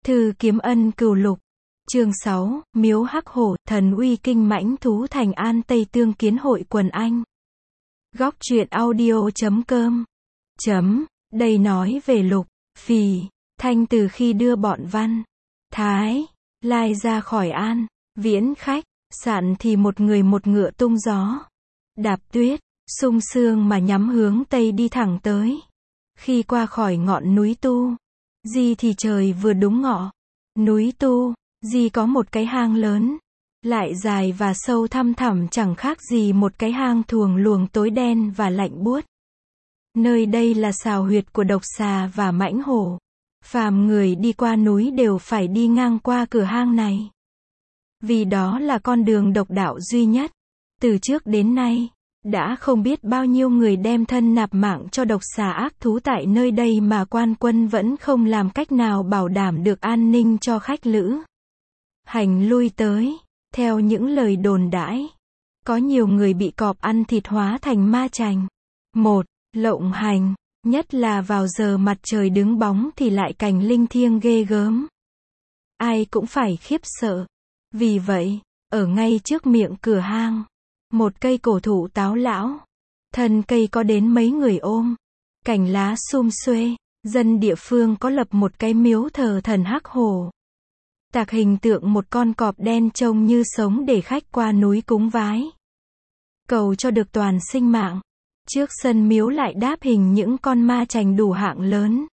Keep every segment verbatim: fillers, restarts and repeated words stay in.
Thư Kiếm Ân Cửu Lục. Chương sáu, Miếu Hắc Hổ, thần uy kinh mãnh thú thành An Tây Tương Kiến hội quần anh. Góc truyện audio chấm com. Chấm, đây nói về Lục, Phì, Thanh từ khi đưa bọn Văn, Thái, Lai ra khỏi An, Viễn khách, sạn thì một người một ngựa tung gió, đạp tuyết, sung sương mà nhắm hướng Tây đi thẳng tới. Khi qua khỏi ngọn núi Tu Di thì trời vừa đúng ngọ. Núi Tu Di có một cái hang lớn, lại dài và sâu thăm thẳm chẳng khác gì một cái hang thuồng luồng tối đen và lạnh buốt. Nơi đây là sào huyệt của độc xà và mãnh hổ. Phàm người đi qua núi đều phải đi ngang qua cửa hang này. Vì đó là con đường độc đạo duy nhất. Từ trước đến nay, đã không biết bao nhiêu người đem thân nạp mạng cho độc xà ác thú tại nơi đây mà quan quân vẫn không làm cách nào bảo đảm được an ninh cho khách lữ hành lui tới. Theo những lời đồn đãi, có nhiều người bị cọp ăn thịt hóa thành ma chành. Một, lộng hành, nhất là vào giờ mặt trời đứng bóng thì lại cảnh linh thiêng ghê gớm. Ai cũng phải khiếp sợ. Vì vậy, ở ngay trước miệng cửa hang, một cây cổ thụ táo lão, thân cây có đến mấy người ôm, cành lá sum xuê, dân địa phương có lập một cái miếu thờ thần Hắc Hổ. Tạc hình tượng một con cọp đen trông như sống để khách qua núi cúng vái, cầu cho được toàn sinh mạng. Trước sân miếu lại đáp hình những con ma chành đủ hạng lớn,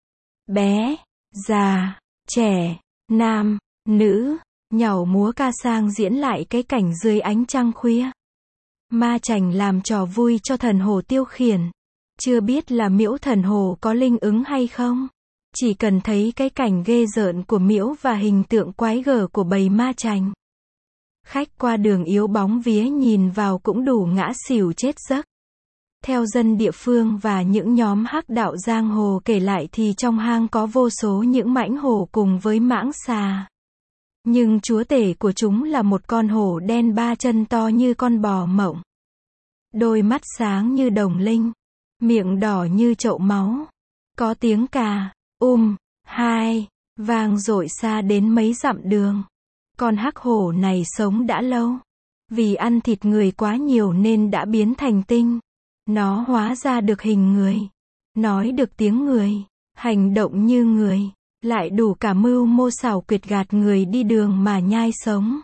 bé, già, trẻ, nam, nữ, nhảy múa ca sang diễn lại cái cảnh dưới ánh trăng khuya. Ma chành làm trò vui cho thần hồ tiêu khiển. Chưa biết là miễu thần hồ có linh ứng hay không. Chỉ cần thấy cái cảnh ghê rợn của miễu và hình tượng quái gở của bầy ma chành, khách qua đường yếu bóng vía nhìn vào cũng đủ ngã xỉu chết giấc. Theo dân địa phương và những nhóm hắc đạo giang hồ kể lại thì trong hang có vô số những mãnh hổ cùng với mãng xà. Nhưng chúa tể của chúng là một con hổ đen ba chân to như con bò mộng. Đôi mắt sáng như đồng linh, miệng đỏ như chậu máu. Có tiếng cà, um, hai, vang dội xa đến mấy dặm đường. Con hắc hổ này sống đã lâu. Vì ăn thịt người quá nhiều nên đã biến thành tinh. Nó hóa ra được hình người, nói được tiếng người, hành động như người, lại đủ cả mưu mô xảo quyệt gạt người đi đường mà nhai sống.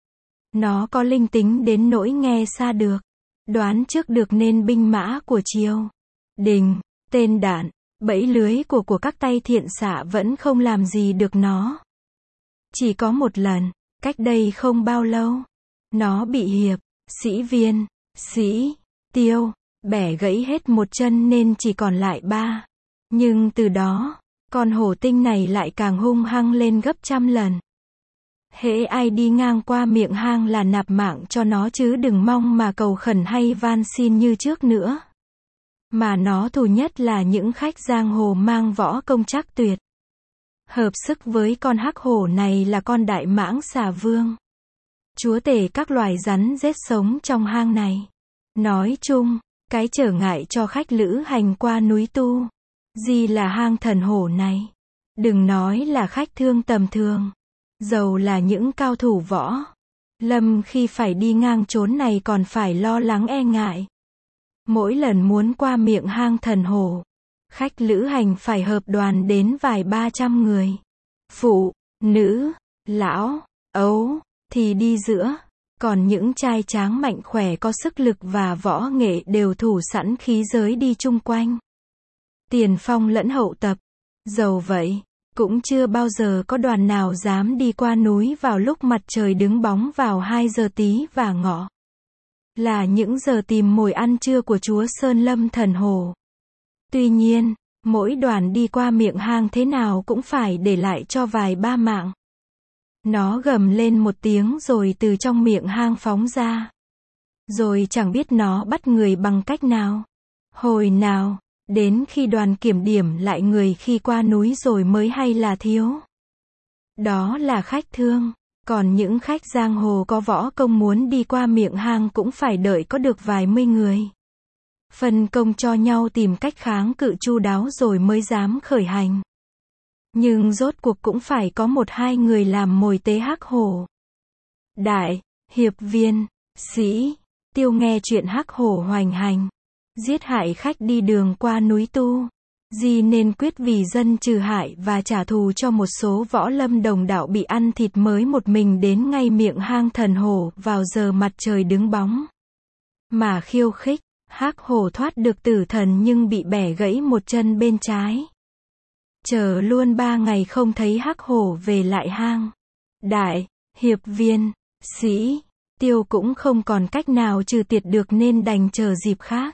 Nó có linh tính đến nỗi nghe xa được, đoán trước được nên binh mã của triều đình, tên đạn, bẫy lưới của của các tay thiện xạ vẫn không làm gì được nó. Chỉ có một lần, cách đây không bao lâu, nó bị hiệp, sĩ Viên, sĩ Tiêu, bẻ gãy hết một chân nên chỉ còn lại ba. Nhưng từ đó, con hổ tinh này lại càng hung hăng lên gấp trăm lần. Hễ ai đi ngang qua miệng hang là nạp mạng cho nó chứ đừng mong mà cầu khẩn hay van xin như trước nữa. Mà nó thù nhất là những khách giang hồ mang võ công chắc tuyệt. Hợp sức với con hắc hổ này là con đại mãng xà vương, chúa tể các loài rắn rết sống trong hang này. Nói chung, cái trở ngại cho khách lữ hành qua núi Tu Di là hang thần hổ này. Đừng nói là khách thương tầm thường, dầu là những cao thủ võ lâm khi phải đi ngang chốn này còn phải lo lắng e ngại. Mỗi lần muốn qua miệng hang thần hổ, khách lữ hành phải hợp đoàn đến vài ba trăm người. Phụ, nữ, lão, ấu thì đi giữa. Còn những trai tráng mạnh khỏe có sức lực và võ nghệ đều thủ sẵn khí giới đi chung quanh, tiền phong lẫn hậu tập. Dầu vậy, cũng chưa bao giờ có đoàn nào dám đi qua núi vào lúc mặt trời đứng bóng vào hai giờ tí và ngọ. Là những giờ tìm mồi ăn trưa của chúa Sơn Lâm thần hồ. Tuy nhiên, mỗi đoàn đi qua miệng hang thế nào cũng phải để lại cho vài ba mạng. Nó gầm lên một tiếng rồi từ trong miệng hang phóng ra. Rồi chẳng biết nó bắt người bằng cách nào. Hồi nào, đến khi đoàn kiểm điểm lại người khi qua núi rồi mới hay là thiếu. Đó là khách thương. Còn những khách giang hồ có võ công muốn đi qua miệng hang cũng phải đợi có được vài mươi người. Phân công cho nhau tìm cách kháng cự chu đáo rồi mới dám khởi hành. Nhưng rốt cuộc cũng phải có một hai người làm mồi tế Hắc Hổ. Đại, hiệp viên, sĩ, Tiêu nghe chuyện Hắc Hổ hoành hành, giết hại khách đi đường qua núi Tu. Di nên quyết vì dân trừ hại và trả thù cho một số võ lâm đồng đạo bị ăn thịt mới một mình đến ngay miệng hang thần hổ vào giờ mặt trời đứng bóng. Mà khiêu khích, Hắc Hổ thoát được tử thần nhưng bị bẻ gãy một chân bên trái. Chờ luôn ba ngày không thấy Hắc Hổ về lại hang. Đại, hiệp viên, sĩ, Tiêu cũng không còn cách nào trừ tiệt được nên đành chờ dịp khác.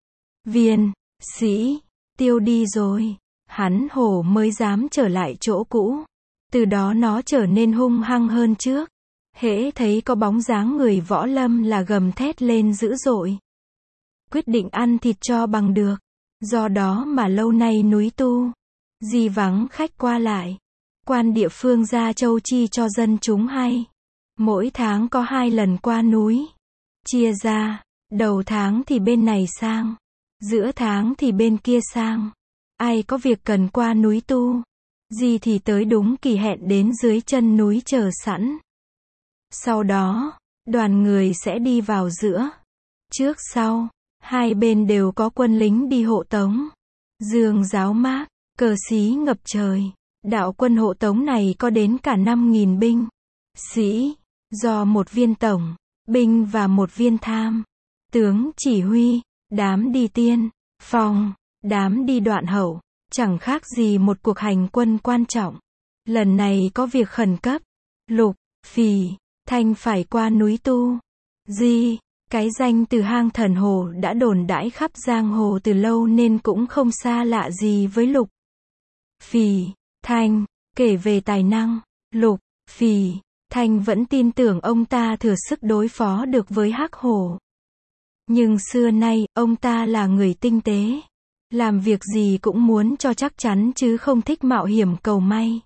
Viên, sĩ, Tiêu đi rồi, hắn hổ mới dám trở lại chỗ cũ. Từ đó nó trở nên hung hăng hơn trước. Hễ thấy có bóng dáng người võ lâm là gầm thét lên dữ dội. Quyết định ăn thịt cho bằng được. Do đó mà lâu nay núi Tu, Di vắng khách qua lại. Quan địa phương ra châu chi cho dân chúng hay. Mỗi tháng có hai lần qua núi. Chia ra, đầu tháng thì bên này sang, giữa tháng thì bên kia sang. Ai có việc cần qua núi Tu, Di thì tới đúng kỳ hẹn đến dưới chân núi chờ sẵn. Sau đó, đoàn người sẽ đi vào giữa. Trước sau, hai bên đều có quân lính đi hộ tống. Dương giáo mát, cờ xí ngập trời. Đạo quân hộ tống này có đến cả năm nghìn binh. Sĩ, do một viên tổng, binh và một viên tham. Tướng chỉ huy, đám đi tiên, phong, đám đi đoạn hậu. Chẳng khác gì một cuộc hành quân quan trọng. Lần này có việc khẩn cấp. Lục, Phì, Thanh phải qua núi Tu. Di, cái danh từ hang thần hồ đã đồn đãi khắp giang hồ từ lâu nên cũng không xa lạ gì với Lục, Phì, Thanh. Kể về tài năng, Lục, Phì, Thanh vẫn tin tưởng ông ta thừa sức đối phó được với Hắc Hổ. Nhưng xưa nay, ông ta là người tinh tế. Làm việc gì cũng muốn cho chắc chắn chứ không thích mạo hiểm cầu may.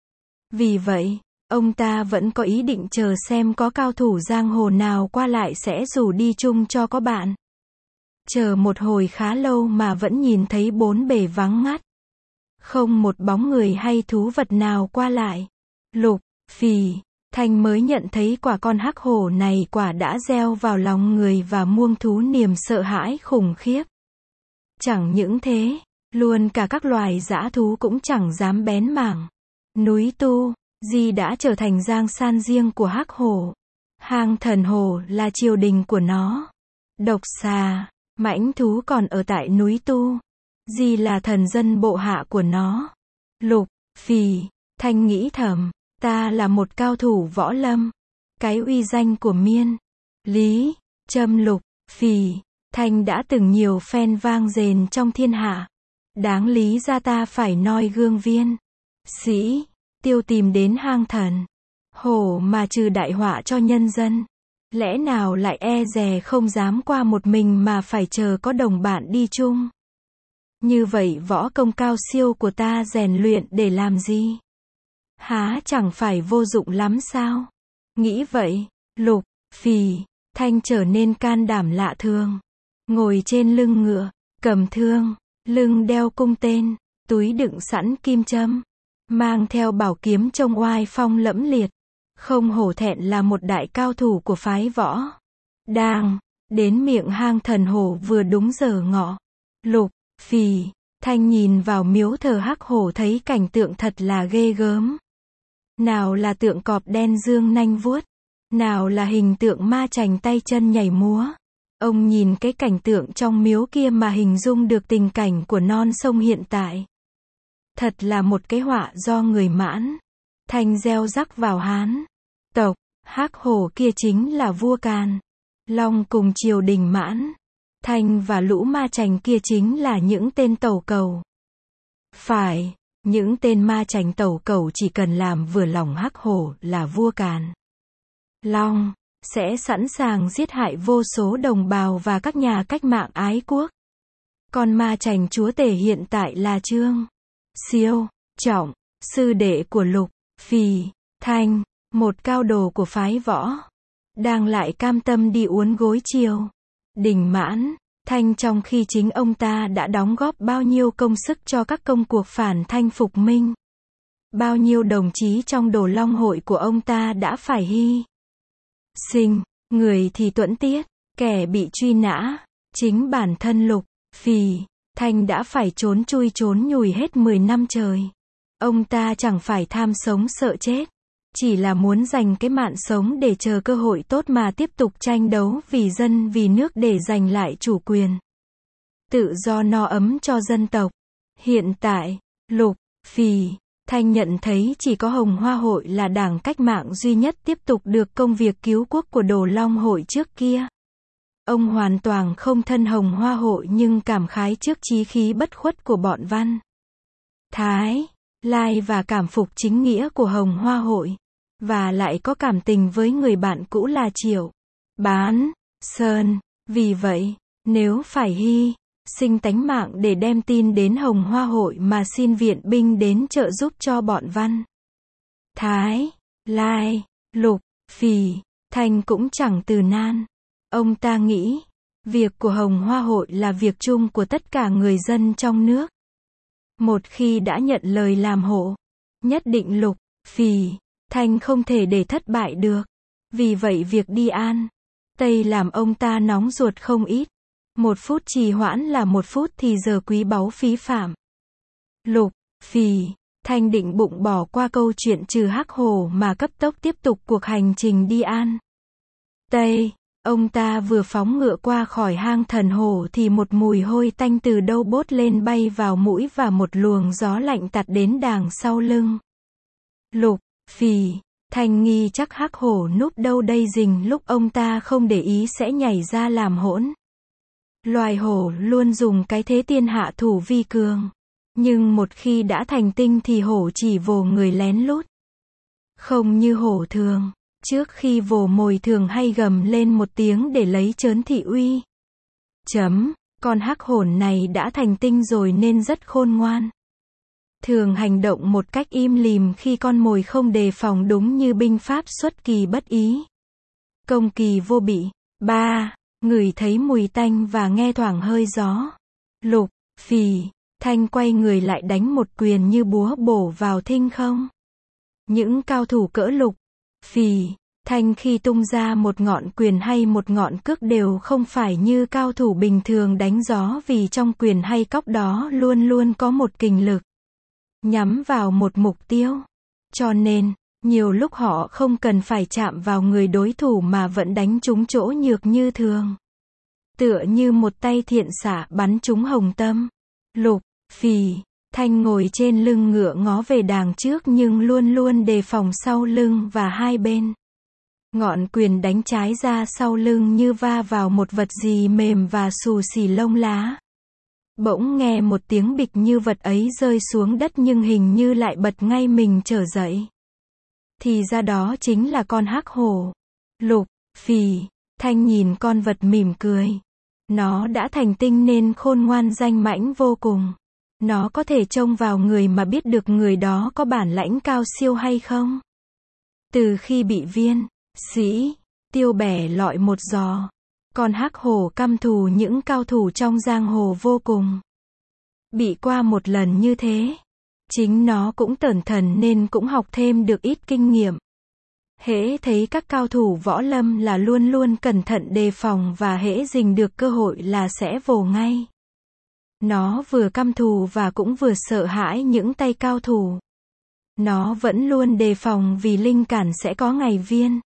Vì vậy, ông ta vẫn có ý định chờ xem có cao thủ giang hồ nào qua lại sẽ rủ đi chung cho có bạn. Chờ một hồi khá lâu mà vẫn nhìn thấy bốn bề vắng ngắt. Không một bóng người hay thú vật nào qua lại. Lục, Phì, Thanh mới nhận thấy quả con Hắc Hổ này quả đã gieo vào lòng người và muông thú niềm sợ hãi khủng khiếp. Chẳng những thế, luôn cả các loài dã thú cũng chẳng dám bén mảng. Núi Tu, Di đã trở thành giang san riêng của Hắc Hổ. Hang thần hổ là triều đình của nó. Độc xà, mãnh thú còn ở tại núi Tu. Di là thần dân bộ hạ của nó. Lục, Phì, Thanh nghĩ thầm, ta là một cao thủ võ lâm. Cái uy danh của Miên, Lý, Trâm Lục, Phì, Thanh đã từng nhiều phen vang dền trong thiên hạ. Đáng lý ra ta phải noi gương viên, sĩ, Tiêu tìm đến hang thần hổ mà trừ đại họa cho nhân dân. Lẽ nào lại e dè không dám qua một mình mà phải chờ có đồng bạn đi chung. Như vậy võ công cao siêu của ta rèn luyện để làm gì? Há chẳng phải vô dụng lắm sao? Nghĩ vậy, Lục, Phì, Thanh trở nên can đảm lạ thường. Ngồi trên lưng ngựa, cầm thương, lưng đeo cung tên, túi đựng sẵn kim châm, mang theo bảo kiếm trông oai phong lẫm liệt, không hổ thẹn là một đại cao thủ của phái võ. Đang đến miệng hang thần hổ vừa đúng giờ ngọ. Lục, Phì, Thanh nhìn vào miếu thờ Hắc Hổ thấy cảnh tượng thật là ghê gớm. Nào là tượng cọp đen dương nanh vuốt, nào là hình tượng ma chành tay chân nhảy múa. Ông nhìn cái cảnh tượng trong miếu kia mà hình dung được tình cảnh của non sông hiện tại. Thật là một cái họa do người Mãn, Thanh gieo rắc vào Hán tộc. Hắc Hổ kia chính là vua Càn, Long cùng triều đình Mãn. Thanh và lũ ma chành kia chính là những tên tẩu cầu. Phải, những tên ma chành tẩu cầu chỉ cần làm vừa lòng Hắc Hổ là vua Càn, Long sẽ sẵn sàng giết hại vô số đồng bào và các nhà cách mạng ái quốc. Còn ma chành chúa tể hiện tại là Trương Siêu Trọng, sư đệ của Lục, Phì, Thanh, một cao đồ của phái võ, đang lại cam tâm đi uốn gối triều đình Mãn, Thanh, trong khi chính ông ta đã đóng góp bao nhiêu công sức cho các công cuộc phản Thanh phục Minh. bao nhiêu đồng chí trong Đồ Long hội của ông ta đã phải hy sinh, người thì tuẫn tiết, kẻ bị truy nã, chính bản thân Lục Phì Thanh đã phải trốn chui trốn nhùi hết mười năm trời. Ông ta chẳng phải tham sống sợ chết, chỉ là muốn dành cái mạng sống để chờ cơ hội tốt mà tiếp tục tranh đấu vì dân vì nước để giành lại chủ quyền, tự do no ấm cho dân tộc. Hiện tại, Lục Phì Thanh nhận thấy chỉ có Hồng Hoa hội là đảng cách mạng duy nhất tiếp tục được công việc cứu quốc của Đồ Long hội trước kia. Ông hoàn toàn không thân Hồng Hoa hội nhưng cảm khái trước chí khí bất khuất của bọn Văn Thái Lai và cảm phục chính nghĩa của Hồng Hoa hội, và lại có cảm tình với người bạn cũ là Triệu Bán Sơn. Vì vậy, nếu phải hy sinh tánh mạng để đem tin đến Hồng Hoa hội mà xin viện binh đến trợ giúp cho bọn Văn Thái Lai, Lục Phì Thanh cũng chẳng từ nan. Ông ta nghĩ, việc của Hồng Hoa hội là việc chung của tất cả người dân trong nước. Một khi đã nhận lời làm hộ, nhất định Lục Phì Thanh không thể để thất bại được. Vì vậy việc đi An Tây làm ông ta nóng ruột không ít. Một phút trì hoãn là một phút thì giờ quý báu phí phạm. Lục Phì Thanh định bụng bỏ qua câu chuyện trừ Hắc Hổ mà cấp tốc tiếp tục cuộc hành trình đi An Tây. Ông ta vừa phóng ngựa qua khỏi hang thần hổ thì một mùi hôi tanh từ đâu bốt lên bay vào mũi và một luồng gió lạnh tạt đến đàng sau lưng. Lục Phì Thanh nghi chắc Hắc Hổ núp đâu đây rình lúc ông ta không để ý sẽ nhảy ra làm hỗn. Loài hổ luôn dùng cái thế tiên hạ thủ vi cường. Nhưng một khi đã thành tinh thì hổ chỉ vồ người lén lút. Không như hổ thường. Trước khi vồ mồi thường hay gầm lên một tiếng để lấy trớn thị uy. Chấm, con hắc hổ này đã thành tinh rồi nên rất khôn ngoan. Thường hành động một cách im lìm khi con mồi không đề phòng, đúng như binh pháp xuất kỳ bất ý, công kỳ vô bị. Ba. Ngửi thấy mùi tanh và nghe thoảng hơi gió. Lục Phì Thanh quay người lại đánh một quyền như búa bổ vào thinh không. Những cao thủ cỡ Lục Phì Thanh khi tung ra một ngọn quyền hay một ngọn cước đều không phải như cao thủ bình thường đánh gió, vì trong quyền hay cóc đó luôn luôn có một kình lực nhắm vào một mục tiêu. Cho nên, nhiều lúc họ không cần phải chạm vào người đối thủ mà vẫn đánh trúng chỗ nhược như thường. Tựa như một tay thiện xạ bắn trúng hồng tâm. Lục Phì Thanh ngồi trên lưng ngựa ngó về đàng trước nhưng luôn luôn đề phòng sau lưng và hai bên. Ngọn quyền đánh trái ra sau lưng như va vào một vật gì mềm và xù xì lông lá. Bỗng nghe một tiếng bịch như vật ấy rơi xuống đất nhưng hình như lại bật ngay mình trở dậy. Thì ra đó chính là con hắc hổ. Lục Phì Thanh nhìn con vật mỉm cười. Nó đã thành tinh nên khôn ngoan danh mãnh vô cùng. Nó có thể trông vào người mà biết được người đó có bản lãnh cao siêu hay không. Từ khi bị viên sĩ Tiêu bẻ lọi một giò, con hắc hổ căm thù những cao thủ trong giang hồ vô cùng. Bị qua một lần như thế, chính nó cũng tởn thần nên cũng học thêm được ít kinh nghiệm. Hễ thấy các cao thủ võ lâm là luôn luôn cẩn thận đề phòng và hễ rình được cơ hội là sẽ vồ ngay. Nó vừa căm thù và cũng vừa sợ hãi những tay cao thủ. Nó vẫn luôn đề phòng vì linh cảm sẽ có ngày viên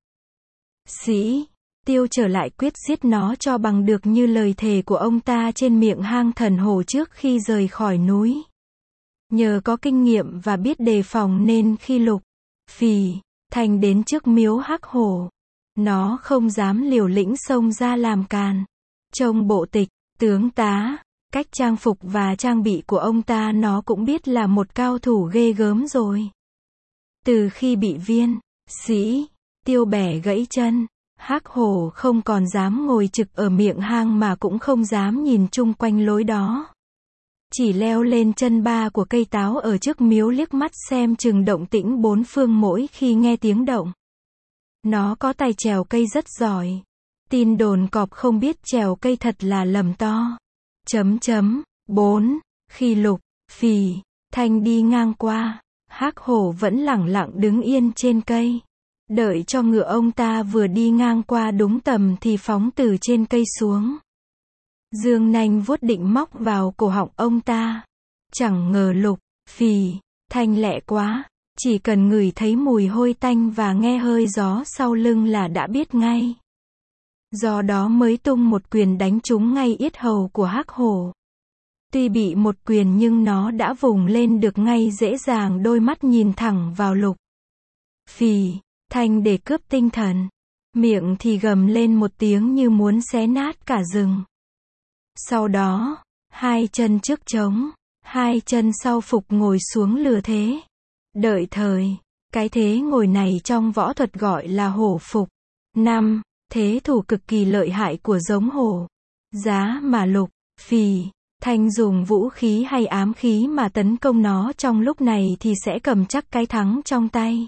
sĩ Tiêu trở lại quyết giết nó cho bằng được như lời thề của ông ta trên miệng hang thần hổ trước khi rời khỏi núi. Nhờ có kinh nghiệm và biết đề phòng nên khi Lục Phì Thanh đến trước miếu hắc hổ, nó không dám liều lĩnh xông ra làm càn. Trông bộ tịch, tướng tá, cách trang phục và trang bị của ông ta nó cũng biết là một cao thủ ghê gớm rồi. Từ khi bị viên sĩ Tiêu bẻ gãy chân, hắc hổ không còn dám ngồi trực ở miệng hang mà cũng không dám nhìn chung quanh lối đó. Chỉ leo lên chân ba của cây táo ở trước miếu liếc mắt xem chừng động tĩnh bốn phương mỗi khi nghe tiếng động. Nó có tài trèo cây rất giỏi. Tin đồn cọp không biết trèo cây thật là lầm to. Chấm chấm. bốn. Khi Lục Phì Thanh đi ngang qua Hắc hổ vẫn lẳng lặng đứng yên trên cây. Đợi cho ngựa ông ta vừa đi ngang qua đúng tầm thì phóng từ trên cây xuống. Dương nanh vuốt định móc vào cổ họng ông ta. Chẳng ngờ Lục Phì Thanh lẹ quá, chỉ cần ngửi thấy mùi hôi tanh và nghe hơi gió sau lưng là đã biết ngay. Do đó mới tung một quyền đánh trúng ngay yết hầu của hắc hổ. Tuy bị một quyền nhưng nó đã vùng lên được ngay dễ dàng, đôi mắt nhìn thẳng vào Lục Phì Thanh để cướp tinh thần. Miệng thì gầm lên một tiếng như muốn xé nát cả rừng. Sau đó, hai chân trước trống, hai chân sau phục ngồi xuống lừa thế. Đợi thời, cái thế ngồi này trong võ thuật gọi là hổ phục. năm. Thế thủ cực kỳ lợi hại của giống hổ. Giá mà Lục Phì Thanh dùng vũ khí hay ám khí mà tấn công nó trong lúc này thì sẽ cầm chắc cái thắng trong tay.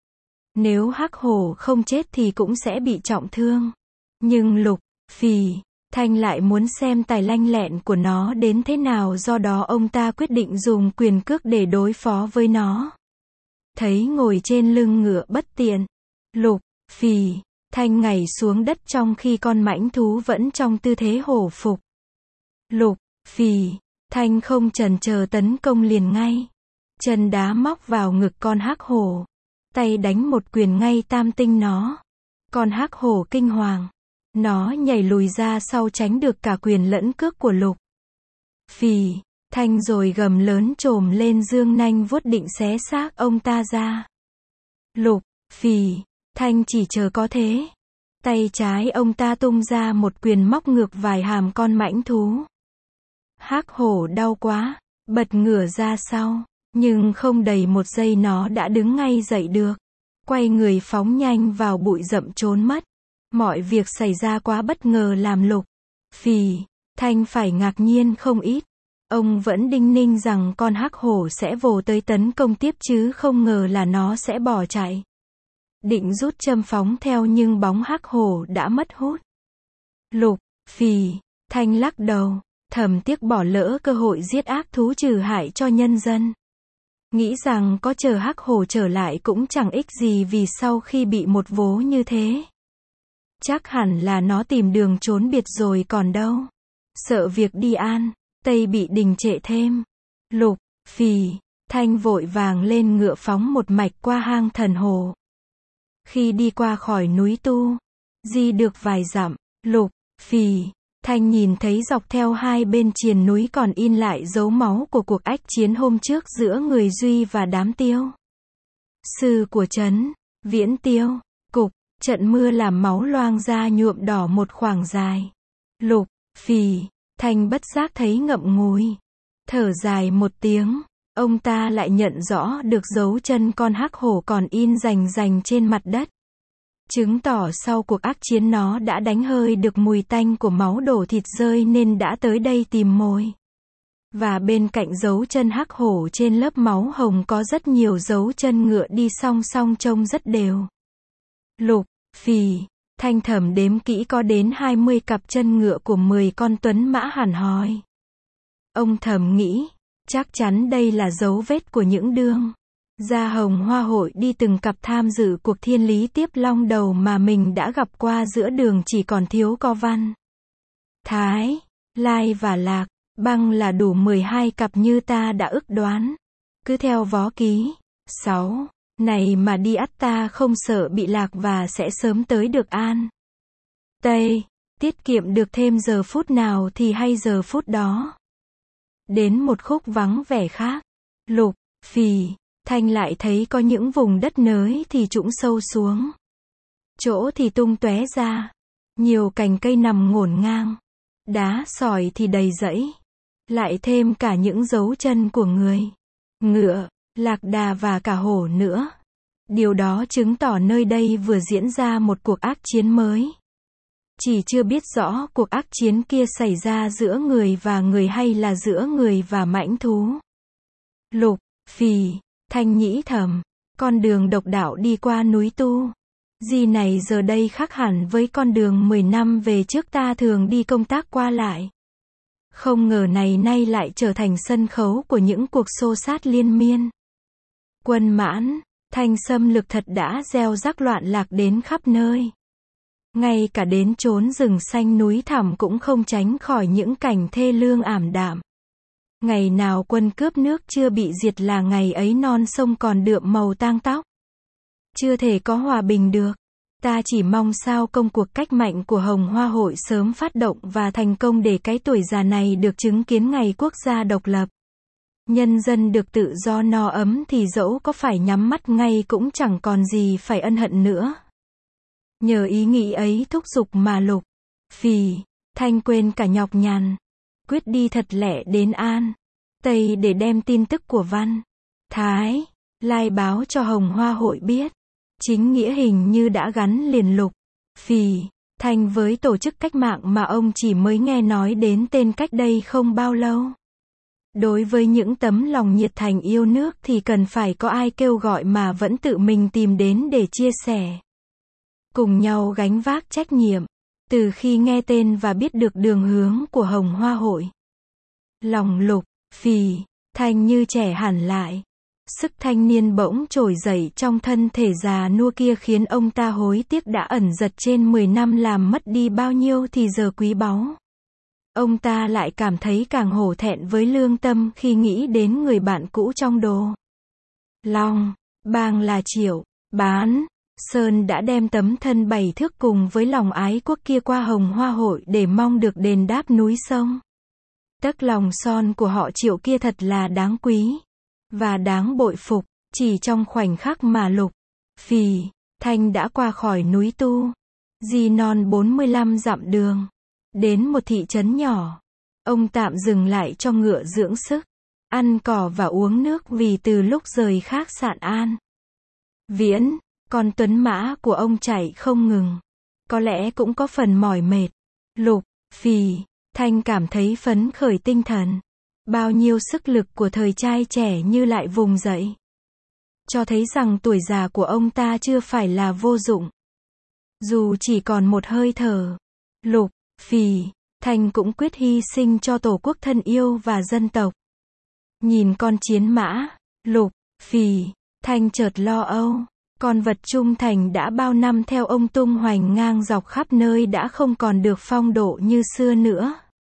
Nếu hắc hổ không chết thì cũng sẽ bị trọng thương. Nhưng Lục Phì Thanh lại muốn xem tài lanh lẹn của nó đến thế nào, do đó ông ta quyết định dùng quyền cước để đối phó với nó. Thấy ngồi trên lưng ngựa bất tiện, Lục Phì Thanh nhảy xuống đất trong khi con mãnh thú vẫn trong tư thế hổ phục. Lục Phì Thanh không chần chờ tấn công liền ngay. Chân đá móc vào ngực con hắc hổ. Tay đánh một quyền ngay tam tinh nó. Con hắc hổ kinh hoàng. Nó nhảy lùi ra sau tránh được cả quyền lẫn cước của Lục Phì Thanh rồi gầm lớn trồm lên dương nanh vuốt định xé xác ông ta ra. Lục Phì Thanh chỉ chờ có thế. Tay trái ông ta tung ra một quyền móc ngược vài hàm con mãnh thú. Hắc hổ đau quá, bật ngửa ra sau, nhưng không đầy một giây nó đã đứng ngay dậy được. Quay người phóng nhanh vào bụi rậm trốn mất. Mọi việc xảy ra quá bất ngờ làm Lục Phì Thanh phải ngạc nhiên không ít. Ông vẫn đinh ninh rằng con hắc hổ sẽ vồ tới tấn công tiếp chứ không ngờ là nó sẽ bỏ chạy. Định rút châm phóng theo nhưng bóng hắc hổ đã mất hút. Lục Phì Thanh lắc đầu, thầm tiếc bỏ lỡ cơ hội giết ác thú trừ hại cho nhân dân. Nghĩ rằng có chờ hắc hổ trở lại cũng chẳng ích gì, vì sau khi bị một vố như thế, chắc hẳn là nó tìm đường trốn biệt rồi còn đâu. Sợ việc đi An Tây bị đình trệ thêm, Lục Phì Thanh vội vàng lên ngựa phóng một mạch qua hang thần hồ. Khi đi qua khỏi núi Tu Di được vài dặm, Lục Phì Thanh nhìn thấy dọc theo hai bên triền núi còn in lại dấu máu của cuộc ách chiến hôm trước giữa người Duy và đám Tiêu sư của trấn Viễn Tiêu. Cục trận mưa làm máu loang ra nhuộm đỏ một khoảng dài. Lục Phì Thanh bất giác thấy ngậm ngùi, thở dài một tiếng. Ông ta lại nhận rõ được dấu chân con hắc hổ còn in rành rành trên mặt đất, chứng tỏ sau cuộc ác chiến nó đã đánh hơi được mùi tanh của máu đổ thịt rơi nên đã tới đây tìm mồi. Và bên cạnh dấu chân hắc hổ trên lớp máu hồng có rất nhiều dấu chân ngựa đi song song trông rất đều. Lục Phì Thanh thầm đếm kỹ có đến hai mươi cặp chân ngựa của mười con tuấn mã hẳn hoi. Ông thầm nghĩ, chắc chắn đây là dấu vết của những đương gia hồng hoa hội đi từng cặp tham dự cuộc thiên lý tiếp long đầu mà mình đã gặp qua giữa đường, chỉ còn thiếu có Văn, Thái, Lai và Lạc Băng là đủ mười hai cặp như ta đã ước đoán. Cứ theo vó ký sáu này mà đi ắt ta không sợ bị lạc và sẽ sớm tới được An Tây, tiết kiệm được thêm giờ phút nào thì hay giờ phút đó. Đến một khúc vắng vẻ khác, Lục Phì Thanh lại thấy có những vùng đất nới thì trũng sâu xuống, chỗ thì tung tóe ra, nhiều cành cây nằm ngổn ngang, đá sỏi thì đầy rẫy, lại thêm cả những dấu chân của người, ngựa, lạc đà và cả hổ nữa. Điều đó chứng tỏ nơi đây vừa diễn ra một cuộc ác chiến mới. Chỉ chưa biết rõ cuộc ác chiến kia xảy ra giữa người và người hay là giữa người và mãnh thú. Lục Phì Thanh nghĩ thầm, con đường độc đạo đi qua núi Tu Di này giờ đây khác hẳn với con đường mười năm về trước ta thường đi công tác qua lại. Không ngờ này nay lại trở thành sân khấu của những cuộc xô xát liên miên. Quân Mãn, Thanh xâm lược thật đã gieo rắc loạn lạc đến khắp nơi. Ngay cả đến chốn rừng xanh núi thẳm cũng không tránh khỏi những cảnh thê lương ảm đạm. Ngày nào quân cướp nước chưa bị diệt là ngày ấy non sông còn đượm màu tang tóc. Chưa thể có hòa bình được. Ta chỉ mong sao công cuộc cách mạng của Hồng Hoa Hội sớm phát động và thành công để cái tuổi già này được chứng kiến ngày quốc gia độc lập. Nhân dân được tự do no ấm thì dẫu có phải nhắm mắt ngay cũng chẳng còn gì phải ân hận nữa. Nhờ ý nghĩ ấy thúc giục mà Lục, Phì, Thanh quên cả nhọc nhằn, quyết đi thật lẹ đến An, Tây để đem tin tức của Văn, Thái, Lai báo cho Hồng Hoa Hội biết. Chính nghĩa hình như đã gắn liền Lục, Phì, Thanh với tổ chức cách mạng mà ông chỉ mới nghe nói đến tên cách đây không bao lâu. Đối với những tấm lòng nhiệt thành yêu nước thì cần phải có ai kêu gọi mà vẫn tự mình tìm đến để chia sẻ. Cùng nhau gánh vác trách nhiệm. Từ khi nghe tên và biết được đường hướng của Hồng Hoa Hội, lòng Lục, Phì, Thanh như trẻ hẳn lại. Sức thanh niên bỗng trồi dậy trong thân thể già nua kia khiến ông ta hối tiếc đã ẩn giật trên mười năm làm mất đi bao nhiêu thì giờ quý báu. Ông ta lại cảm thấy càng hổ thẹn với lương tâm khi nghĩ đến người bạn cũ trong đồ. Long, bang là Triệu, Bán, Sơn đã đem tấm thân bảy thước cùng với lòng ái quốc kia qua Hồng Hoa Hội để mong được đền đáp núi sông. Tấc lòng son của họ Triệu kia thật là đáng quý và đáng bội phục. Chỉ trong khoảnh khắc mà Lục, Phì, Thanh đã qua khỏi núi Tu, di non bốn mươi lăm dặm đường, đến một thị trấn nhỏ. Ông tạm dừng lại cho ngựa dưỡng sức, ăn cỏ và uống nước vì từ lúc rời khách sạn An Viễn, con tuấn mã của ông chạy không ngừng. Có lẽ cũng có phần mỏi mệt. Lục, Phì, Thanh cảm thấy phấn khởi tinh thần. Bao nhiêu sức lực của thời trai trẻ như lại vùng dậy. Cho thấy rằng tuổi già của ông ta chưa phải là vô dụng. Dù chỉ còn một hơi thở, Lục, Phì, Thanh cũng quyết hy sinh cho tổ quốc thân yêu và dân tộc. Nhìn con chiến mã, Lục, Phì, Thanh chợt lo âu. Con vật trung thành đã bao năm theo ông tung hoành ngang dọc khắp nơi đã không còn được phong độ như xưa nữa.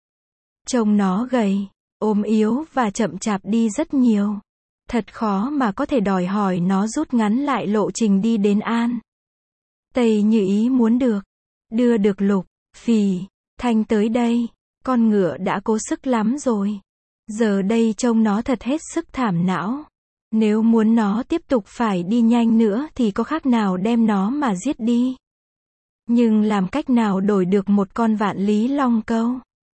Trông nó gầy, ốm yếu và chậm chạp đi rất nhiều. Thật khó mà có thể đòi hỏi nó rút ngắn lại lộ trình đi đến An Tây như ý muốn được. Đưa được Lục, Phì, Thanh tới đây, con ngựa đã cố sức lắm rồi. Giờ đây trông nó thật hết sức thảm não. Nếu muốn nó tiếp tục phải đi nhanh nữa thì có khác nào đem nó mà giết đi. Nhưng làm cách nào đổi được một con vạn lý long câu?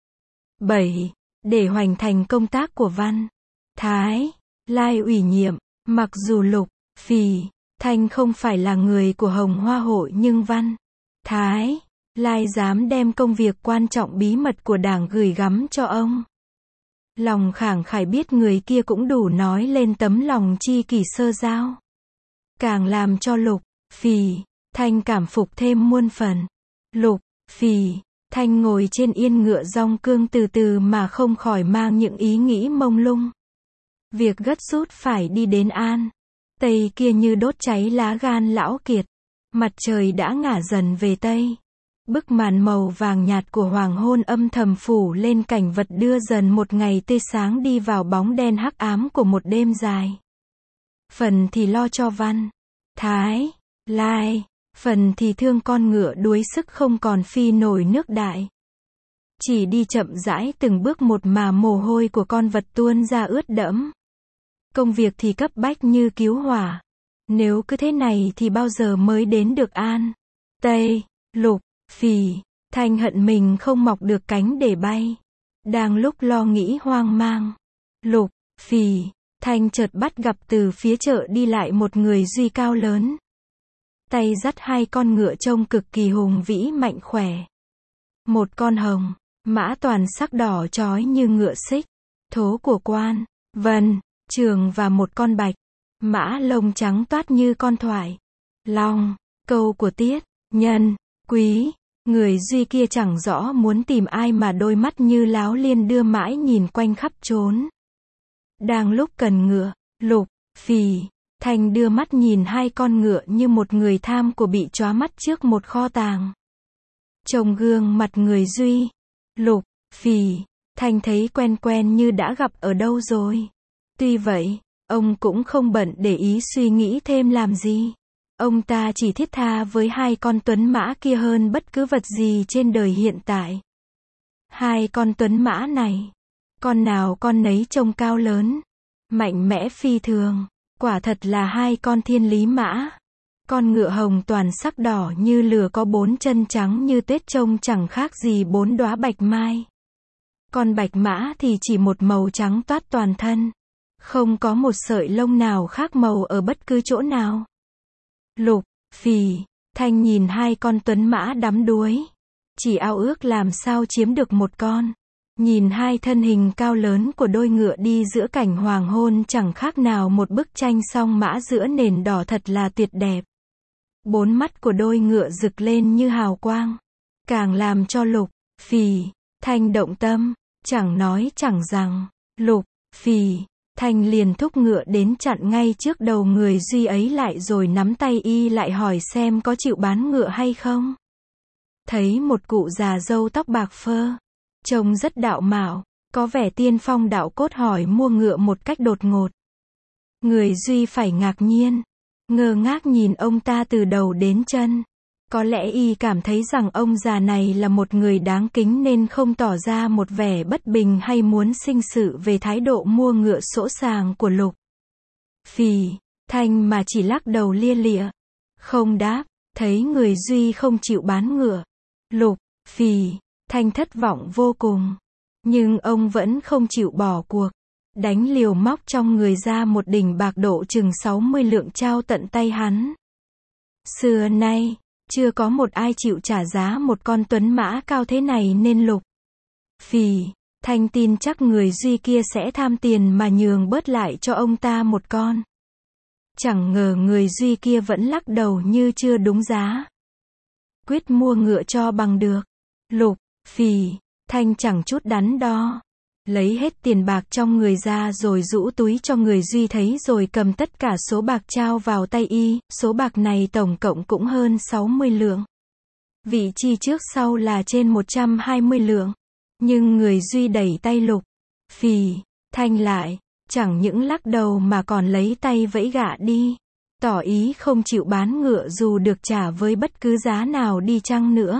bảy. Để hoàn thành công tác của Văn, Thái, Lai ủy nhiệm, mặc dù Lục, Phì, Thanh không phải là người của Hồng Hoa Hội nhưng Văn, Thái, Lai dám đem công việc quan trọng bí mật của Đảng gửi gắm cho ông. Lòng khẳng khải biết người kia cũng đủ nói lên tấm lòng chi kỷ sơ giao. Càng làm cho Lục, Phì, Thanh cảm phục thêm muôn phần. Lục, Phì, Thanh ngồi trên yên ngựa dong cương từ từ mà không khỏi mang những ý nghĩ mông lung. Việc gấp rút phải đi đến An Tây kia như đốt cháy lá gan lão kiệt. Mặt trời đã ngả dần về Tây. Bức màn màu vàng nhạt của hoàng hôn âm thầm phủ lên cảnh vật đưa dần một ngày tươi sáng đi vào bóng đen hắc ám của một đêm dài. Phần thì lo cho Văn, Thái, Lai, phần thì thương con ngựa đuối sức không còn phi nổi nước đại. Chỉ đi chậm rãi từng bước một mà mồ hôi của con vật tuôn ra ướt đẫm. Công việc thì cấp bách như cứu hỏa. Nếu cứ thế này thì bao giờ mới đến được An Tây? Lục, Phì, Thanh hận mình không mọc được cánh để bay. Đang lúc lo nghĩ hoang mang, Lục, Phì, Thanh chợt bắt gặp từ phía chợ đi lại một người duy cao lớn. Tay dắt hai con ngựa trông cực kỳ hùng vĩ mạnh khỏe. Một con hồng, mã toàn sắc đỏ chói như ngựa xích, thố của quan, Vân, Trường và một con bạch, mã lông trắng toát như con thoại, long, câu của Tiết, Nhân, Quý. Người duy kia chẳng rõ muốn tìm ai mà đôi mắt như láo liên đưa mãi nhìn quanh khắp trốn. Đang lúc cần ngựa, Lục, Phì, Thanh đưa mắt nhìn hai con ngựa như một người tham của bị chóa mắt trước một kho tàng. Trông gương mặt người Duy. Lục, phì, Thanh thấy quen quen như đã gặp ở đâu rồi. Tuy vậy, ông cũng không bận để ý suy nghĩ thêm làm gì. Ông ta chỉ thiết tha với hai con tuấn mã kia hơn bất cứ vật gì trên đời hiện tại. Hai con tuấn mã này, con nào con nấy trông cao lớn, mạnh mẽ phi thường, quả thật là hai con thiên lý mã. Con ngựa hồng toàn sắc đỏ như lửa có bốn chân trắng như tuyết trông chẳng khác gì bốn đóa bạch mai. Con bạch mã thì chỉ một màu trắng toát toàn thân, không có một sợi lông nào khác màu ở bất cứ chỗ nào. Lục, phì, Thanh nhìn hai con tuấn mã đắm đuối, chỉ ao ước làm sao chiếm được một con. Nhìn hai thân hình cao lớn của đôi ngựa đi giữa cảnh hoàng hôn chẳng khác nào một bức tranh song mã giữa nền đỏ thật là tuyệt đẹp. Bốn mắt của đôi ngựa rực lên như hào quang, càng làm cho Lục, phì, Thanh động tâm, chẳng nói chẳng rằng. Lục, phì, Thanh liền thúc ngựa đến chặn ngay trước đầu người Duy ấy lại rồi nắm tay y lại hỏi xem có chịu bán ngựa hay không. Thấy một cụ già râu tóc bạc phơ, trông rất đạo mạo, có vẻ tiên phong đạo cốt hỏi mua ngựa một cách đột ngột. Người Duy phải ngạc nhiên, ngơ ngác nhìn ông ta từ đầu đến chân. Có lẽ y cảm thấy rằng ông già này là một người đáng kính nên không tỏ ra một vẻ bất bình hay muốn sinh sự về thái độ mua ngựa sỗ sàng của Lục, phì, Thanh mà chỉ lắc đầu lia lịa, không đáp. Thấy người Duy không chịu bán ngựa, Lục, phì, Thanh thất vọng vô cùng. Nhưng ông vẫn không chịu bỏ cuộc, đánh liều móc trong người ra một đỉnh bạc độ chừng sáu mươi lượng trao tận tay hắn. Xưa nay, chưa có một ai chịu trả giá một con tuấn mã cao thế này nên Lục, phì, Thanh tin chắc người Duy kia sẽ tham tiền mà nhường bớt lại cho ông ta một con. Chẳng ngờ người Duy kia vẫn lắc đầu như chưa đúng giá. Quyết mua ngựa cho bằng được. Lục, phì, Thanh chẳng chút đắn đo, lấy hết tiền bạc trong người ra rồi rũ túi cho người Duy thấy rồi cầm tất cả số bạc trao vào tay y. Số bạc này tổng cộng cũng hơn sáu mươi lượng. Vị chi trước sau là trên một trăm hai mươi lượng. Nhưng người Duy đẩy tay Lục, phì, Thanh lại, chẳng những lắc đầu mà còn lấy tay vẫy gạ đi, tỏ ý không chịu bán ngựa dù được trả với bất cứ giá nào đi chăng nữa.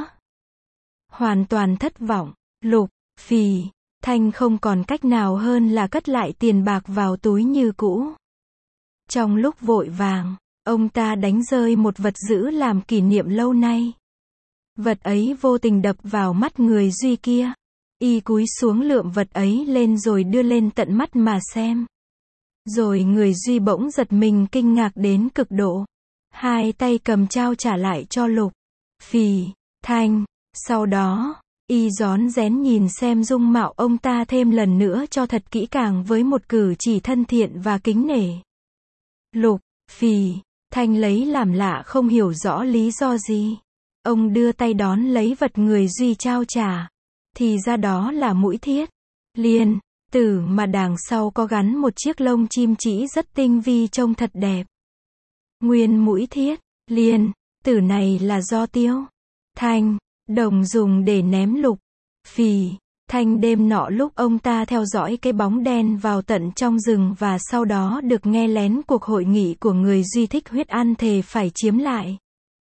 Hoàn toàn thất vọng, Lục, phì, Thanh không còn cách nào hơn là cất lại tiền bạc vào túi như cũ. Trong lúc vội vàng, ông ta đánh rơi một vật giữ làm kỷ niệm lâu nay. Vật ấy vô tình đập vào mắt người Duy kia. Y cúi xuống lượm vật ấy lên rồi đưa lên tận mắt mà xem. Rồi người Duy bỗng giật mình kinh ngạc đến cực độ. Hai tay cầm trao trả lại cho Lục, phì, Thanh. Sau đó, y rón rén nhìn xem dung mạo ông ta thêm lần nữa cho thật kỹ càng với một cử chỉ thân thiện và kính nể. Lục, phì, Thanh lấy làm lạ không hiểu rõ lý do gì. Ông đưa tay đón lấy vật người Duy trao trả. Thì ra đó là mũi thiết liên tử mà đằng sau có gắn một chiếc lông chim chỉ rất tinh vi trông thật đẹp. Nguyên mũi thiết liên tử này là do Tiêu, Thanh, Đồng dùng để ném Lục, phì, Thanh đêm nọ lúc ông ta theo dõi cái bóng đen vào tận trong rừng và sau đó được nghe lén cuộc hội nghị của người Duy thích huyết ăn thề phải chiếm lại.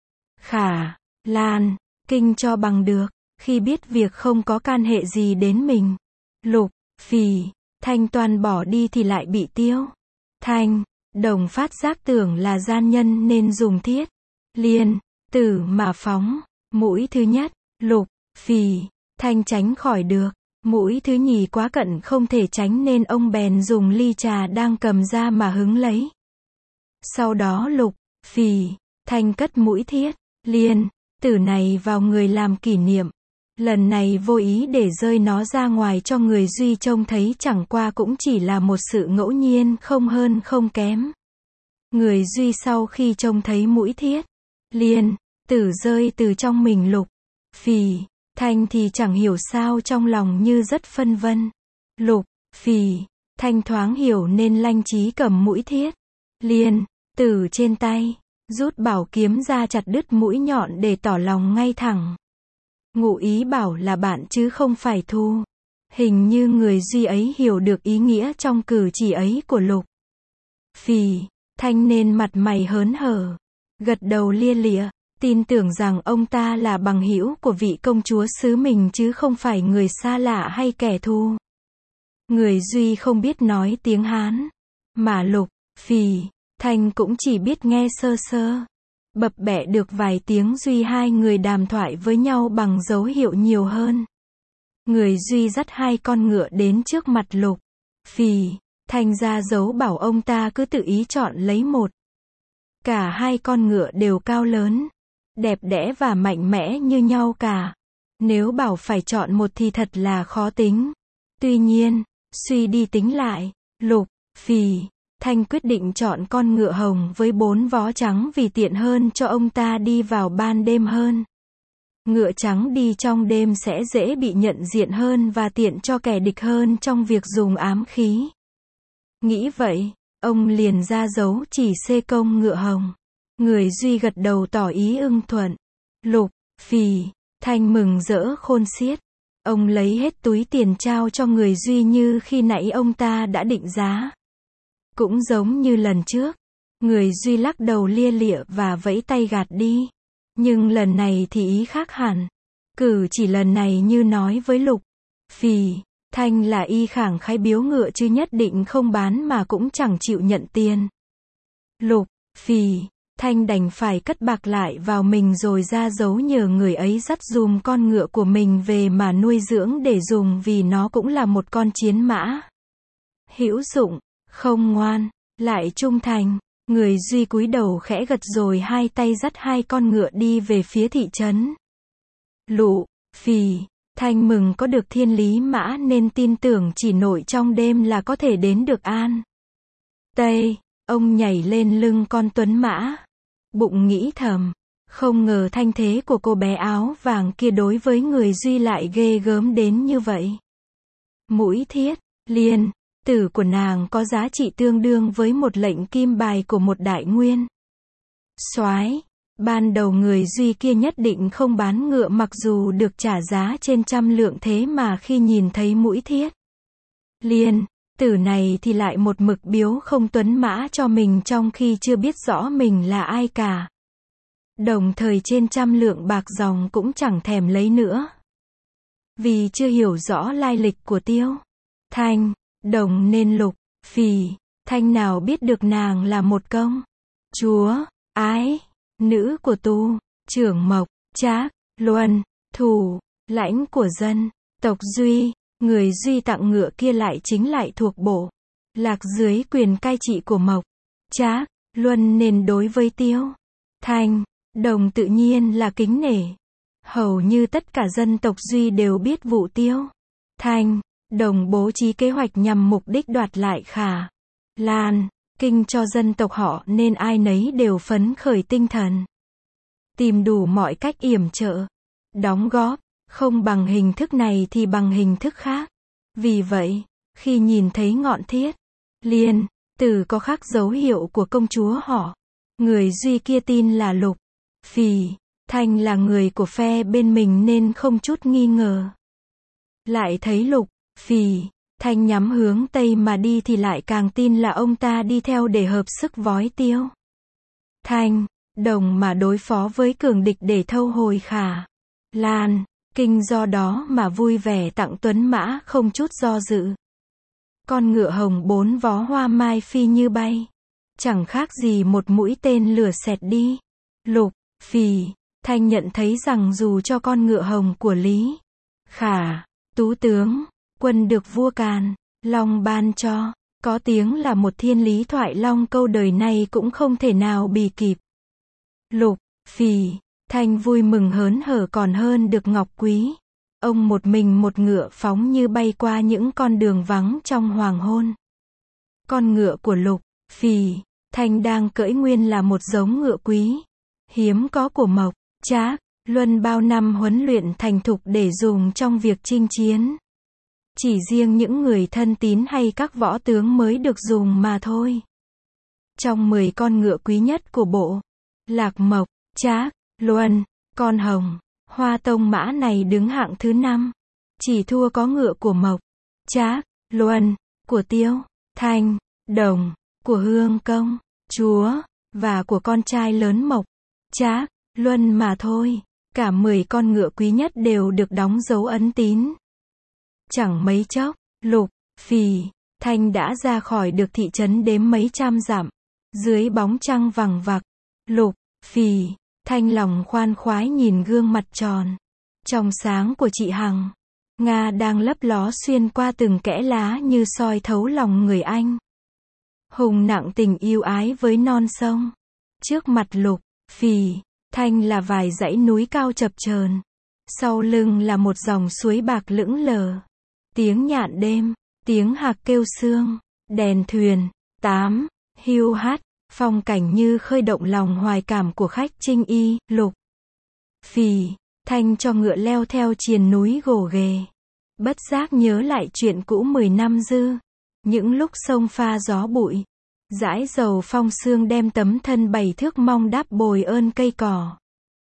Khả, Lan, kinh cho bằng được. Khi biết việc không có can hệ gì đến mình, Lục, phì, Thanh toàn bỏ đi thì lại bị Tiêu, Thanh, Đồng phát giác tưởng là gian nhân nên dùng thiết liên tử mà phóng. Mũi thứ nhất, Lục, phì, Thanh tránh khỏi được. Mũi thứ nhì quá cận không thể tránh nên ông bèn dùng ly trà đang cầm ra mà hứng lấy. Sau đó Lục, phì, Thanh cất mũi thiết liên tử này vào người làm kỷ niệm. Lần này vô ý để rơi nó ra ngoài cho người Duy trông thấy chẳng qua cũng chỉ là một sự ngẫu nhiên không hơn không kém. Người Duy sau khi trông thấy mũi thiết liên tử rơi từ trong mình Lục, phì, Thanh thì chẳng hiểu sao trong lòng như rất phân vân. Lục, phì, Thanh thoáng hiểu nên lanh trí cầm mũi thiết liên từ trên tay, rút bảo kiếm ra chặt đứt mũi nhọn để tỏ lòng ngay thẳng. Ngụ ý bảo là bạn chứ không phải Thu. Hình như người Duy ấy hiểu được ý nghĩa trong cử chỉ ấy của Lục. Phì, Thanh nên mặt mày hớn hở, gật đầu lia lịa, tin tưởng rằng ông ta là bằng hữu của vị công chúa xứ mình chứ không phải người xa lạ hay kẻ thù. Người Duy không biết nói tiếng Hán, mà Lục, Phì, Thanh cũng chỉ biết nghe sơ sơ. Bập bẹ được vài tiếng Duy hai người đàm thoại với nhau bằng dấu hiệu nhiều hơn. Người Duy dắt hai con ngựa đến trước mặt Lục, Phì, Thanh ra dấu bảo ông ta cứ tự ý chọn lấy một. Cả hai con ngựa đều cao lớn, đẹp đẽ và mạnh mẽ như nhau cả. Nếu bảo phải chọn một thì thật là khó tính. Tuy nhiên, suy đi tính lại, Lục, Phì, Thanh quyết định chọn con ngựa hồng với bốn vó trắng vì tiện hơn cho ông ta đi vào ban đêm hơn. Ngựa trắng đi trong đêm sẽ dễ bị nhận diện hơn và tiện cho kẻ địch hơn trong việc dùng ám khí. Nghĩ vậy, ông liền ra dấu chỉ xê công ngựa hồng. Người Duy gật đầu tỏ ý ưng thuận. Lục, Phì, Thanh mừng rỡ khôn xiết. Ông lấy hết túi tiền trao cho người Duy như khi nãy ông ta đã định giá. Cũng giống như lần trước, người Duy lắc đầu lia lịa và vẫy tay gạt đi. Nhưng lần này thì ý khác hẳn. Cử chỉ lần này như nói với Lục, Phì, Thanh là y khẳng khái biếu ngựa chứ nhất định không bán mà cũng chẳng chịu nhận tiền. Lục, Phì, Thanh đành phải cất bạc lại vào mình rồi ra dấu nhờ người ấy dắt dùm con ngựa của mình về mà nuôi dưỡng để dùng vì nó cũng là một con chiến mã. Hữu dụng, không ngoan, lại trung thành. Người Duy cúi đầu khẽ gật rồi hai tay dắt hai con ngựa đi về phía thị trấn. Lụ, Phì, Thanh mừng có được thiên lý mã nên tin tưởng chỉ nội trong đêm là có thể đến được An Tây. Ông nhảy lên lưng con tuấn mã. Bụng nghĩ thầm, không ngờ thanh thế của cô bé áo vàng kia đối với người Duy lại ghê gớm đến như vậy. Mũi thiết, liên, tử của nàng có giá trị tương đương với một lệnh kim bài của một đại nguyên soái. Ban đầu người Duy kia nhất định không bán ngựa mặc dù được trả giá trên trăm lượng, thế mà khi nhìn thấy mũi thiết, liên, tử này thì lại một mực biếu không tuấn mã cho mình trong khi chưa biết rõ mình là ai cả. Đồng thời trên trăm lượng bạc dòng cũng chẳng thèm lấy nữa. Vì chưa hiểu rõ lai lịch của Tiêu Thanh Đồng nên Lục, Phì, Thanh nào biết được nàng là một công chúa, ái, nữ của Tu, trưởng Mộc, Trác, Luân, thủ, lãnh của dân tộc Duy. Người Duy tặng ngựa kia lại chính lại thuộc bộ lạc dưới quyền cai trị của Mộc, Trác, Luân nên đối với Tiêu Thanh Đồng tự nhiên là kính nể. Hầu như tất cả dân tộc Duy đều biết vụ Tiêu Thanh Đồng bố trí kế hoạch nhằm mục đích đoạt lại Khả Lan Kinh cho dân tộc họ nên ai nấy đều phấn khởi tinh thần, tìm đủ mọi cách yểm trợ, đóng góp, không bằng hình thức này thì bằng hình thức khác. Vì vậy, khi nhìn thấy ngọn thiết, liên, tử có khắc dấu hiệu của công chúa họ, người Duy kia tin là Lục, Phì, Thanh là người của phe bên mình nên không chút nghi ngờ. Lại thấy Lục, Phì, Thanh nhắm hướng Tây mà đi thì lại càng tin là ông ta đi theo để hợp sức vói Tiêu Thanh Đồng mà đối phó với cường địch để thâu hồi Khả Lan Kinh, do đó mà vui vẻ tặng tuấn mã không chút do dự. Con ngựa hồng bốn vó hoa mai phi như bay, chẳng khác gì một mũi tên lửa xẹt đi. Lục, Phì, Thanh nhận thấy rằng dù cho con ngựa hồng của Lý Khả Tú tướng quân được vua Càn Long ban cho, có tiếng là một thiên lý thoại long câu đời này cũng không thể nào bì kịp. Lục, Phì, Thanh vui mừng hớn hở còn hơn được ngọc quý. Ông một mình một ngựa phóng như bay qua những con đường vắng trong hoàng hôn. Con ngựa của Lục, Phì, Thanh đang cưỡi nguyên là một giống ngựa quý, hiếm có của Mộc, Trác, Luân bao năm huấn luyện thành thục để dùng trong việc chinh chiến. Chỉ riêng những người thân tín hay các võ tướng mới được dùng mà thôi. Trong mười con ngựa quý nhất của bộ, Lạc Mộc, Trác, Luân, con Hồng, Hoa Tông mã này đứng hạng thứ năm. Chỉ thua có ngựa của Mộc, Trác, Luân, của Tiêu, Thanh, Đồng, của Hương Công, Chúa, và của con trai lớn Mộc, Trác, Luân mà thôi. Cả mười con ngựa quý nhất đều được đóng dấu ấn tín. Chẳng mấy chốc, Lục, Phì, Thanh đã ra khỏi được thị trấn đếm mấy trăm dặm. Dưới bóng trăng vằng vặc, Lục, Phì, Thanh lòng khoan khoái nhìn gương mặt tròn, trong sáng của chị Hằng. Nga đang lấp ló xuyên qua từng kẽ lá như soi thấu lòng người anh. Hùng nặng tình yêu ái với non sông. Trước mặt Lục, Phì, Thanh là vài dãy núi cao chập chờn. Sau lưng là một dòng suối bạc lững lờ. Tiếng nhạn đêm, tiếng hạc kêu sương, đèn thuyền, tám, hiu hắt, phong cảnh như khơi động lòng hoài cảm của khách trinh y. Lục, Phì, Thanh cho ngựa leo theo triền núi gồ ghề. Bất giác nhớ lại chuyện cũ mười năm dư. Những lúc sông pha gió bụi, dãi dầu phong sương đem tấm thân bảy thước mong đáp bồi ơn cây cỏ.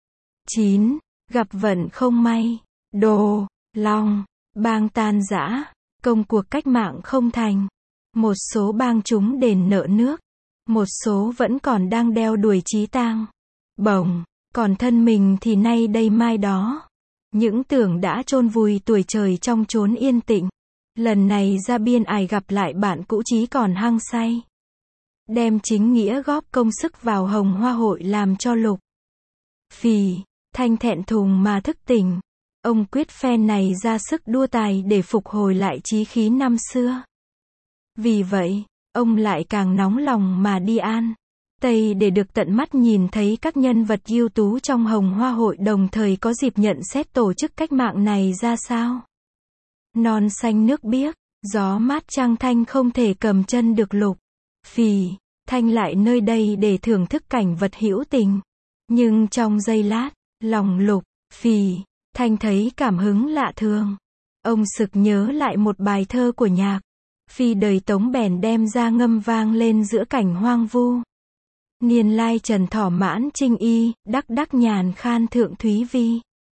chín. Gặp vận không may, Đồ, Long, bang tan rã, công cuộc cách mạng không thành. Một số bang chúng đền nợ nước, một số vẫn còn đang đeo đuổi chí tang. Bổng, còn thân mình thì nay đây mai đó. Những tưởng đã chôn vùi tuổi trời trong chốn yên tĩnh. Lần này ra biên ải gặp lại bạn cũ chí còn hăng say. Đem chính nghĩa góp công sức vào Hồng Hoa hội làm cho Lục, Phì, Thanh thẹn thùng mà thức tỉnh. Ông quyết phen này ra sức đua tài để phục hồi lại chí khí năm xưa. Vì vậy, ông lại càng nóng lòng mà đi An Tây để được tận mắt nhìn thấy các nhân vật ưu tú trong Hồng Hoa hội, đồng thời có dịp nhận xét tổ chức cách mạng này ra sao. Non xanh nước biếc, gió mát trăng thanh không thể cầm chân được Lục, Phì, Thanh lại nơi đây để thưởng thức cảnh vật hữu tình. Nhưng trong giây lát, lòng Lục, Phì, Thanh thấy cảm hứng lạ thường. Ông sực nhớ lại một bài thơ của nhạc Phi đời Tống, bèn đem ra ngâm vang lên giữa cảnh hoang vu. Niên lai trần thỏa mãn trinh y, đắc đắc nhàn khan thượng thúy vi.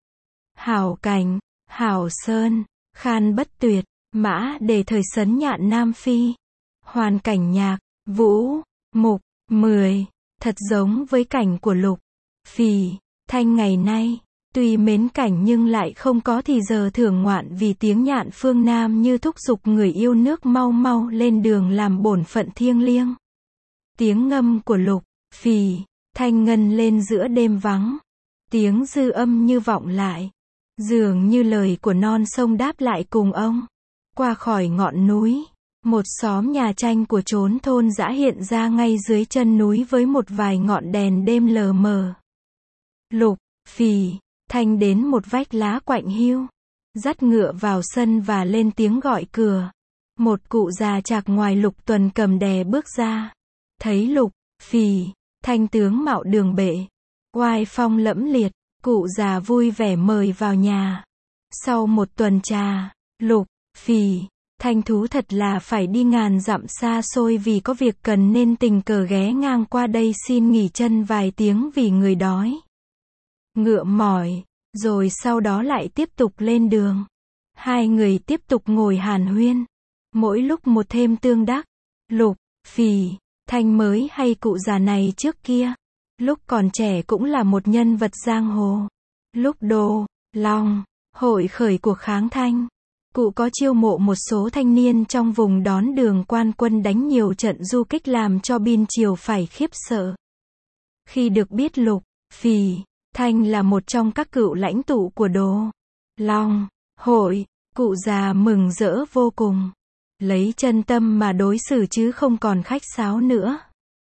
Hảo cảnh, hảo sơn, khan bất tuyệt, mã để thời sấn nhạn Nam Phi. Hoàn cảnh nhạc, Vũ, Mục, mười, thật giống với cảnh của Lục, Phì, Thanh ngày nay. Tuy mến cảnh nhưng lại không có thì giờ thưởng ngoạn, vì tiếng nhạn phương Nam như thúc giục người yêu nước mau mau lên đường làm bổn phận thiêng liêng. Tiếng ngâm của Lục, Phì, Thanh ngân lên giữa đêm vắng. Tiếng dư âm như vọng lại, dường như lời của non sông đáp lại cùng ông. Qua khỏi ngọn núi, một xóm nhà tranh của chốn thôn dã hiện ra ngay dưới chân núi với một vài ngọn đèn đêm lờ mờ. Lục, Phì, Thanh đến một vách lá quạnh hiu, dắt ngựa vào sân và lên tiếng gọi cửa. Một cụ già chạc ngoài Lục Tuần cầm đè bước ra. Thấy Lục, Phì, Thanh tướng mạo đường bệ, oai phong lẫm liệt, cụ già vui vẻ mời vào nhà. Sau một tuần trà, Lục, Phì, Thanh thú thật là phải đi ngàn dặm xa xôi vì có việc cần nên tình cờ ghé ngang qua đây xin nghỉ chân vài tiếng vì người đói, ngựa mỏi, rồi sau đó lại tiếp tục lên đường. Hai người tiếp tục ngồi hàn huyên, mỗi lúc một thêm tương đắc. Lục, Phì, Thanh mới hay cụ già này trước kia, lúc còn trẻ cũng là một nhân vật giang hồ. Lúc Đồ, Long, hội khởi cuộc kháng Thanh, cụ có chiêu mộ một số thanh niên trong vùng đón đường quan quân đánh nhiều trận du kích làm cho biên triều phải khiếp sợ. Khi được biết Lục, Phì, Thanh là một trong các cựu lãnh tụ của Đồ, Long, hội, cụ già mừng rỡ vô cùng. Lấy chân tâm mà đối xử chứ không còn khách sáo nữa.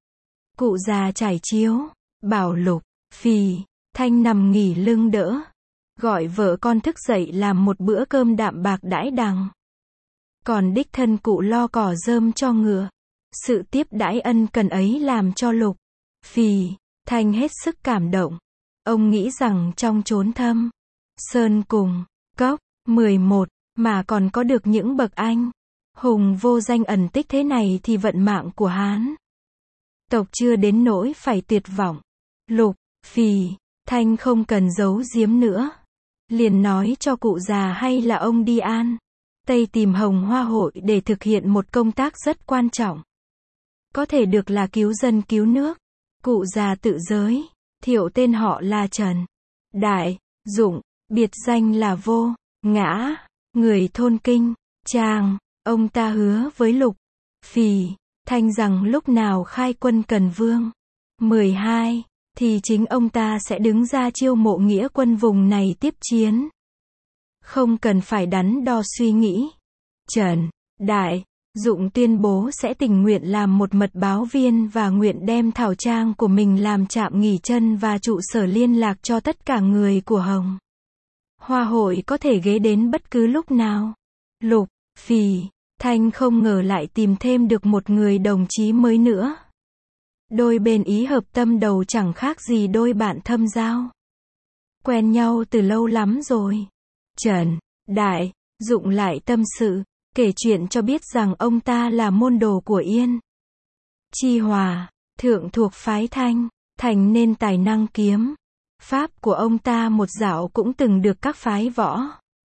Cụ già trải chiếu, bảo Lục, Phì, Thanh nằm nghỉ lưng đỡ. Gọi vợ con thức dậy làm một bữa cơm đạm bạc đãi đằng. Còn đích thân cụ lo cỏ rơm cho ngựa. Sự tiếp đãi ân cần ấy làm cho Lục, Phì, Thanh hết sức cảm động. Ông nghĩ rằng trong chốn thâm sơn cùng cốc mười một mà còn có được những bậc anh hùng vô danh ẩn tích thế này thì vận mạng của Hán tộc chưa đến nỗi phải tuyệt vọng. Lục, Phì, Thanh không cần giấu giếm nữa. Liền nói cho cụ già hay là ông đi An Tây tìm Hồng Hoa hội để thực hiện một công tác rất quan trọng. Có thể được là cứu dân cứu nước. Cụ già tự giới thiệu tên họ là Trần Đại Dụng, biệt danh là Vô Ngã, người thôn Kinh Trang. Ông ta hứa với Lục, Phì, Thanh rằng lúc nào khai quân cần vương mười hai, thì chính ông ta sẽ đứng ra chiêu mộ nghĩa quân vùng này tiếp chiến. Không cần phải đắn đo suy nghĩ. Trần Đại Dụng tuyên bố sẽ tình nguyện làm một mật báo viên và nguyện đem Thảo Trang của mình làm trạm nghỉ chân và trụ sở liên lạc cho tất cả người của Hồng Hoa hội có thể ghé đến bất cứ lúc nào. Lục, Phì, Thanh không ngờ lại tìm thêm được một người đồng chí mới nữa. Đôi bên ý hợp tâm đầu chẳng khác gì đôi bạn thâm giao. Quen nhau từ lâu lắm rồi. Trần Đại Dụng lại tâm sự, kể chuyện cho biết rằng ông ta là môn đồ của Yên Chi Hòa, thượng thuộc phái Thanh, thành nên tài năng kiếm pháp của ông ta một dạo cũng từng được các phái võ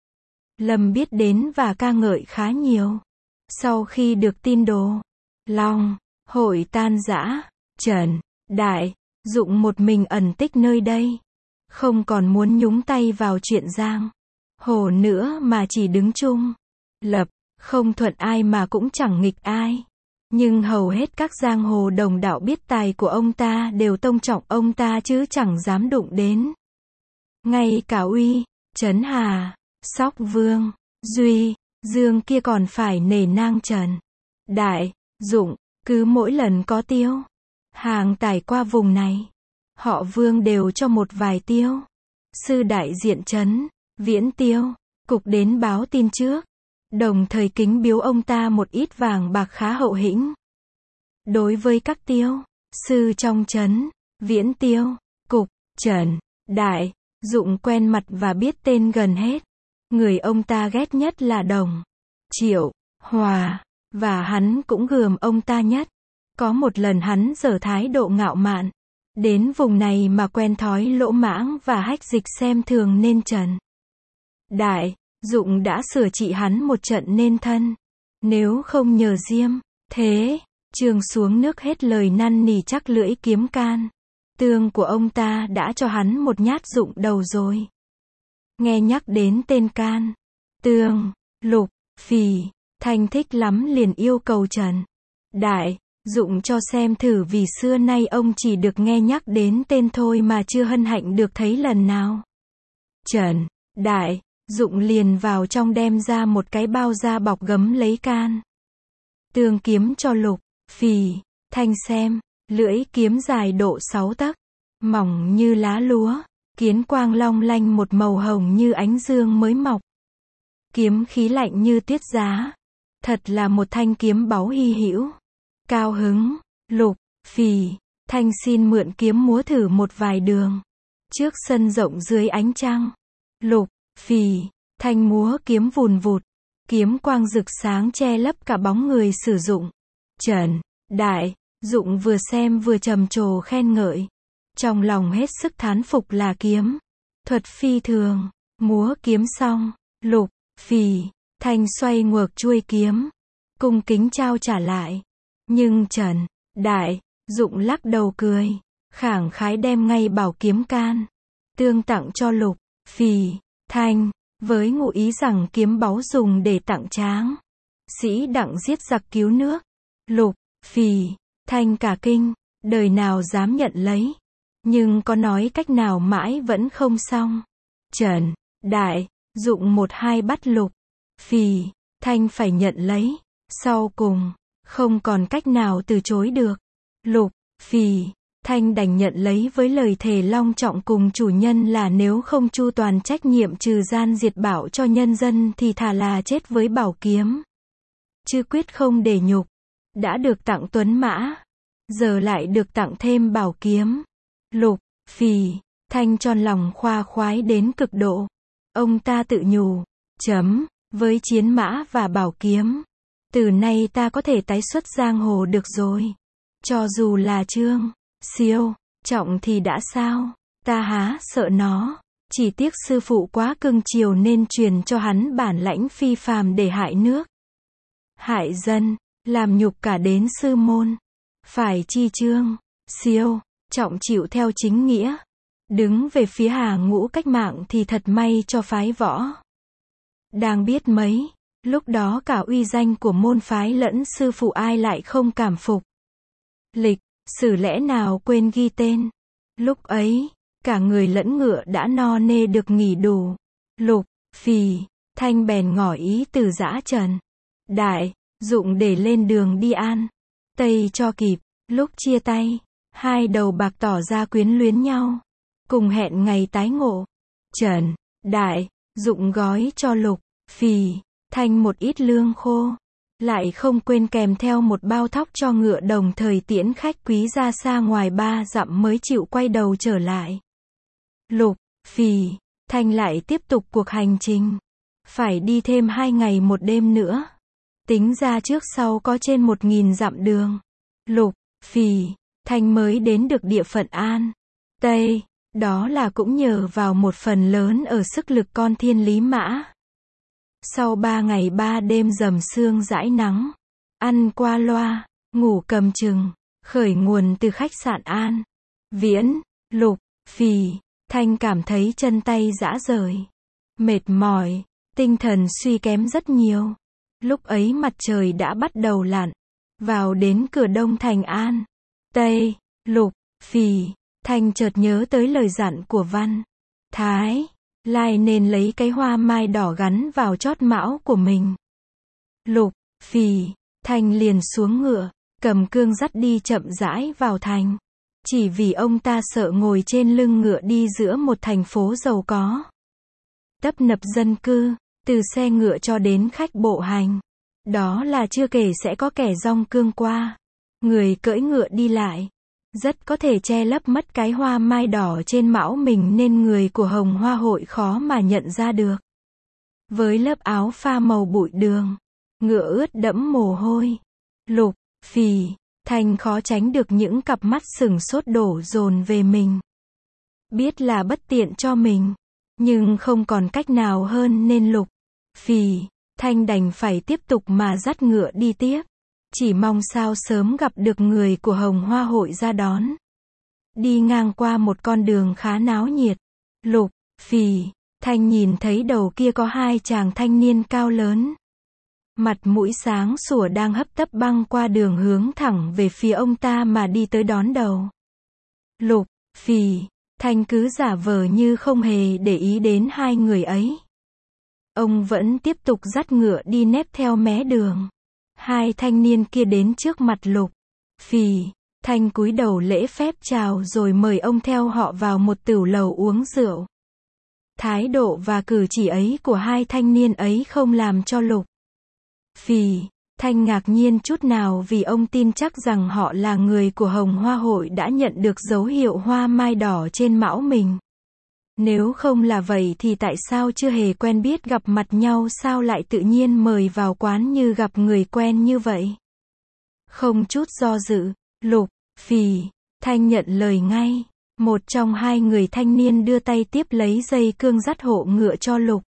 lâm biết đến và ca ngợi khá nhiều. Sau khi được tin đồ Long hội tan rã, Trần Đại Dụng một mình ẩn tích nơi đây, không còn muốn nhúng tay vào chuyện giang hồ nữa mà chỉ đứng chung lập, không thuận ai mà cũng chẳng nghịch ai. Nhưng hầu hết các giang hồ đồng đạo biết tài của ông ta đều tôn trọng ông ta chứ chẳng dám đụng đến. Ngay cả Uy, Trấn Hà, Sóc Vương, Duy, Dương kia còn phải nể nang Trần Đại Dụng. Cứ mỗi lần có tiêu hàng tải qua vùng này, họ Vương đều cho một vài tiêu sư đại diện trấn Viễn Tiêu cục đến báo tin trước, đồng thời kính biếu ông ta một ít vàng bạc khá hậu hĩnh. Đối với các tiêu sư trong trấn Viễn Tiêu cục, Trần Đại Dụng quen mặt và biết tên gần hết. Người ông ta ghét nhất là Đồng Triệu Hòa, và hắn cũng gườm ông ta nhất. Có một lần hắn giở thái độ ngạo mạn, đến vùng này mà quen thói lỗ mãng và hách dịch xem thường nên Trần Đại Dụng đã sửa trị hắn một trận nên thân. Nếu không nhờ Diêm Thế Trương xuống nước hết lời năn nỉ chắc lưỡi kiếm can tương của ông ta đã cho hắn một nhát Dụng đầu rồi. Nghe nhắc đến tên can tương, Lục, Phì, Thanh thích lắm liền yêu cầu Trần Đại Dụng cho xem thử, vì xưa nay ông chỉ được nghe nhắc đến tên thôi mà chưa hân hạnh được thấy lần nào. Trần Đại Dụng liền vào trong đem ra một cái bao da bọc gấm lấy can tương kiếm cho Lục, Phì, Thanh xem. Lưỡi kiếm dài độ sáu tấc, mỏng như lá lúa, kiến quang long lanh một màu hồng như ánh dương mới mọc. Kiếm khí lạnh như tuyết giá. Thật là một thanh kiếm báu hy hữu. Cao hứng, Lục, Phì, Thanh xin mượn kiếm múa thử một vài đường. Trước sân rộng dưới ánh trăng. Lục, Phì, Thanh múa kiếm vùn vụt. Kiếm quang rực sáng che lấp cả bóng người sử dụng. Trần Đại Dụng vừa xem vừa trầm trồ khen ngợi. Trong lòng hết sức thán phục là kiếm thuật phi thường. Múa kiếm xong, Lục, Phì, Thanh xoay ngược chuôi kiếm, cung kính trao trả lại. Nhưng Trần Đại Dụng lắc đầu cười, khẳng khái đem ngay bảo kiếm can tương tặng cho Lục, Phì, Thanh, với ngụ ý rằng kiếm báu dùng để tặng tráng sĩ đặng giết giặc cứu nước. Lục, Phì, Thanh cả kinh, đời nào dám nhận lấy, nhưng có nói cách nào mãi vẫn không xong. Trần Đại Dụng một hai bắt Lục, Phì, Thanh phải nhận lấy. Sau cùng không còn cách nào từ chối được. Lục, Phì, Thanh đành nhận lấy với lời thề long trọng cùng chủ nhân là nếu không chu toàn trách nhiệm trừ gian diệt bảo cho nhân dân thì thà là chết với bảo kiếm, chứ quyết không để nhục. Đã được tặng tuấn mã, giờ lại được tặng thêm bảo kiếm. Lục, Phì, Thanh tròn lòng khoa khoái đến cực độ. Ông ta tự nhủ, chấm, với chiến mã và bảo kiếm, từ nay ta có thể tái xuất giang hồ được rồi. Cho dù là Trương, Siêu, Trọng thì đã sao? Ta há sợ nó. Chỉ tiếc sư phụ quá cưng chiều nên truyền cho hắn bản lãnh phi phàm để hại nước, hại dân, làm nhục cả đến sư môn. Phải chi Trương, Siêu, Trọng chịu theo chính nghĩa, đứng về phía hàng ngũ cách mạng thì thật may cho phái võ. Đang biết mấy, lúc đó cả uy danh của môn phái lẫn sư phụ ai lại không cảm phục. Lịch sử lẽ nào quên ghi tên. Lúc ấy, cả người lẫn ngựa đã no nê được nghỉ đủ. Lục, Phì, Thanh bèn ngỏ ý từ giã trần. Đại, Dụng để lên đường đi An, Tây cho kịp. Lúc chia tay, hai đầu bạc tỏ ra quyến luyến nhau, cùng hẹn ngày tái ngộ. Trần, Đại, Dụng gói cho Lục, Phì, Thanh một ít lương khô, lại không quên kèm theo một bao thóc cho ngựa, đồng thời tiễn khách quý ra xa ngoài ba dặm mới chịu quay đầu trở lại. Lục, Phì, Thanh lại tiếp tục cuộc hành trình. Phải đi thêm hai ngày một đêm nữa. Tính ra trước sau có trên một nghìn dặm đường. Lục, Phì, Thanh mới đến được địa phận An, Tây. Đó là cũng nhờ vào một phần lớn ở sức lực con thiên lý mã. Sau ba ngày ba đêm rầm sương rãi nắng, ăn qua loa, ngủ cầm chừng, khởi nguồn từ khách sạn An Viễn, Lục, Phì, Thanh cảm thấy chân tay rã rời, mệt mỏi, tinh thần suy kém rất nhiều. Lúc ấy mặt trời đã bắt đầu lặn, vào đến cửa đông thành An, Tây. Lục, Phì, Thanh chợt nhớ tới lời dặn của Văn Thái Lai nên lấy cái hoa mai đỏ gắn vào chót mão của mình. Lục, Phì, Thanh liền xuống ngựa, cầm cương dắt đi chậm rãi vào thành. Chỉ vì ông ta sợ ngồi trên lưng ngựa đi giữa một thành phố giàu có, tấp nập dân cư, từ xe ngựa cho đến khách bộ hành. Đó là chưa kể sẽ có kẻ dong cương qua, người cưỡi ngựa đi lại, rất có thể che lấp mất cái hoa mai đỏ trên mão mình nên người của Hồng Hoa hội khó mà nhận ra được. Với lớp áo pha màu bụi đường, ngựa ướt đẫm mồ hôi, Lục, Phì, Thanh khó tránh được những cặp mắt sửng sốt đổ dồn về mình. Biết là bất tiện cho mình, nhưng không còn cách nào hơn nên Lục, Phì, Thanh đành phải tiếp tục mà dắt ngựa đi tiếp. Chỉ mong sao sớm gặp được người của Hồng Hoa hội ra đón. Đi ngang qua một con đường khá náo nhiệt, Lục, Phì, Thanh nhìn thấy đầu kia có hai chàng thanh niên cao lớn, mặt mũi sáng sủa đang hấp tấp băng qua đường hướng thẳng về phía ông ta mà đi tới đón đầu. Lục, Phì, Thanh cứ giả vờ như không hề để ý đến hai người ấy. Ông vẫn tiếp tục dắt ngựa đi nép theo mé đường. Hai thanh niên kia đến trước mặt Lục, Phì, Thanh cúi đầu lễ phép chào rồi mời ông theo họ vào một tửu lầu uống rượu. Thái độ và cử chỉ ấy của hai thanh niên ấy không làm cho Lục, Phì, Thanh ngạc nhiên chút nào, vì ông tin chắc rằng họ là người của Hồng Hoa hội đã nhận được dấu hiệu hoa mai đỏ trên mão mình. Nếu không là vậy thì tại sao chưa hề quen biết gặp mặt nhau sao lại tự nhiên mời vào quán như gặp người quen như vậy? Không chút do dự, Lục, Phì, Thanh nhận lời ngay. Một trong hai người thanh niên đưa tay tiếp lấy dây cương dắt hộ ngựa cho Lục,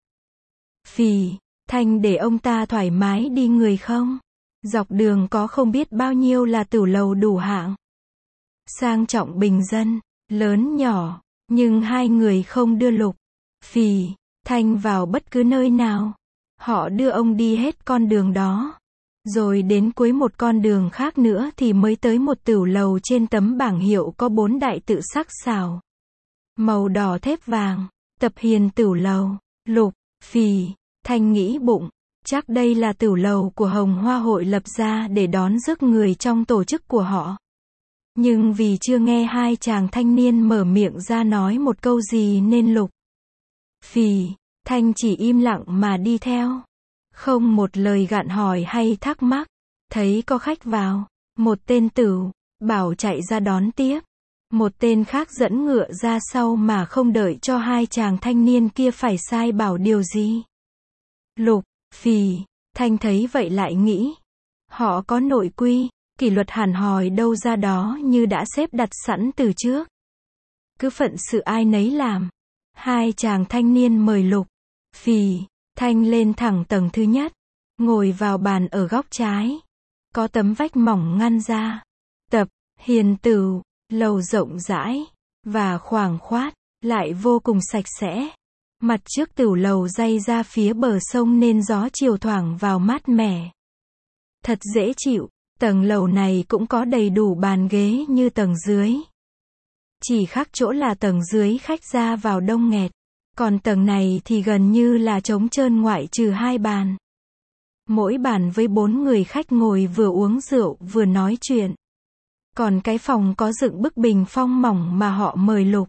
Phì, Thanh để ông ta thoải mái đi người không. Dọc đường có không biết bao nhiêu là tửu lầu đủ hạng, sang trọng bình dân, lớn nhỏ. Nhưng hai người không đưa Lục, Phì, Thanh vào bất cứ nơi nào. Họ đưa ông đi hết con đường đó. Rồi đến cuối một con đường khác nữa thì mới tới một tửu lầu trên tấm bảng hiệu có bốn đại tự sắc sảo, màu đỏ thép vàng, Tập Hiền tửu lầu. Lục, Phì, Thanh nghĩ bụng, chắc đây là tửu lầu của Hồng Hoa hội lập ra để đón rước người trong tổ chức của họ. Nhưng vì chưa nghe hai chàng thanh niên mở miệng ra nói một câu gì nên Lục, Phì, Thanh chỉ im lặng mà đi theo. Không một lời gạn hỏi hay thắc mắc. Thấy có khách vào, một tên tửu bảo chạy ra đón tiếp. Một tên khác dẫn ngựa ra sau mà không đợi cho hai chàng thanh niên kia phải sai bảo điều gì. Lục, Phì, Thanh thấy vậy lại nghĩ, họ có nội quy, kỷ luật hẳn hòi đâu ra đó như đã xếp đặt sẵn từ trước. Cứ phận sự ai nấy làm. Hai chàng thanh niên mời Lục, Phì, Thanh lên thẳng tầng thứ nhất, ngồi vào bàn ở góc trái. Có tấm vách mỏng ngăn ra. Tập, hiền tửu, lầu rộng rãi, và khoảng khoát, lại vô cùng sạch sẽ. Mặt trước tửu lầu day ra phía bờ sông nên gió chiều thoảng vào mát mẻ. Thật dễ chịu, tầng lầu này cũng có đầy đủ bàn ghế như tầng dưới. Chỉ khác chỗ là tầng dưới khách ra vào đông nghẹt, còn tầng này thì gần như là trống trơn ngoại trừ hai bàn. Mỗi bàn với bốn người khách ngồi vừa uống rượu vừa nói chuyện. Còn cái phòng có dựng bức bình phong mỏng mà họ mời Lục,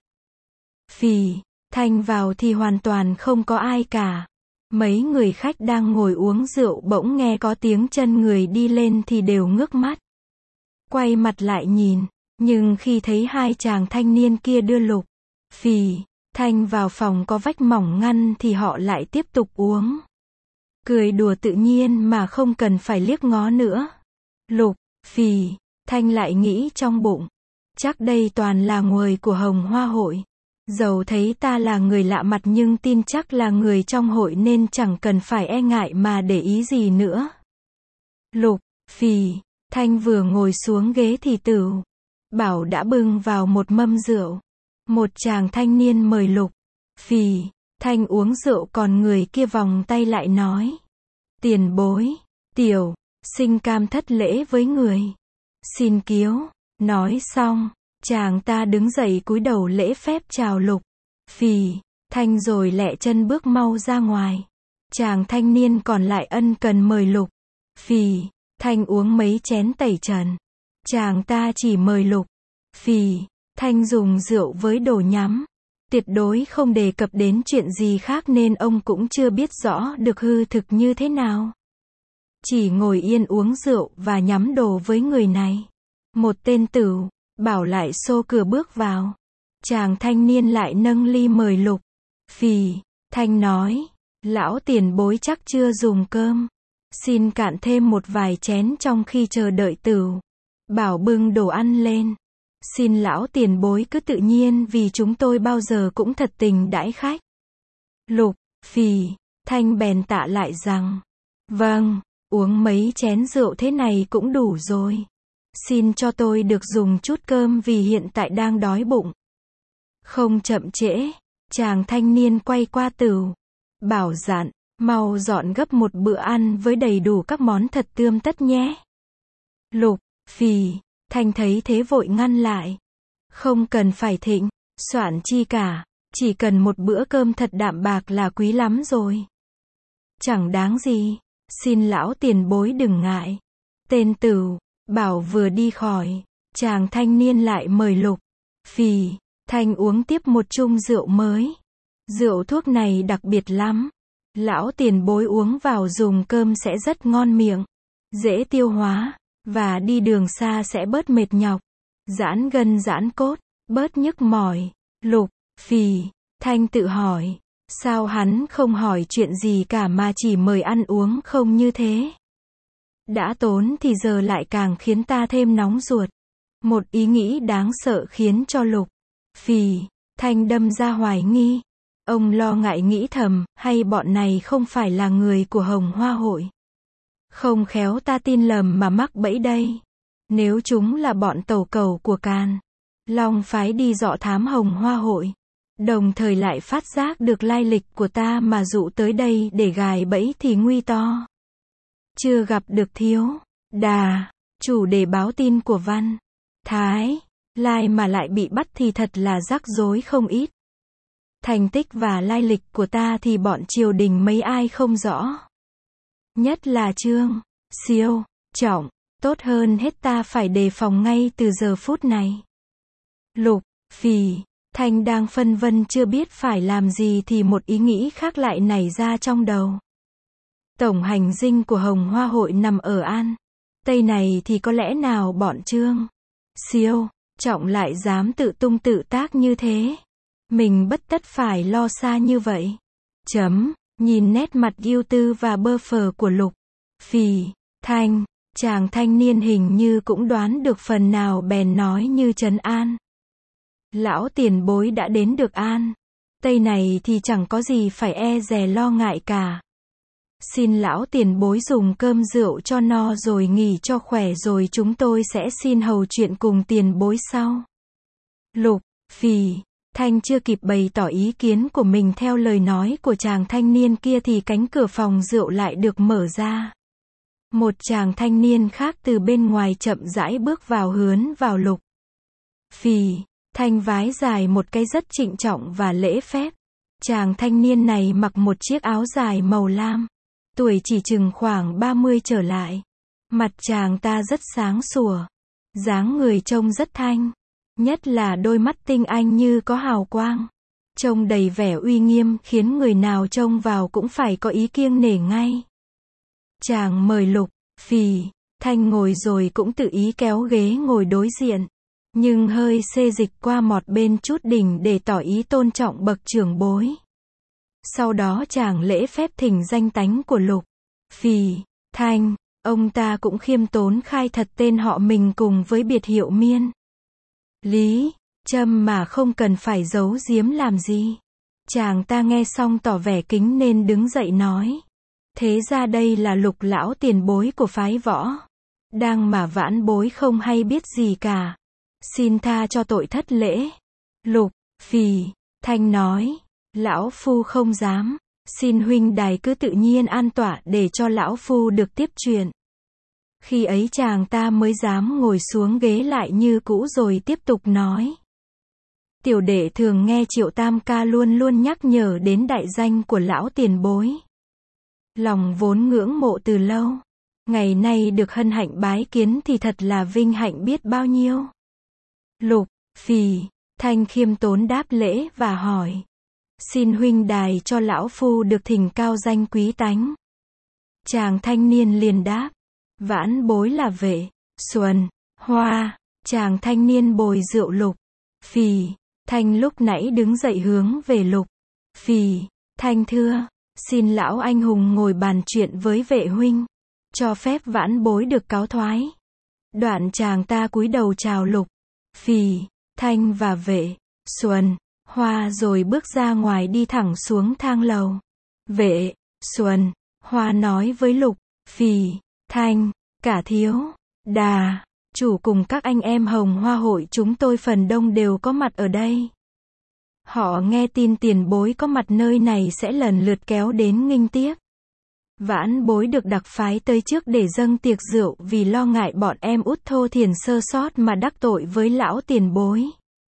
Phì, Thanh vào thì hoàn toàn không có ai cả. Mấy người khách đang ngồi uống rượu bỗng nghe có tiếng chân người đi lên thì đều ngước mắt. Quay mặt lại nhìn, nhưng khi thấy hai chàng thanh niên kia đưa Lục, Phì, Thanh vào phòng có vách mỏng ngăn thì họ lại tiếp tục uống. Cười đùa tự nhiên mà không cần phải liếc ngó nữa. Lục, Phì, Thanh lại nghĩ trong bụng. Chắc đây toàn là nguồi của Hồng Hoa hội. Dầu thấy ta là người lạ mặt nhưng tin chắc là người trong hội nên chẳng cần phải e ngại mà để ý gì nữa. Lục, Phì, Thanh vừa ngồi xuống ghế thì Tửu Bảo đã bưng vào một mâm rượu. Một chàng thanh niên mời Lục, Phì, Thanh uống rượu còn người kia vòng tay lại nói. Tiền bối, tiểu, sinh cam thất lễ với người. Xin kiếu. Nói xong, chàng ta đứng dậy cúi đầu lễ phép chào Lục, Phì, Thanh rồi lẹ chân bước mau ra ngoài. Chàng thanh niên còn lại ân cần mời Lục, Phì, Thanh uống mấy chén tẩy trần. Chàng ta chỉ mời Lục, Phì, Thanh dùng rượu với đồ nhắm. Tuyệt đối không đề cập đến chuyện gì khác nên ông cũng chưa biết rõ được hư thực như thế nào. Chỉ ngồi yên uống rượu và nhắm đồ với người này. Một tên Tửu Bảo lại xô cửa bước vào. Chàng thanh niên lại nâng ly mời Lục, Phì, Thanh nói. Lão tiền bối chắc chưa dùng cơm. Xin cạn thêm một vài chén trong khi chờ đợi Tửu Bảo bưng đồ ăn lên. Xin lão tiền bối cứ tự nhiên vì chúng tôi bao giờ cũng thật tình đãi khách. Lục, Phì, Thanh bèn tạ lại rằng. Vâng, uống mấy chén rượu thế này cũng đủ rồi. Xin cho tôi được dùng chút cơm vì hiện tại đang đói bụng. Không chậm trễ, chàng thanh niên quay qua Tửu Bảo dặn, mau dọn gấp một bữa ăn với đầy đủ các món thật tươm tất nhé. Lục, Phì, Thanh thấy thế vội ngăn lại. Không cần phải thịnh, soạn chi cả, chỉ cần một bữa cơm thật đạm bạc là quý lắm rồi. Chẳng đáng gì, xin lão tiền bối đừng ngại. Tên Tửu Bảo vừa đi khỏi, chàng thanh niên lại mời Lục, Phì, Thanh uống tiếp một chung rượu mới. Rượu thuốc này đặc biệt lắm. Lão tiền bối uống vào dùng cơm sẽ rất ngon miệng, dễ tiêu hóa, và đi đường xa sẽ bớt mệt nhọc, giãn gân giãn cốt, bớt nhức mỏi. Lục, Phì, Thanh tự hỏi, sao hắn không hỏi chuyện gì cả mà chỉ mời ăn uống không như thế? Đã tốn thì giờ lại càng khiến ta thêm nóng ruột. Một ý nghĩ đáng sợ khiến cho Lục, Phì, Thanh đâm ra hoài nghi. Ông lo ngại nghĩ thầm, hay bọn này không phải là người của Hồng Hoa hội? Không khéo ta tin lầm mà mắc bẫy đây. Nếu chúng là bọn tàu cầu của Càn Long phái đi dọ thám Hồng Hoa hội, đồng thời lại phát giác được lai lịch của ta mà dụ tới đây để gài bẫy thì nguy to. Chưa gặp được Thiếu Đà, chủ đề báo tin của Văn Thái Lai mà lại bị bắt thì thật là rắc rối không ít. Thành tích và lai lịch của ta thì bọn triều đình mấy ai không rõ. Nhất là Trương Siêu Trọng, tốt hơn hết ta phải đề phòng ngay từ giờ phút này. Lục, Phì, Thanh đang phân vân chưa biết phải làm gì thì một ý nghĩ khác lại nảy ra trong đầu. Tổng hành dinh của Hồng Hoa hội nằm ở An Tây này thì có lẽ nào bọn Trương Siêu Trọng lại dám tự tung tự tác như thế. Mình bất tất phải lo xa như vậy. Chấm, nhìn nét mặt ưu tư và bơ phờ của Lục, Phì, Thanh, Chàng thanh niên hình như cũng đoán được phần nào bèn nói như trấn an. Lão tiền bối đã đến được an Tây này thì chẳng có gì phải e dè lo ngại cả. Xin lão tiền bối dùng cơm rượu cho no rồi nghỉ cho khỏe rồi chúng tôi sẽ xin hầu chuyện cùng tiền bối sau. Lục, Phì, Thanh chưa kịp bày tỏ ý kiến của mình theo lời nói của chàng thanh niên kia thì cánh cửa phòng rượu lại được mở ra. Một chàng thanh niên khác từ bên ngoài chậm rãi bước vào hướn vào Lục, Phì, Thanh vái dài một cái rất trịnh trọng và lễ phép. Chàng thanh niên này mặc một chiếc áo dài màu lam. Tuổi chỉ chừng khoảng ba mươi trở lại. Mặt chàng ta rất sáng sủa. Dáng người trông rất thanh. Nhất là đôi mắt tinh anh như có hào quang. Trông đầy vẻ uy nghiêm khiến người nào trông vào cũng phải có ý kiêng nể ngay. Chàng mời Lục, Phì, Thanh ngồi rồi cũng tự ý kéo ghế ngồi đối diện. Nhưng hơi xê dịch qua một bên chút đỉnh để tỏ ý tôn trọng bậc trưởng bối. Sau đó chàng lễ phép thỉnh danh tánh của Lục, Phì, Thanh. Ông ta cũng khiêm tốn khai thật tên họ mình cùng với biệt hiệu Miên, Lý, Trâm mà không cần phải giấu giếm làm gì. Chàng ta nghe xong tỏ vẻ kính nên đứng dậy nói. Thế ra đây là Lục lão tiền bối của phái võ. Đang mà vãn bối không hay biết gì cả. Xin tha cho tội thất lễ. Lục, Phì, Thanh nói. Lão phu không dám. Xin huynh đài cứ tự nhiên an tọa để cho lão phu được tiếp chuyện. Khi ấy chàng ta mới dám ngồi xuống ghế lại như cũ rồi tiếp tục nói. Tiểu đệ thường nghe Triệu Tam ca luôn luôn nhắc nhở đến đại danh của lão tiền bối. Lòng vốn ngưỡng mộ từ lâu. Ngày nay được hân hạnh bái kiến thì thật là vinh hạnh biết bao nhiêu. Lục, Phì, Thanh khiêm tốn đáp lễ và hỏi. Xin huynh đài cho lão phu được thỉnh cao danh quý tánh. Chàng thanh niên liền đáp. Vãn bối là Vệ, Xuân, Hoa. Chàng thanh niên bồi rượu Lục, Phì, Thanh lúc nãy đứng dậy hướng về Lục, Phì, Thanh thưa. Xin lão anh hùng ngồi bàn chuyện với Vệ huynh. Cho phép vãn bối được cáo thoái. Đoạn chàng ta cúi đầu chào Lục, Phì, Thanh và Vệ, Xuân, Hoa rồi bước ra ngoài đi thẳng xuống thang lầu. Vệ, Xuân, Hoa nói với Lục, Phì, Thanh, cả thiếu, đà, chủ cùng các anh em Hồng Hoa hội chúng tôi phần đông đều có mặt ở đây. Họ nghe tin tiền bối có mặt nơi này sẽ lần lượt kéo đến nghênh tiếp. Vãn bối được đặc phái tới trước để dâng tiệc rượu vì lo ngại bọn em út thô thiền sơ sót mà đắc tội với lão tiền bối.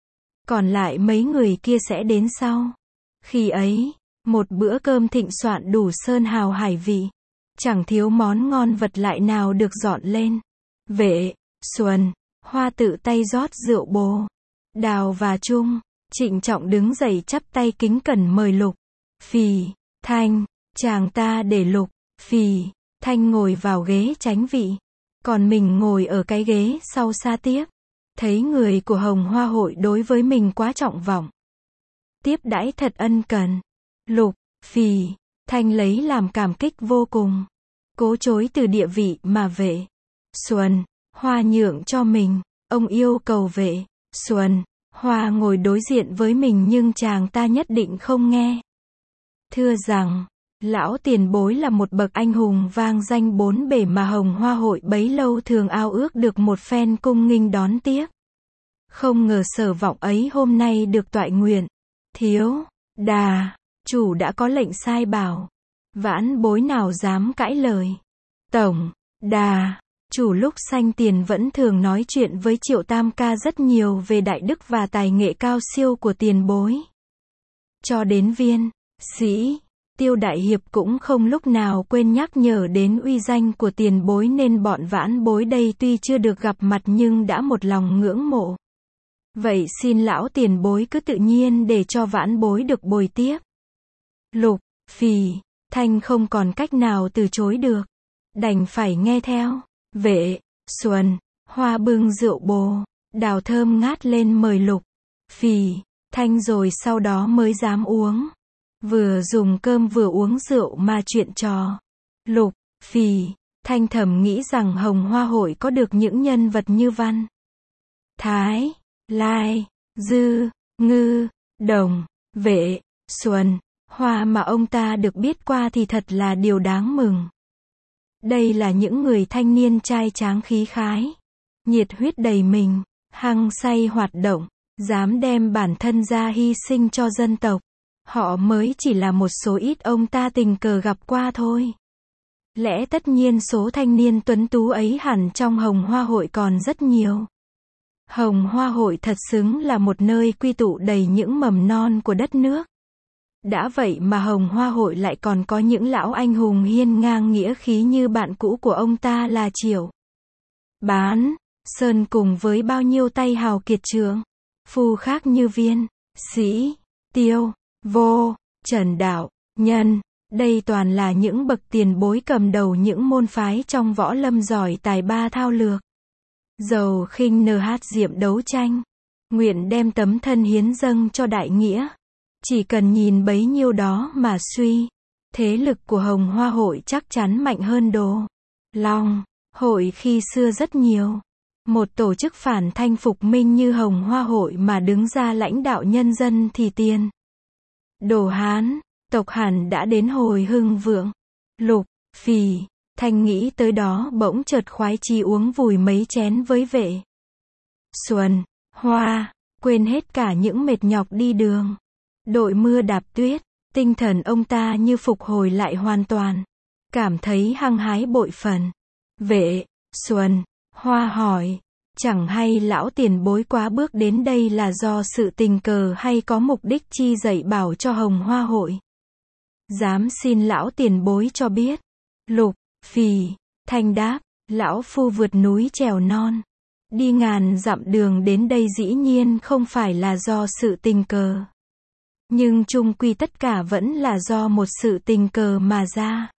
Còn lại mấy người kia sẽ đến sau. Khi ấy, một bữa cơm thịnh soạn đủ sơn hào hải vị. Chẳng thiếu món ngon vật lại nào được dọn lên. Vệ, Xuân, Hoa tự tay rót rượu bồ. Đào và Trung, trịnh trọng đứng dậy chắp tay kính cẩn mời Lục, Phì, Thanh. Chàng ta để Lục, Phì, Thanh ngồi vào ghế chánh vị. Còn mình ngồi ở cái ghế sau xa tiếp. Thấy người của Hồng Hoa hội đối với mình quá trọng vọng. Tiếp đãi thật ân cần. Lục, Phì, Thanh lấy làm cảm kích vô cùng. Cố chối từ địa vị mà Vệ, Xuân, Hoa nhượng cho mình. Ông yêu cầu Vệ, Xuân, Hoa ngồi đối diện với mình nhưng chàng ta nhất định không nghe. Thưa rằng, lão tiền bối là một bậc anh hùng vang danh bốn bể mà Hồng Hoa hội bấy lâu thường ao ước được một phen cung nghinh đón tiếp. Không ngờ sở vọng ấy hôm nay được toại nguyện. Thiếu, đà, chủ đã có lệnh sai bảo. Vãn bối nào dám cãi lời. Tổng, đà, chủ lúc sanh tiền vẫn thường nói chuyện với Triệu Tam ca rất nhiều về đại đức và tài nghệ cao siêu của tiền bối. Cho đến viên, sĩ, Tiêu đại hiệp cũng không lúc nào quên nhắc nhở đến uy danh của tiền bối nên bọn vãn bối đây tuy chưa được gặp mặt nhưng đã một lòng ngưỡng mộ. Vậy xin lão tiền bối cứ tự nhiên để cho vãn bối được bồi tiếp. Lục, Phì, Thanh không còn cách nào từ chối được. Đành phải nghe theo. Vệ, Xuân, Hoa bưng rượu bồ, đào thơm ngát lên mời Lục, Phì, Thanh rồi sau đó mới dám uống. Vừa dùng cơm vừa uống rượu mà chuyện trò. Lục, Phì, Thanh thầm nghĩ rằng Hồng Hoa hội có được những nhân vật như Văn, Thái, Lai, Dư, Ngư, Đồng, Vệ, Xuân, Hoa mà ông ta được biết qua thì thật là điều đáng mừng. Đây là những người thanh niên trai tráng khí khái, nhiệt huyết đầy mình, hăng say hoạt động, dám đem bản thân ra hy sinh cho dân tộc. Họ mới chỉ là một số ít ông ta tình cờ gặp qua thôi. Lẽ tất nhiên số thanh niên tuấn tú ấy hẳn trong Hồng Hoa hội còn rất nhiều. Hồng Hoa hội thật xứng là một nơi quy tụ đầy những mầm non của đất nước. Đã vậy mà Hồng Hoa hội lại còn có những lão anh hùng hiên ngang nghĩa khí như bạn cũ của ông ta là Triệu Bán Sơn cùng với bao nhiêu tay hào kiệt trượng, phu khác như Viên, Sĩ, Tiêu, Vô, Trần Đạo, Nhân. Đây toàn là những bậc tiền bối cầm đầu những môn phái trong võ lâm giỏi tài ba thao lược. Dầu khinh nh diệm đấu tranh, nguyện đem tấm thân hiến dâng cho đại nghĩa. Chỉ cần nhìn bấy nhiêu đó mà suy, thế lực của Hồng Hoa hội chắc chắn mạnh hơn Đồ Long hội khi xưa rất nhiều. Một tổ chức phản thanh phục minh như Hồng Hoa hội mà đứng ra lãnh đạo nhân dân thì tiền Đồ Hán tộc hẳn đã đến hồi hưng vượng. Lục, Phì, Thanh nghĩ tới đó bỗng chợt khoái chí uống vùi mấy chén với Vệ, Xuân, Hoa, quên hết cả những mệt nhọc đi đường, đội mưa đạp tuyết. Tinh thần ông ta như phục hồi lại hoàn toàn, cảm thấy hăng hái bội phần. Vệ, Xuân, Hoa hỏi, chẳng hay lão tiền bối quá bước đến đây là do sự tình cờ hay có mục đích chi dạy bảo cho Hồng Hoa hội? Dám xin lão tiền bối cho biết. Lục, Phì, Thanh đáp, lão phu vượt núi trèo non, đi ngàn dặm đường đến đây dĩ nhiên không phải là do sự tình cờ. Nhưng chung quy tất cả vẫn là do một sự tình cờ mà ra.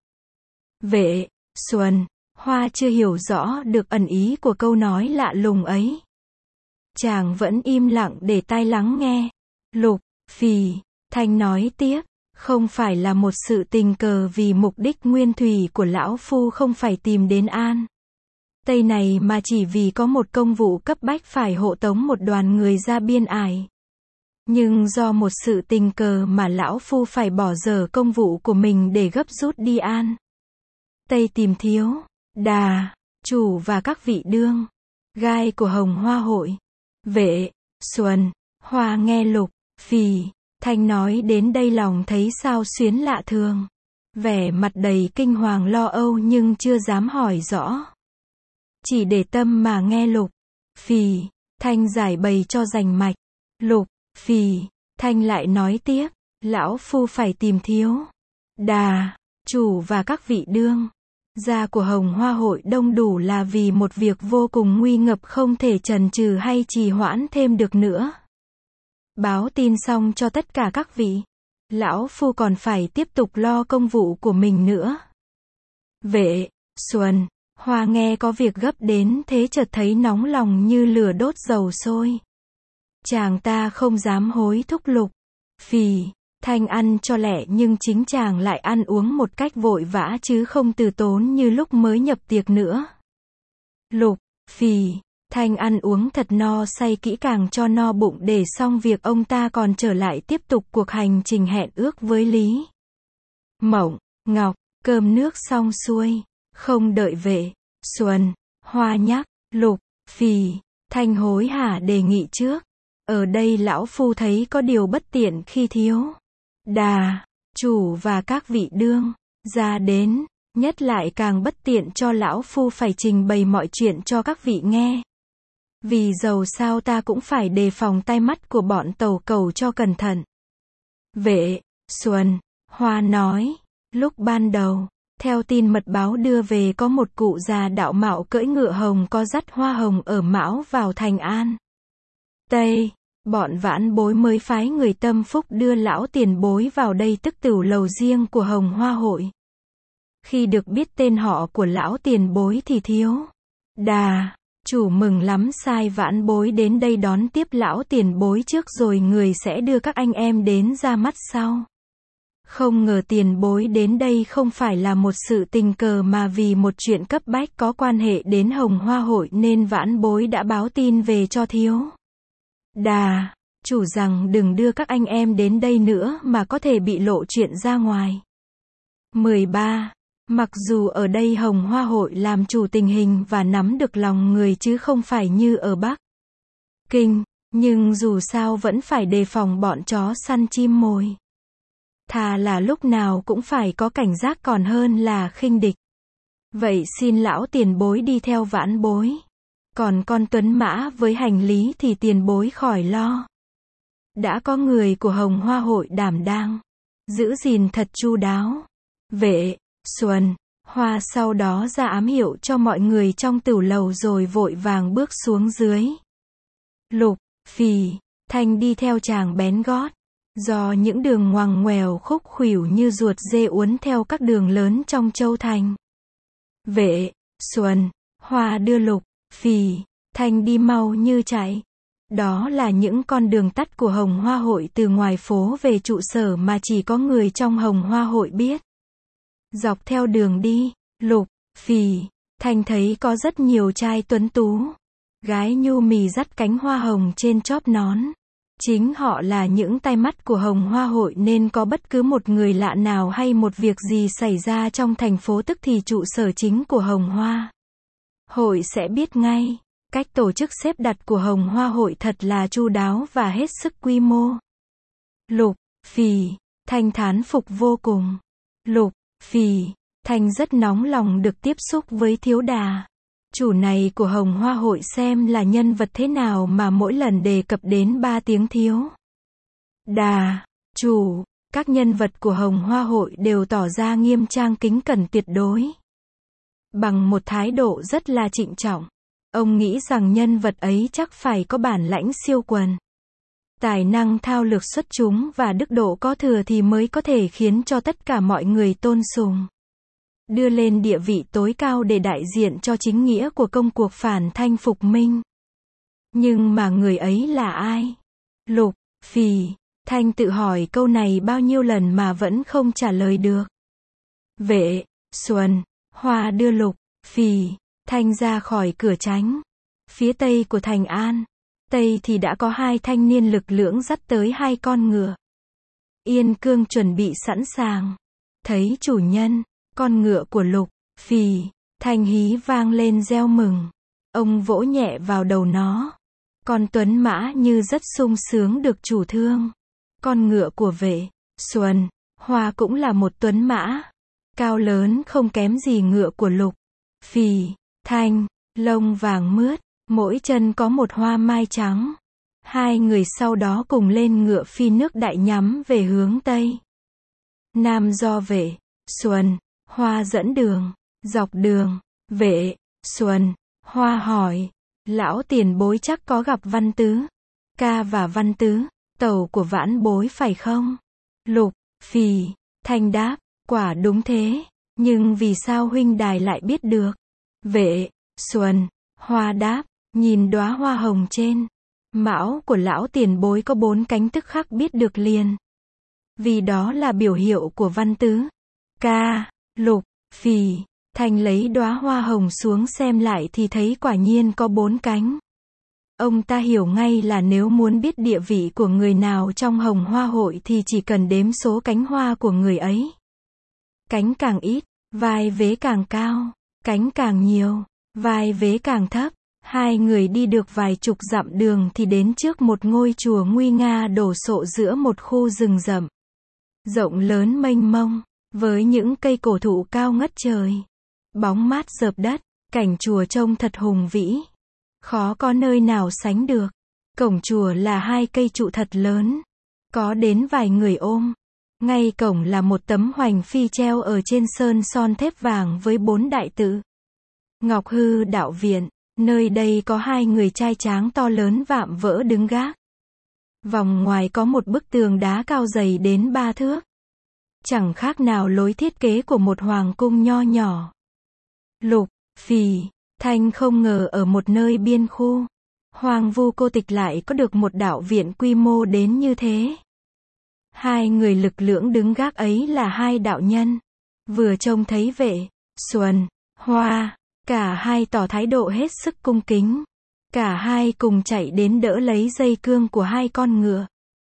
Vệ, Xuân, Hoa chưa hiểu rõ được ẩn ý của câu nói lạ lùng ấy. Chàng vẫn im lặng để tai lắng nghe. Lục, Phì, Thanh nói tiếp, không phải là một sự tình cờ vì mục đích nguyên thủy của lão phu không phải tìm đến An Tây này mà chỉ vì có một công vụ cấp bách phải hộ tống một đoàn người ra biên ải. Nhưng do một sự tình cờ mà lão phu phải bỏ dở công vụ của mình để gấp rút đi An Tây tìm Thiếu Đà chủ và các vị đương gai của Hồng Hoa hội. Vệ, Xuân, Hoa nghe Lục, Phì, Thanh nói đến đây lòng thấy sao xuyến lạ thường, vẻ mặt đầy kinh hoàng lo âu nhưng chưa dám hỏi rõ. Chỉ để tâm mà nghe Lục, Phì, Thanh giải bày cho rành mạch. Lục, Phì, Thanh lại nói tiếp, lão phu phải tìm Thiếu Đà chủ và các vị đương gia của Hồng Hoa hội đông đủ là vì một việc vô cùng nguy ngập không thể chần chừ hay trì hoãn thêm được nữa. Báo tin xong cho tất cả các vị, lão phu còn phải tiếp tục lo công vụ của mình nữa. Vệ, Xuân, Hoa nghe có việc gấp đến thế chợt thấy nóng lòng như lửa đốt dầu sôi. Chàng ta không dám hối thúc Lục, Phì, Thanh ăn cho lẹ nhưng chính chàng lại ăn uống một cách vội vã chứ không từ tốn như lúc mới nhập tiệc nữa. Lục, Phì, Thanh ăn uống thật no say kỹ càng cho no bụng để xong việc ông ta còn trở lại tiếp tục cuộc hành trình hẹn ước với Lý Mộng, Ngọc. Cơm nước xong xuôi, không đợi Vệ, Xuân, Hoa nhắc, Lục, Phì, Thanh hối hả đề nghị trước. Ở đây lão phu thấy có điều bất tiện khi Thiếu Đà chủ và các vị đương gia đến, nhất lại càng bất tiện cho lão phu phải trình bày mọi chuyện cho các vị nghe. Vì dầu sao ta cũng phải đề phòng tai mắt của bọn tàu cầu cho cẩn thận. Vệ, Xuân, Hoa nói, lúc ban đầu, theo tin mật báo đưa về có một cụ già đạo mạo cưỡi ngựa hồng có dắt hoa hồng ở mão vào thành An Tây. Bọn vãn bối mới phái người tâm phúc đưa lão tiền bối vào đây tức tửu lầu riêng của Hồng Hoa hội. Khi được biết tên họ của lão tiền bối thì Thiếu Đà chủ mừng lắm sai vãn bối đến đây đón tiếp lão tiền bối trước rồi người sẽ đưa các anh em đến ra mắt sau. Không ngờ tiền bối đến đây không phải là một sự tình cờ mà vì một chuyện cấp bách có quan hệ đến Hồng Hoa hội nên vãn bối đã báo tin về cho thiếu đà chủ rằng đừng đưa các anh em đến đây nữa mà có thể bị lộ chuyện ra ngoài. mười ba. Mặc dù ở đây Hồng Hoa hội làm chủ tình hình và nắm được lòng người chứ không phải như ở Bắc Kinh, nhưng dù sao vẫn phải đề phòng bọn chó săn chim mồi. Thà là lúc nào cũng phải có cảnh giác còn hơn là khinh địch. Vậy xin lão tiền bối đi theo vãn bối. Còn con tuấn mã với hành lý thì tiền bối khỏi lo. Đã có người của Hồng Hoa hội đảm đang giữ gìn thật chu đáo. Vệ, Xuân, Hoa sau đó ra ám hiệu cho mọi người trong tửu lầu rồi vội vàng bước xuống dưới. Lục, Phì, Thanh đi theo chàng bén gót. Do những đường ngoằn ngoèo khúc khuỷu như ruột dê uốn theo các đường lớn trong châu thành. Vệ, Xuân, Hoa đưa Lục, Phì, Thanh đi mau như chạy. Đó là những con đường tắt của Hồng Hoa hội từ ngoài phố về trụ sở mà chỉ có người trong Hồng Hoa hội biết. Dọc theo đường đi, Lục, Phì, Thanh thấy có rất nhiều trai tuấn tú. Gái nhu mì dắt cánh hoa hồng trên chóp nón. Chính họ là những tai mắt của Hồng Hoa hội nên có bất cứ một người lạ nào hay một việc gì xảy ra trong thành phố tức thì trụ sở chính của Hồng Hoa hội sẽ biết ngay. Cách tổ chức xếp đặt của Hồng Hoa hội thật là chu đáo và hết sức quy mô. Lục, Phì, Thanh thán phục vô cùng. Lục, Phì, Thanh rất nóng lòng được tiếp xúc với thiếu đà chủ này của Hồng Hoa hội xem là nhân vật thế nào mà mỗi lần đề cập đến ba tiếng thiếu đà chủ, các nhân vật của Hồng Hoa hội đều tỏ ra nghiêm trang kính cẩn tuyệt đối. Bằng một thái độ rất là trịnh trọng. Ông nghĩ rằng nhân vật ấy chắc phải có bản lãnh siêu quần. Tài năng thao lược xuất chúng và đức độ có thừa thì mới có thể khiến cho tất cả mọi người tôn sùng. Đưa lên địa vị tối cao để đại diện cho chính nghĩa của công cuộc phản thanh phục minh. Nhưng mà người ấy là ai? Lục, Phì, Thanh tự hỏi câu này bao nhiêu lần mà vẫn không trả lời được. Vệ, Xuân, Hoa đưa Lục, Phì, Thanh ra khỏi cửa tránh. Phía tây của thành An. Tây thì đã có hai thanh niên lực lưỡng dắt tới hai con ngựa. Yên cương chuẩn bị sẵn sàng. Thấy chủ nhân, con ngựa của Lục, Phì, Thanh hí vang lên reo mừng. Ông vỗ nhẹ vào đầu nó. Con tuấn mã như rất sung sướng được chủ thương. Con ngựa của Vệ, Xuân, Hoa cũng là một tuấn mã. Cao lớn không kém gì ngựa của Lục, Phì, Thanh, lông vàng mướt, mỗi chân có một hoa mai trắng. Hai người sau đó cùng lên ngựa phi nước đại nhắm về hướng Tây. Nam do Vệ, Xuân, Hoa dẫn đường. Dọc đường, Vệ, Xuân, Hoa hỏi. Lão tiền bối chắc có gặp Văn Tứ ca và Văn Tứ, tàu của vãn bối phải không? Lục, Phì, Thanh đáp. Quả đúng thế. Nhưng vì sao huynh đài lại biết được? Vệ, Xuân, Hoa đáp. Nhìn đóa hoa hồng trên mão của lão tiền bối có bốn cánh tức khắc biết được liền. Vì đó là biểu hiệu của Văn Tứ ca. Lục, Phì, Thanh lấy đóa hoa hồng xuống xem lại thì thấy quả nhiên có bốn cánh. Ông ta hiểu ngay là nếu muốn biết địa vị của người nào trong Hồng Hoa hội thì chỉ cần đếm số cánh hoa của người ấy. Cánh càng ít, vai vế càng cao. Cánh càng nhiều, vai vế càng thấp. Hai người đi được vài chục dặm đường thì đến trước một ngôi chùa nguy nga đổ sộ giữa một khu rừng rậm rộng lớn mênh mông, với những cây cổ thụ cao ngất trời. Bóng mát rợp đất, cảnh chùa trông thật hùng vĩ. Khó có nơi nào sánh được. Cổng chùa là hai cây trụ thật lớn. Có đến vài người ôm. Ngay cổng là một tấm hoành phi treo ở trên sơn son thép vàng với bốn đại tự. Ngọc Hư đạo viện. Nơi đây có hai người trai tráng to lớn vạm vỡ đứng gác. Vòng ngoài có một bức tường đá cao dày đến ba thước. Chẳng khác nào lối thiết kế của một hoàng cung nho nhỏ. Lục, Phì, Thanh không ngờ ở một nơi biên khu hoang vu cô tịch lại có được một đạo viện quy mô đến như thế. Hai người lực lưỡng đứng gác ấy là hai đạo nhân. Vừa trông thấy Vệ, Xuân, Hoa, cả hai tỏ thái độ hết sức cung kính. Cả hai cùng chạy đến đỡ lấy dây cương của hai con ngựa.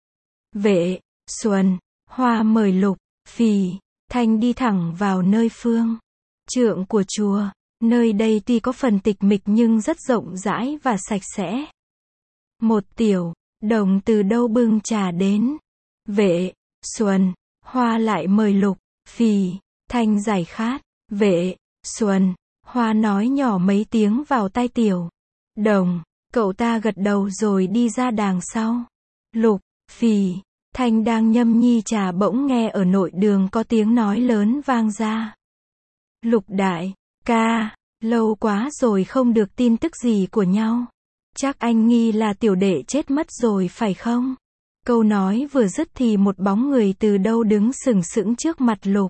Vệ, Xuân, Hoa mời Lục, Phì, Thanh đi thẳng vào nơi phương trượng của chùa. Nơi đây tuy có phần tịch mịch nhưng rất rộng rãi và sạch sẽ. Một tiểu đồng từ đâu bưng trà đến. Vệ, Xuân, Hoa lại mời Lục, Phì, Thanh giải khát. Vệ, Xuân, Hoa nói nhỏ mấy tiếng vào tai tiểu đồng. Cậu ta gật đầu rồi đi ra đàng sau. Lục, Phì, Thanh đang nhâm nhi trà bỗng nghe ở nội đường có tiếng nói lớn vang ra. Lục đại ca, lâu quá rồi không được tin tức gì của nhau. Chắc anh nghi là tiểu đệ chết mất rồi phải không? Câu nói vừa dứt thì một bóng người từ đâu đứng sừng sững trước mặt Lục,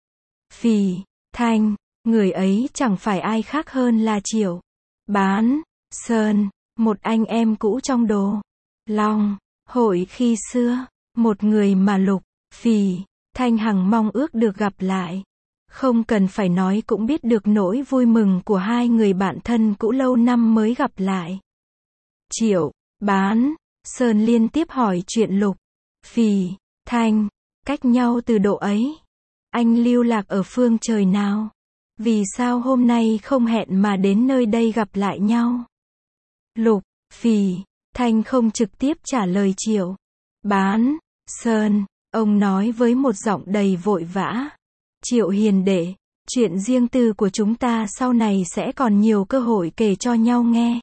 Phì, Thanh. Người ấy chẳng phải ai khác hơn là Triệu Bán Sơn, một anh em cũ trong Đồ Long hội khi xưa. Một người mà Lục, Phì, Thanh hằng mong ước được gặp lại. Không cần phải nói cũng biết được nỗi vui mừng của hai người bạn thân cũ lâu năm mới gặp lại. Triệu Bán Sơn liên tiếp hỏi chuyện Lục, Phì, Thanh, cách nhau từ độ ấy. Anh lưu lạc ở phương trời nào? Vì sao hôm nay không hẹn mà đến nơi đây gặp lại nhau? Lục, Phì, Thanh không trực tiếp trả lời Triệu Bán Sơn. Ông nói với một giọng đầy vội vã. Triệu hiền đệ, chuyện riêng tư của chúng ta sau này sẽ còn nhiều cơ hội kể cho nhau nghe.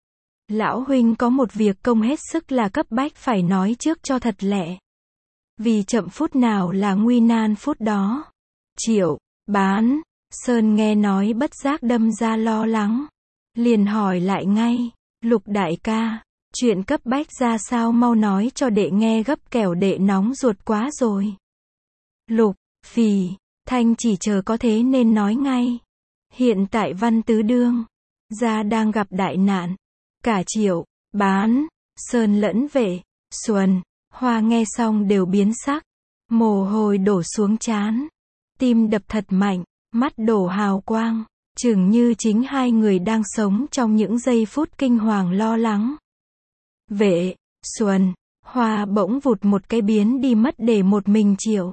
Lão huynh có một việc công hết sức là cấp bách phải nói trước cho thật lẹ. Vì chậm phút nào là nguy nan phút đó. Triệu Bán Sơn nghe nói bất giác đâm ra lo lắng. Liền hỏi lại ngay. Lục đại ca, chuyện cấp bách ra sao mau nói cho đệ nghe gấp kẻo đệ nóng ruột quá rồi. Lục, Phì, Thanh chỉ chờ có thế nên nói ngay. Hiện tại Văn Tứ Đương gia đang gặp đại nạn. Cả Triệu Bán Sơn lẫn Vệ, Xuân, Hoa nghe xong đều biến sắc. Mồ hôi đổ xuống trán. Tim đập thật mạnh, mắt đổ hào quang. Chừng như chính hai người đang sống trong những giây phút kinh hoàng lo lắng. Vệ, Xuân, Hoa bỗng vụt một cái biến đi mất để một mình Triệu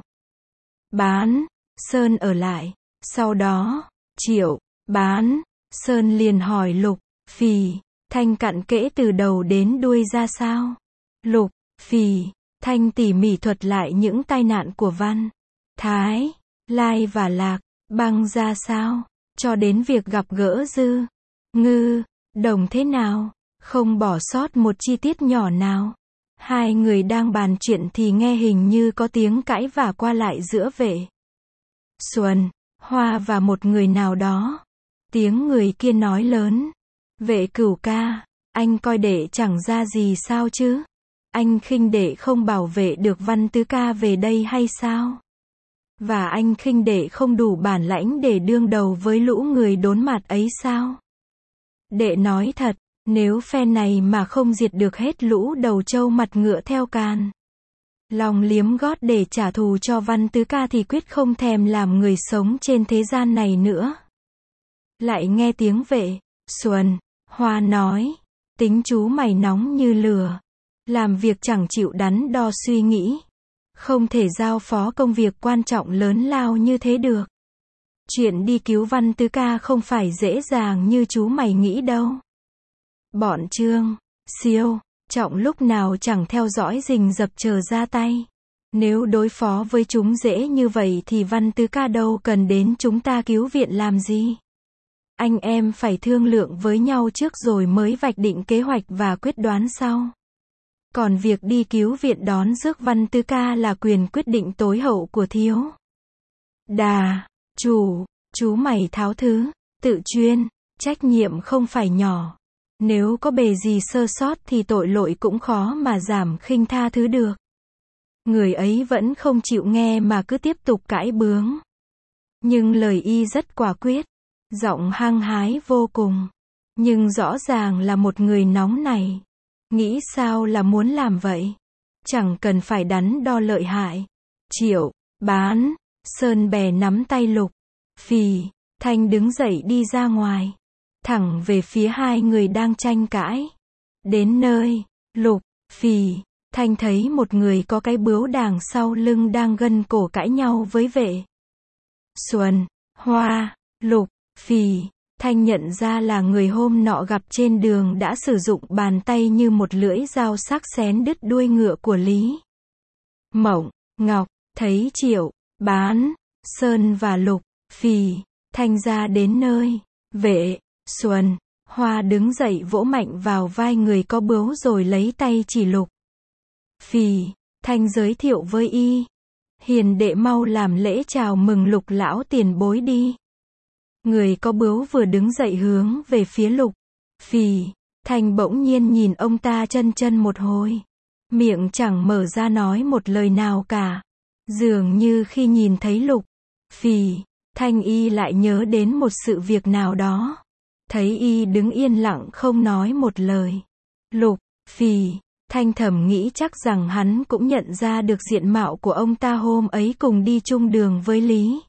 Bán Sơn ở lại. Sau đó, Triệu Bán Sơn liền hỏi Lục, Phì, Thanh cặn kẽ từ đầu đến đuôi ra sao. Lục, Phì, Thanh tỉ mỉ thuật lại những tai nạn của Văn, Thái, Lai và Lạc Băng ra sao, cho đến việc gặp gỡ Dư, Ngư, Đồng thế nào, không bỏ sót một chi tiết nhỏ nào. Hai người đang bàn chuyện thì nghe hình như có tiếng cãi vả qua lại giữa Vệ, Xuân, Hoa và một người nào đó. Tiếng người kia nói lớn. Vệ cửu ca, anh coi đệ chẳng ra gì sao chứ? Anh khinh đệ không bảo vệ được Văn Tứ ca về đây hay sao? Và anh khinh đệ không đủ bản lãnh để đương đầu với lũ người đốn mặt ấy sao? Đệ nói thật, nếu phe này mà không diệt được hết lũ đầu trâu mặt ngựa theo càn lòng liếm gót để trả thù cho Văn Tứ ca thì quyết không thèm làm người sống trên thế gian này nữa. Lại nghe tiếng Vệ, Xuân, Hoa nói, tính chú mày nóng như lửa, làm việc chẳng chịu đắn đo suy nghĩ, không thể giao phó công việc quan trọng lớn lao như thế được. Chuyện đi cứu Văn Tứ ca không phải dễ dàng như chú mày nghĩ đâu. Bọn Trương, Siêu, Trọng lúc nào chẳng theo dõi rình rập chờ ra tay. Nếu đối phó với chúng dễ như vậy thì Văn Tứ ca đâu cần đến chúng ta cứu viện làm gì. Anh em phải thương lượng với nhau trước rồi mới vạch định kế hoạch và quyết đoán sau. Còn việc đi cứu viện đón rước Văn Tứ ca là quyền quyết định tối hậu của Thiếu Đà chủ. Chú mày tháo thứ, tự chuyên, trách nhiệm không phải nhỏ. Nếu có bề gì sơ sót thì tội lỗi cũng khó mà giảm khinh tha thứ được. Người ấy vẫn không chịu nghe mà cứ tiếp tục cãi bướng. Nhưng lời y rất quả quyết, giọng hăng hái vô cùng. Nhưng rõ ràng là một người nóng này. Nghĩ sao là muốn làm vậy? chẳng cần phải đắn đo lợi hại. Triệu, Bán, Sơn bè nắm tay Lục, Phì, Thanh đứng dậy đi ra ngoài, thẳng về phía hai người đang tranh cãi. Đến nơi, Lục, Phì, Thanh thấy một người có cái bướu đằng sau lưng đang gân cổ cãi nhau với Vệ, Xuân, Hoa. Lục, Phì, Thanh nhận ra là người hôm nọ gặp trên đường đã sử dụng bàn tay như một lưỡi dao sắc xén đứt đuôi ngựa của Lý Mộng Ngọc. Thấy Triệu, Bán, Sơn và Lục, Phì, Thanh ra đến nơi, Vệ, Xuân, Hoa đứng dậy vỗ mạnh vào vai người có bướu rồi lấy tay chỉ Lục, Phì, Thanh giới thiệu với y. Hiền đệ mau làm lễ chào mừng Lục lão tiền bối đi. Người có bướu vừa đứng dậy hướng về phía Lục, Phì, Thanh bỗng nhiên nhìn ông ta chân chân một hồi. Miệng chẳng mở ra nói một lời nào cả. Dường như khi nhìn thấy Lục, Phì, Thanh y lại nhớ đến một sự việc nào đó. Thấy y đứng yên lặng không nói một lời. Lục, Phì, Thanh thầm nghĩ chắc rằng hắn cũng nhận ra được diện mạo của ông ta hôm ấy cùng đi chung đường với Lý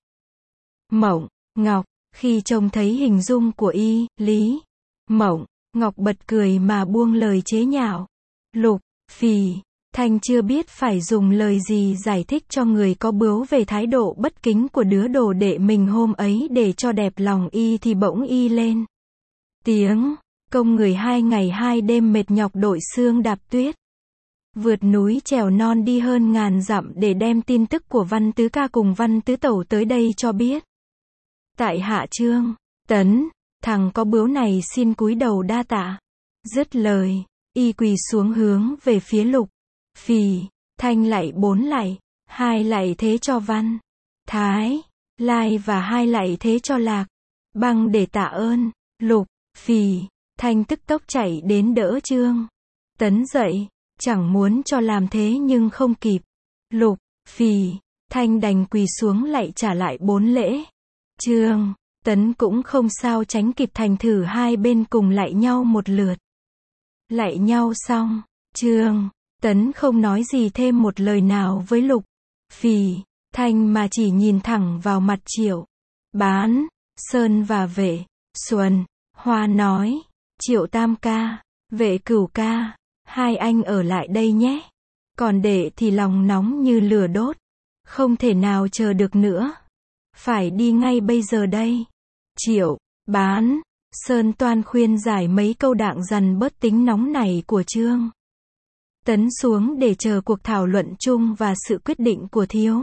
Mộng Ngọc. Khi trông thấy hình dung của y, Lý Mộng Ngọc bật cười mà buông lời chế nhạo. Lục, Phì, Thanh chưa biết phải dùng lời gì giải thích cho người có bướu về thái độ bất kính của đứa đồ đệ mình hôm ấy để cho đẹp lòng y thì bỗng y lên tiếng, công người hai ngày hai đêm mệt nhọc đội xương đạp tuyết, vượt núi trèo non đi hơn ngàn dặm để đem tin tức của Văn Tứ Ca cùng Văn Tứ Tẩu tới đây cho biết. Tại hạ Trương Tấn, thằng có bướu này xin cúi đầu đa tạ. Dứt lời, y quỳ xuống hướng về phía Lục, Phì, Thanh lạy bốn lạy, hai lạy thế cho Văn, Thái, Lai và hai lạy thế cho Lạc, Băng để tạ ơn. Lục, Phì, Thanh tức tốc chạy đến đỡ Trương Tấn dậy, chẳng muốn cho làm thế nhưng không kịp. Lục, Phì, Thanh đành quỳ xuống lạy trả lại bốn lễ. Trương Tấn cũng không sao tránh kịp, thành thử hai bên cùng lạy nhau một lượt. Lạy nhau xong, Trương Tấn không nói gì thêm một lời nào với Lục, Phì, Thanh mà chỉ nhìn thẳng vào mặt Triệu, Bán, Sơn và Vệ, Xuân. Hoa nói, Triệu Tam ca, Vệ Cửu ca, hai anh ở lại đây nhé. Còn đệ thì lòng nóng như lửa đốt, không thể nào chờ được nữa. Phải đi ngay bây giờ đây. Triệu, Bán, Sơn toan khuyên giải mấy câu đặng dằn bớt tính nóng này của Trương Tấn xuống để chờ cuộc thảo luận chung và sự quyết định của Thiếu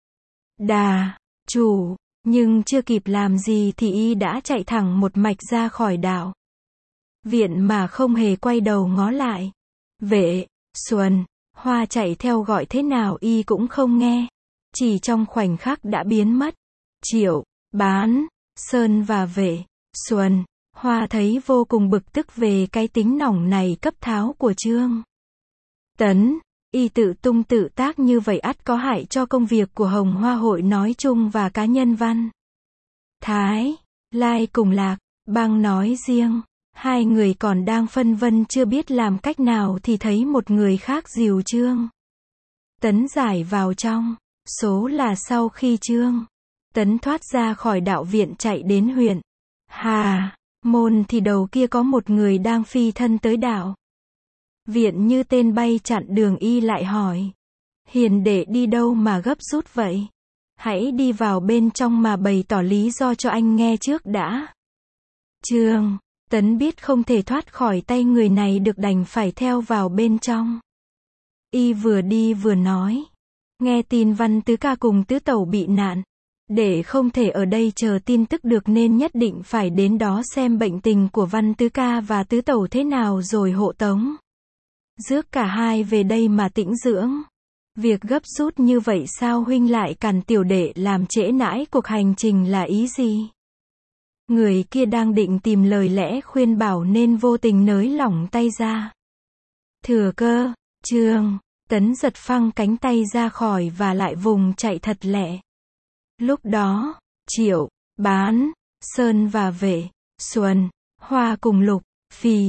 Đà Chủ. Nhưng chưa kịp làm gì thì y đã chạy thẳng một mạch ra khỏi đạo viện mà không hề quay đầu ngó lại. Vệ, Xuân, Hoa chạy theo gọi thế nào y cũng không nghe. Chỉ trong khoảnh khắc đã biến mất. Triệu, Bán, Sơn và Vệ, Xuân, Hoa thấy vô cùng bực tức về cái tính nỏng này cấp tháo của Trương Tấn. Y tự tung tự tác như vậy ắt có hại cho công việc của Hồng Hoa hội nói chung và cá nhân Văn, Thái, Lai cùng Lạc, Băng nói riêng. Hai người còn đang phân vân chưa biết làm cách nào thì thấy một người khác dìu Trương Tấn giải vào trong. Số là sau khi Trương Tấn thoát ra khỏi đạo viện chạy đến huyện Hà Môn thì đầu kia có một người đang phi thân tới đạo viện như tên bay chặn đường. Y lại hỏi, hiền đệ đi đâu mà gấp rút vậy? Hãy đi vào bên trong mà bày tỏ lý do cho anh nghe trước đã. Trương Tấn biết không thể thoát khỏi tay người này được đành phải theo vào bên trong. Y vừa đi vừa nói, nghe tin Văn Tứ Ca cùng Tứ Tẩu bị nạn, để không thể ở đây chờ tin tức được nên nhất định phải đến đó xem bệnh tình của Văn Tứ Ca và Tứ Tẩu thế nào rồi hộ tống rước cả hai về đây mà tĩnh dưỡng. Việc gấp rút như vậy sao huynh lại cản tiểu đệ làm trễ nãi cuộc hành trình là ý gì? Người kia đang định tìm lời lẽ khuyên bảo nên vô tình nới lỏng tay ra. Thừa cơ, Trương Tấn giật phăng cánh tay ra khỏi và lại vùng chạy thật lẹ. Lúc đó, Triệu, Bán, Sơn và Vệ, Xuân, Hoa cùng Lục, Phì,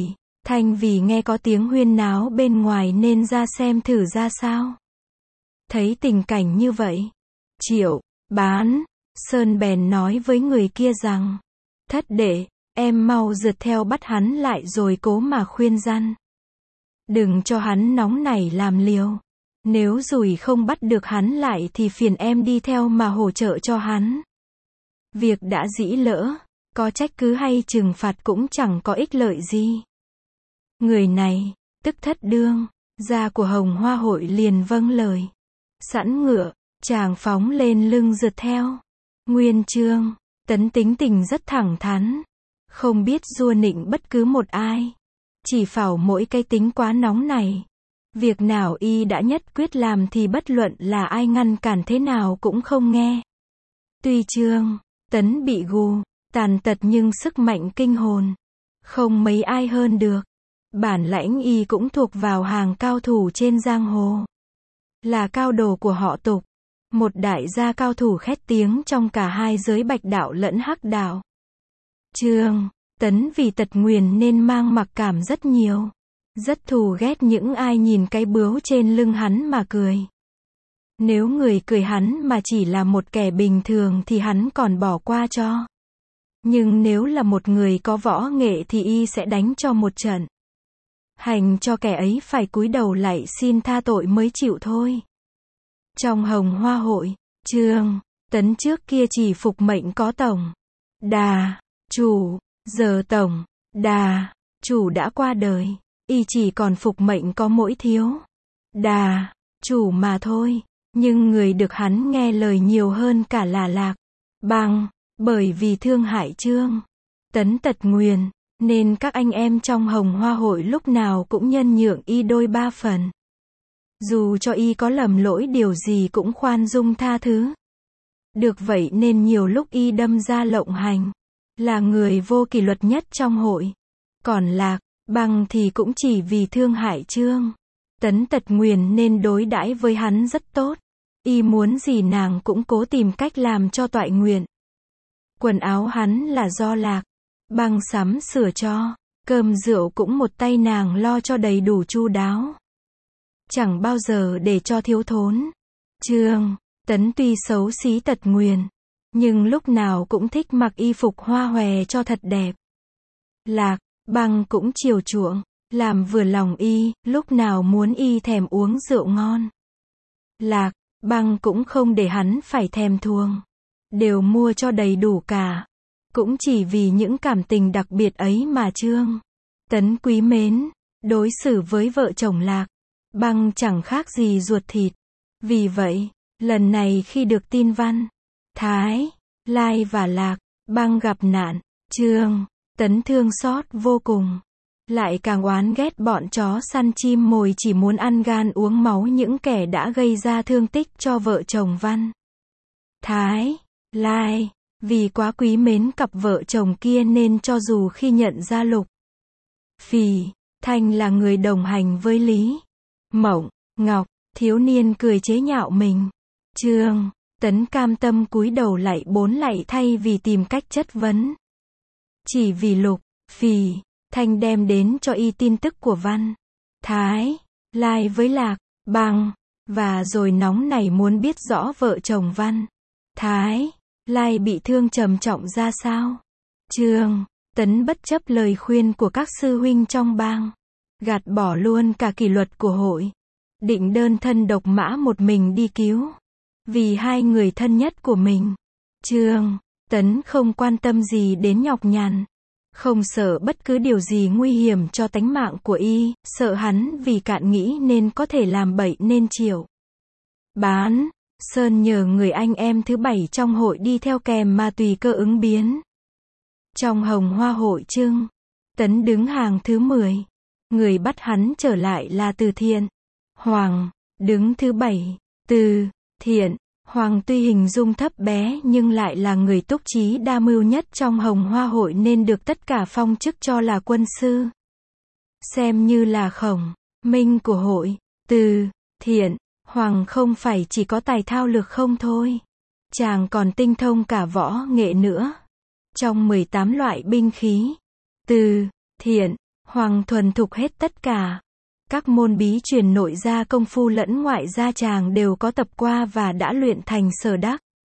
Thanh vì nghe có tiếng huyên náo bên ngoài nên ra xem thử ra sao. Thấy tình cảnh như vậy, Triệu, Bán, Sơn bèn nói với người kia rằng, thất đệ, em mau rượt theo bắt hắn lại rồi cố mà khuyên răn. Đừng cho hắn nóng nảy làm liều. Nếu rủi không bắt được hắn lại thì phiền em đi theo mà hỗ trợ cho hắn. Việc đã dĩ lỡ, có trách cứ hay trừng phạt cũng chẳng có ích lợi gì. Người này, tức Thất Đương, gia của Hồng Hoa hội liền vâng lời. Sẵn ngựa, chàng phóng lên lưng rượt theo. Nguyên chương, Tấn tính tình rất thẳng thắn, không biết giua nịnh bất cứ một ai. Chỉ phảo mỗi cái tính quá nóng này. Việc nào y đã nhất quyết làm thì bất luận là ai ngăn cản thế nào cũng không nghe. Tuy Trương, Tấn bị gù, tàn tật nhưng sức mạnh kinh hồn. Không mấy ai hơn được. Bản lãnh y cũng thuộc vào hàng cao thủ trên giang hồ. Là cao đồ của họ Tục. Một đại gia cao thủ khét tiếng trong cả hai giới bạch đạo lẫn hắc đạo. Trương, Tấn vì tật nguyền nên mang mặc cảm rất nhiều. Rất thù ghét những ai nhìn cái bướu trên lưng hắn mà cười. Nếu người cười hắn mà chỉ là một kẻ bình thường thì hắn còn bỏ qua cho. Nhưng nếu là một người có võ nghệ thì y sẽ đánh cho một trận. Hành cho kẻ ấy phải cúi đầu lạy xin tha tội mới chịu thôi. Trong Hồng Hoa hội, Trương, Tấn trước kia chỉ phục mệnh có tổng đà chủ, giờ tổng đà chủ đã qua đời, y chỉ còn phục mệnh có mỗi thiếu đà chủ mà thôi. Nhưng người được hắn nghe lời nhiều hơn cả là Lạc Băng, bởi vì thương hại Trương, Tấn tật nguyền, nên các anh em trong Hồng Hoa hội lúc nào cũng nhân nhượng y đôi ba phần. Dù cho y có lầm lỗi điều gì cũng khoan dung tha thứ. Được vậy nên nhiều lúc y đâm ra lộng hành, là người vô kỷ luật nhất trong hội. Còn Lạc Băng thì cũng chỉ vì thương hại Trương, Tấn tật nguyền nên đối đãi với hắn rất tốt. Y muốn gì nàng cũng cố tìm cách làm cho toại nguyện. Quần áo hắn là do Lạc Băng sắm sửa cho, cơm rượu cũng một tay nàng lo cho đầy đủ chu đáo. Chẳng bao giờ để cho thiếu thốn. Trương, Tấn tuy xấu xí tật nguyền, nhưng lúc nào cũng thích mặc y phục hoa hòe cho thật đẹp. Lạc Băng cũng chiều chuộng, làm vừa lòng y, lúc nào muốn y thèm uống rượu ngon. Lạc Băng cũng không để hắn phải thèm thuồng, đều mua cho đầy đủ cả. Cũng chỉ vì những cảm tình đặc biệt ấy mà Trương, Tấn quý mến, đối xử với vợ chồng Lạc Băng chẳng khác gì ruột thịt. Vì vậy, lần này khi được tin Văn, Thái, Lai và Lạc Băng gặp nạn, Trương, Tấn thương xót vô cùng. Lại càng oán ghét bọn chó săn chim mồi chỉ muốn ăn gan uống máu những kẻ đã gây ra thương tích cho vợ chồng Văn, Thái, Lai. Vì quá quý mến cặp vợ chồng kia nên cho dù khi nhận ra Lục Phì Thanh là người đồng hành với Lý Mộng Ngọc, thiếu niên cười chế nhạo mình. Trương, Tấn cam tâm cúi đầu lạy bốn lạy thay vì tìm cách chất vấn. Chỉ vì Lục Phì Thanh đem đến cho y tin tức của Văn, Thái, Lai với Lạc Băng, và rồi nóng nảy muốn biết rõ vợ chồng Văn, Thái, Lai bị thương trầm trọng ra sao. Trương, Tấn bất chấp lời khuyên của các sư huynh trong bang, gạt bỏ luôn cả kỷ luật của hội, định đơn thân độc mã một mình đi cứu. Vì hai người thân nhất của mình, Trương, Tấn không quan tâm gì đến nhọc nhằn, không sợ bất cứ điều gì nguy hiểm cho tánh mạng của y, sợ hắn vì cạn nghĩ nên có thể làm bậy nên Triệu, Bán, Sơn nhờ người anh em thứ bảy trong hội đi theo kèm mà tùy cơ ứng biến. Trong Hồng Hoa hội Trương, Tấn đứng hàng thứ mười. Người bắt hắn trở lại là Từ Thiện Hoàng, đứng thứ bảy. Từ Thiện Hoàng tuy hình dung thấp bé nhưng lại là người túc trí đa mưu nhất trong Hồng Hoa hội nên được tất cả phong chức cho là quân sư. Xem như là khổng minh của hội. Từ Thiện Hoàng không phải chỉ có tài thao lược không thôi, chàng còn tinh thông cả võ nghệ nữa. Trong mười tám loại binh khí, Từ Thiện Hoàng thuần thục hết tất cả. Các môn bí truyền nội gia công phu lẫn ngoại gia chàng đều có tập qua và đã luyện thành sở đắc.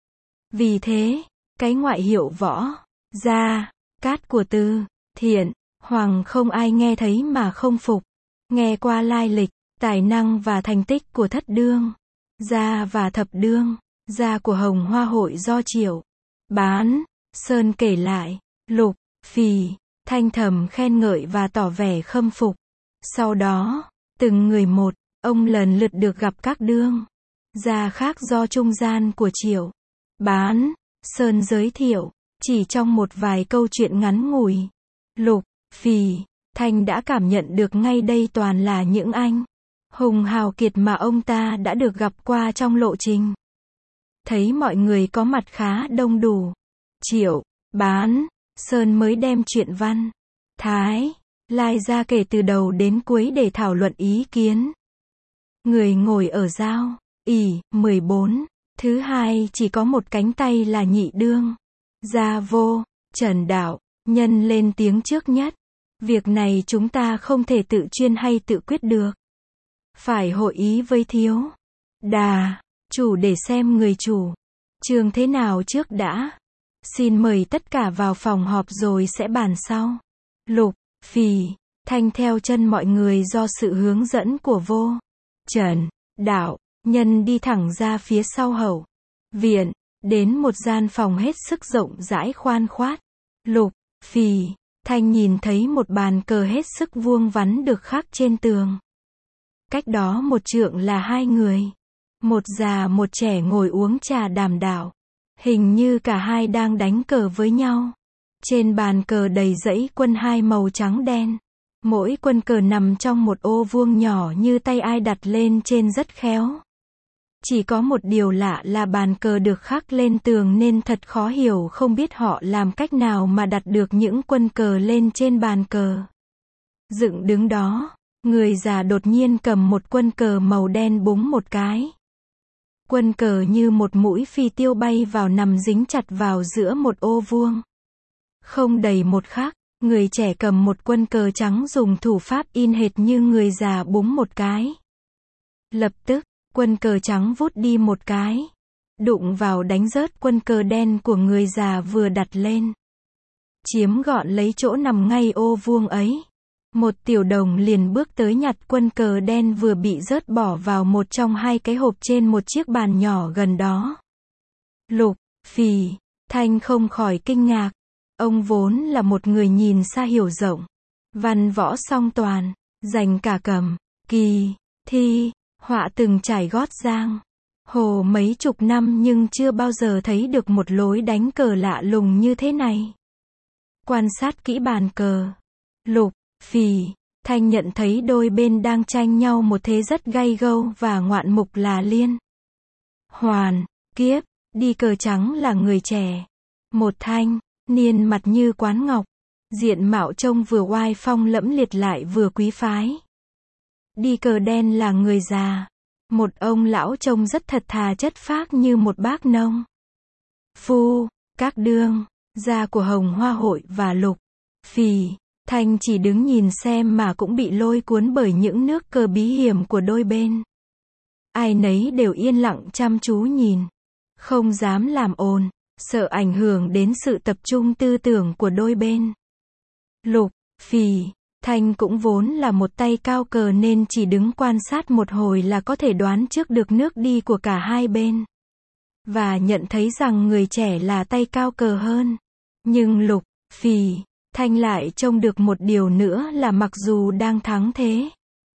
Vì thế, cái ngoại hiệu võ, gia, cát của Từ, Thiện, Hoàng không ai nghe thấy mà không phục. Nghe qua lai lịch, tài năng và thành tích của Thất Đương, gia và Thập Đương, gia của Hồng Hoa hội do Triệu, Bán, Sơn kể lại, Lục, Phì, Thanh thầm khen ngợi và tỏ vẻ khâm phục. Sau đó, từng người một, ông lần lượt được gặp các đương, gia khác do trung gian của Triệu, Bán, Sơn giới thiệu. Chỉ trong một vài câu chuyện ngắn ngủi, Lục, Phì, Thanh đã cảm nhận được ngay đây toàn là những anh hùng hào kiệt mà ông ta đã được gặp qua trong lộ trình. Thấy mọi người có mặt khá đông đủ, Triệu, Bán, Sơn mới đem chuyện Văn, Thái, Lai ra kể từ đầu đến cuối để thảo luận ý kiến. Người ngồi ở giao, ỷ, mười bốn, thứ hai chỉ có một cánh tay là Nhị Đương. Gia Vô, Trần Đạo, Nhân lên tiếng trước nhất. Việc này chúng ta không thể tự chuyên hay tự quyết được. Phải hội ý với Thiếu Đà, chủ để xem người chủ trương thế nào trước đã. Xin mời tất cả vào phòng họp rồi sẽ bàn sau. Lục, Phì, Thanh theo chân mọi người do sự hướng dẫn của Vô, Trần, Đạo, Nhân đi thẳng ra phía sau hậu viện, đến một gian phòng hết sức rộng rãi khoan khoát. Lục, Phì, Thanh nhìn thấy một bàn cờ hết sức vuông vắn được khắc trên tường. Cách đó một trượng là hai người. Một già một trẻ ngồi uống trà đàm đạo. Hình như cả hai đang đánh cờ với nhau. Trên bàn cờ đầy dãy quân hai màu trắng đen. Mỗi quân cờ nằm trong một ô vuông nhỏ như tay ai đặt lên trên rất khéo. Chỉ có một điều lạ là bàn cờ được khắc lên tường nên thật khó hiểu không biết họ làm cách nào mà đặt được những quân cờ lên trên bàn cờ. Dựng đứng đó, người già đột nhiên cầm một quân cờ màu đen búng một cái. Quân cờ như một mũi phi tiêu bay vào nằm dính chặt vào giữa một ô vuông. Không đầy một khắc, người trẻ cầm một quân cờ trắng dùng thủ pháp in hệt như người già búng một cái. Lập tức, quân cờ trắng vút đi một cái, đụng vào đánh rớt quân cờ đen của người già vừa đặt lên. Chiếm gọn lấy chỗ nằm ngay ô vuông ấy. Một tiểu đồng liền bước tới nhặt quân cờ đen vừa bị rớt bỏ vào một trong hai cái hộp trên một chiếc bàn nhỏ gần đó. Lục, Phì, Thanh không khỏi kinh ngạc. Ông vốn là một người nhìn xa hiểu rộng, văn võ song toàn, dành cả cầm, kỳ, thi, họa từng trải gót giang hồ mấy chục năm nhưng chưa bao giờ thấy được một lối đánh cờ lạ lùng như thế này. Quan sát kỹ bàn cờ, Lục, Phì, Thanh nhận thấy đôi bên đang tranh nhau một thế rất gay gâu và ngoạn mục là Liên, Hoàn, Kiếp. Đi cờ trắng là người trẻ, một thanh niên mặt như quán ngọc, diện mạo trông vừa oai phong lẫm liệt lại vừa quý phái. Đi cờ đen là người già, một ông lão trông rất thật thà chất phác như một bác nông phu. Các đương gia của Hồng Hoa hội và Lục, Phì, Thanh chỉ đứng nhìn xem mà cũng bị lôi cuốn bởi những nước cờ bí hiểm của đôi bên. Ai nấy đều yên lặng chăm chú nhìn, không dám làm ồn, sợ ảnh hưởng đến sự tập trung tư tưởng của đôi bên. Lục, Phì, Thanh cũng vốn là một tay cao cờ nên chỉ đứng quan sát một hồi là có thể đoán trước được nước đi của cả hai bên. Và nhận thấy rằng người trẻ là tay cao cờ hơn. Nhưng Lục, Phì, Thanh lại trông được một điều nữa là mặc dù đang thắng thế,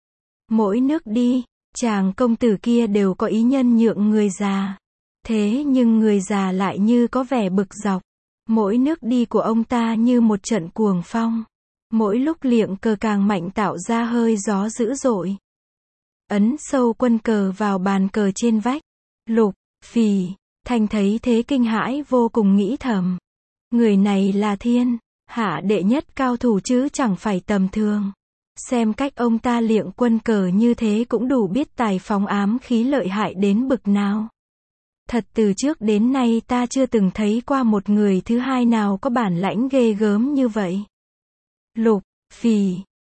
mỗi nước đi, chàng công tử kia đều có ý nhân nhượng người già. Thế nhưng người già lại như có vẻ bực dọc. Mỗi nước đi của ông ta như một trận cuồng phong. Mỗi lúc liệng cờ càng mạnh tạo ra hơi gió dữ dội. Ấn sâu quân cờ vào bàn cờ trên vách. Lục, Phì, Thanh thấy thế kinh hãi vô cùng nghĩ thầm. Người này là thiên hạ đệ nhất cao thủ chứ chẳng phải tầm thường. Xem cách ông ta liệng quân cờ như thế cũng đủ biết tài phóng ám khí lợi hại đến bực nào. Thật từ trước đến nay ta chưa từng thấy qua một người thứ hai nào có bản lãnh ghê gớm như vậy. Lục, Phì,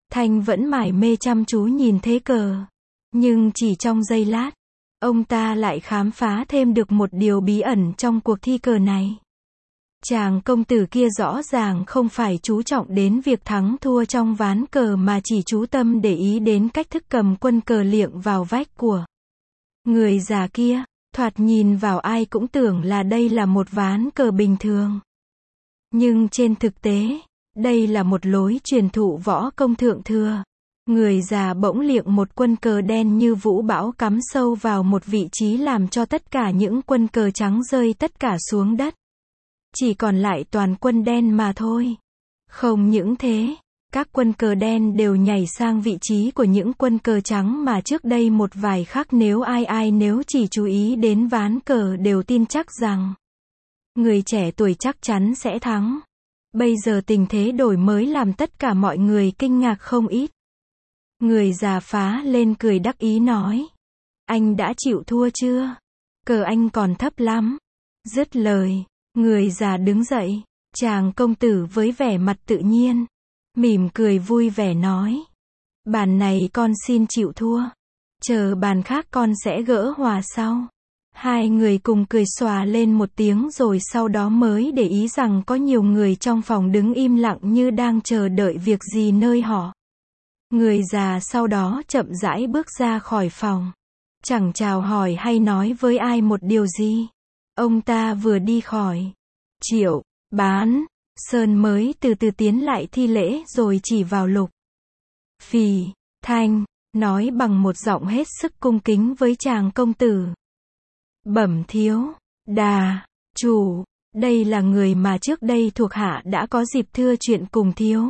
Thanh vẫn mải mê chăm chú nhìn thế cờ. Nhưng chỉ trong giây lát, ông ta lại khám phá thêm được một điều bí ẩn trong cuộc thi cờ này. Chàng công tử kia rõ ràng không phải chú trọng đến việc thắng thua trong ván cờ mà chỉ chú tâm để ý đến cách thức cầm quân cờ liệng vào vách của người già kia. Thoạt nhìn vào ai cũng tưởng là đây là một ván cờ bình thường. Nhưng trên thực tế, đây là một lối truyền thụ võ công thượng thừa. Người già bỗng liệng một quân cờ đen như vũ bão cắm sâu vào một vị trí làm cho tất cả những quân cờ trắng rơi tất cả xuống đất. Chỉ còn lại toàn quân đen mà thôi. Không những thế, các quân cờ đen đều nhảy sang vị trí của những quân cờ trắng mà trước đây một vài khắc nếu ai ai nếu chỉ chú ý đến ván cờ đều tin chắc rằng người trẻ tuổi chắc chắn sẽ thắng. Bây giờ tình thế đổi mới làm tất cả mọi người kinh ngạc không ít. Người già phá lên cười đắc ý nói. Anh đã chịu thua chưa? Cờ anh còn thấp lắm. Dứt lời, người già đứng dậy. Chàng công tử với vẻ mặt tự nhiên, mỉm cười vui vẻ nói. Bàn này con xin chịu thua. Chờ bàn khác con sẽ gỡ hòa sau. Hai người cùng cười xòa lên một tiếng rồi sau đó mới để ý rằng có nhiều người trong phòng đứng im lặng như đang chờ đợi việc gì nơi họ. Người già sau đó chậm rãi bước ra khỏi phòng. Chẳng chào hỏi hay nói với ai một điều gì. Ông ta vừa đi khỏi. Triệu, Bán, Sơn mới từ từ tiến lại thi lễ rồi chỉ vào Lục Phì, Thanh, nói bằng một giọng hết sức cung kính với chàng công tử. Bẩm thiếu, đà, chủ, đây là người mà trước đây thuộc hạ đã có dịp thưa chuyện cùng thiếu.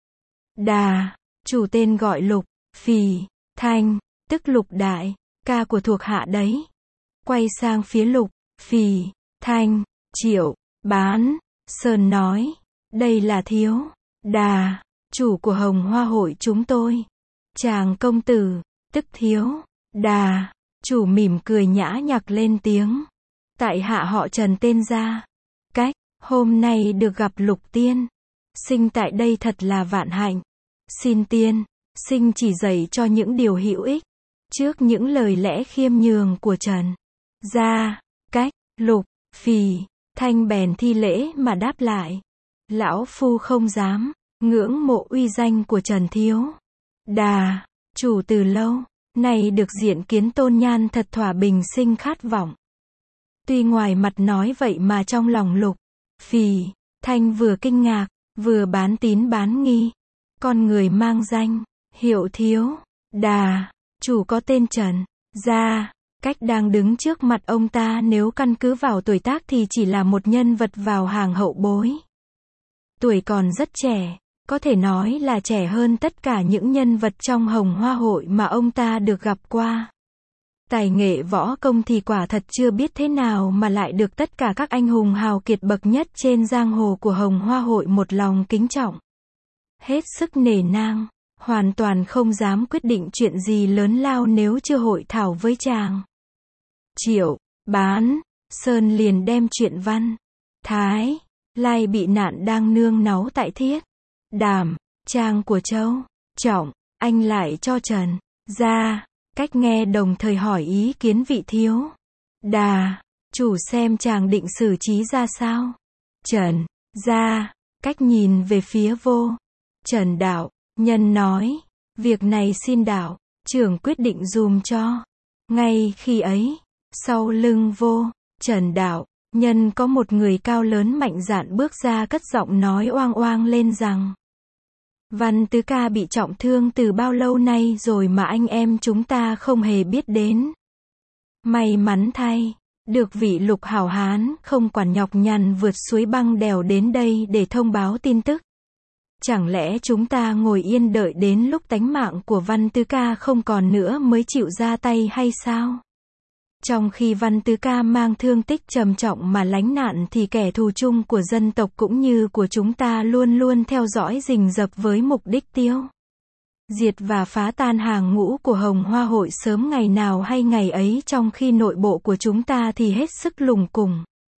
Đà, chủ tên gọi Lục Phì, Thanh, tức Lục Đại, ca của thuộc hạ đấy. Quay sang phía Lục Phì, Thanh, Triệu, Bán, Sơn nói, đây là thiếu, đà, chủ của Hồng Hoa hội chúng tôi. Chàng công tử, tức thiếu, đà, chủ mỉm cười nhã nhạc lên tiếng. Tại hạ họ Trần tên Gia. Cách, hôm nay được gặp Lục tiên sinh tại đây thật là vạn hạnh. Xin tiên sinh chỉ dạy cho những điều hữu ích. Trước những lời lẽ khiêm nhường của Trần Gia, Cách, Lục Phì, Thanh bèn thi lễ mà đáp lại. Lão phu không dám ngưỡng mộ uy danh của Trần thiếu đà, chủ từ lâu nay được diện kiến tôn nhan thật thỏa bình sinh khát vọng. Tuy ngoài mặt nói vậy mà trong lòng Lục Phì, Thanh vừa kinh ngạc, vừa bán tín bán nghi. Con người mang danh, hiệu thiếu, đà, chủ có tên Trần Gia, Cách đang đứng trước mặt ông ta nếu căn cứ vào tuổi tác thì chỉ là một nhân vật vào hàng hậu bối. Tuổi còn rất trẻ, có thể nói là trẻ hơn tất cả những nhân vật trong Hồng Hoa hội mà ông ta được gặp qua. Tài nghệ võ công thì quả thật chưa biết thế nào mà lại được tất cả các anh hùng hào kiệt bậc nhất trên giang hồ của Hồng Hoa hội một lòng kính trọng. Hết sức nể nang, hoàn toàn không dám quyết định chuyện gì lớn lao nếu chưa hội thảo với chàng. Triệu, Bán, Sơn liền đem chuyện Văn, Thái, Lai bị nạn đang nương náu tại Thiết, Đàm, trang của Châu, Trọng, anh lại cho Trần Gia, Cách nghe đồng thời hỏi ý kiến vị thiếu đà, chủ xem chàng định xử trí ra sao. Trần Gia, Cách nhìn về phía vô Trần đạo nhân nói, việc này xin đạo trưởng quyết định dùm cho. Ngay khi ấy, sau lưng vô Trần đạo nhân có một người cao lớn mạnh dạn bước ra cất giọng nói oang oang lên rằng: Văn Tứ ca bị trọng thương từ bao lâu nay rồi mà anh em chúng ta không hề biết đến. May mắn thay, được vị Lục hảo hán không quản nhọc nhằn vượt suối băng đèo đến đây để thông báo tin tức. Chẳng lẽ chúng ta ngồi yên đợi đến lúc tánh mạng của Văn Tứ ca không còn nữa mới chịu ra tay hay sao? Trong khi Văn Tứ ca mang thương tích trầm trọng mà lánh nạn thì kẻ thù chung của dân tộc cũng như của chúng ta luôn luôn theo dõi rình rập với mục đích tiêu diệt và phá tan hàng ngũ của Hồng Hoa hội sớm ngày nào hay ngày ấy, trong khi nội bộ của chúng ta thì hết sức lùng cùng.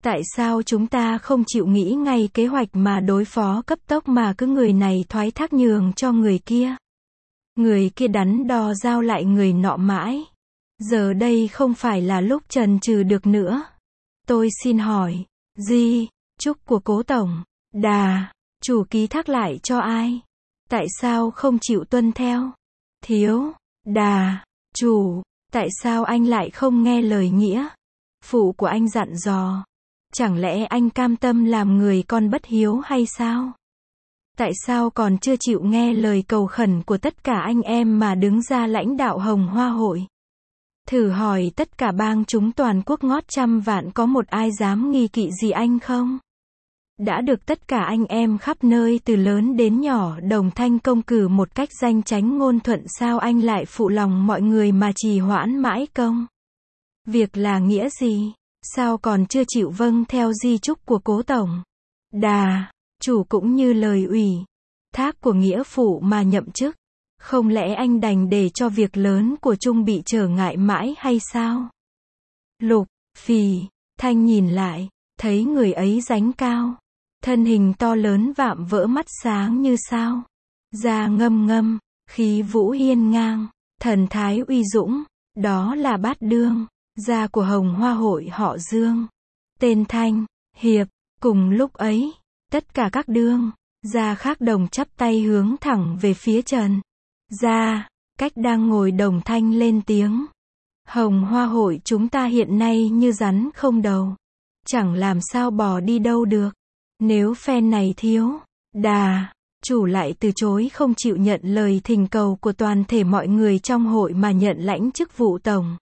Tại sao chúng ta không chịu nghĩ ngay kế hoạch mà đối phó cấp tốc mà cứ người này thoái thác nhường cho người kia? Người kia đắn đo giao lại người nọ mãi. Giờ đây không phải là lúc chần chừ được nữa. Tôi xin hỏi, di chúc của cố tổng Đà, chủ ký thác lại cho ai? Tại sao không chịu tuân theo? Thiếu Đà, chủ, tại sao anh lại không nghe lời nghĩa phụ của anh dặn dò? Chẳng lẽ anh cam tâm làm người con bất hiếu hay sao? Tại sao còn chưa chịu nghe lời cầu khẩn của tất cả anh em mà đứng ra lãnh đạo Hồng Hoa Hội? Thử hỏi tất cả bang chúng toàn quốc ngót trăm vạn có một ai dám nghi kỵ gì anh không? Đã được tất cả anh em khắp nơi từ lớn đến nhỏ đồng thanh công cử một cách danh chánh ngôn thuận, sao anh lại phụ lòng mọi người mà trì hoãn mãi công? Việc là nghĩa gì? Sao còn chưa chịu vâng theo di chúc của cố tổng Đà, chủ cũng như lời ủy thác của nghĩa phụ mà nhậm chức? Không lẽ anh đành để cho việc lớn của Trung bị trở ngại mãi hay sao? Lục, Phì, Thanh nhìn lại, thấy người ấy dánh cao, thân hình to lớn vạm vỡ, mắt sáng như sao, da ngâm ngâm, khí vũ hiên ngang, thần thái uy dũng, đó là Bát Đương, gia của Hồng Hoa Hội họ Dương, tên Thanh, Hiệp. Cùng lúc ấy, tất cả các đương gia khác đồng chắp tay hướng thẳng về phía Trần gia, cách đang ngồi đồng thanh lên tiếng. Hồng Hoa Hội chúng ta hiện nay như rắn không đầu, chẳng làm sao bò đi đâu được. Nếu phen này thiếu Đà, chủ lại từ chối không chịu nhận lời thỉnh cầu của toàn thể mọi người trong hội mà nhận lãnh chức vụ tổng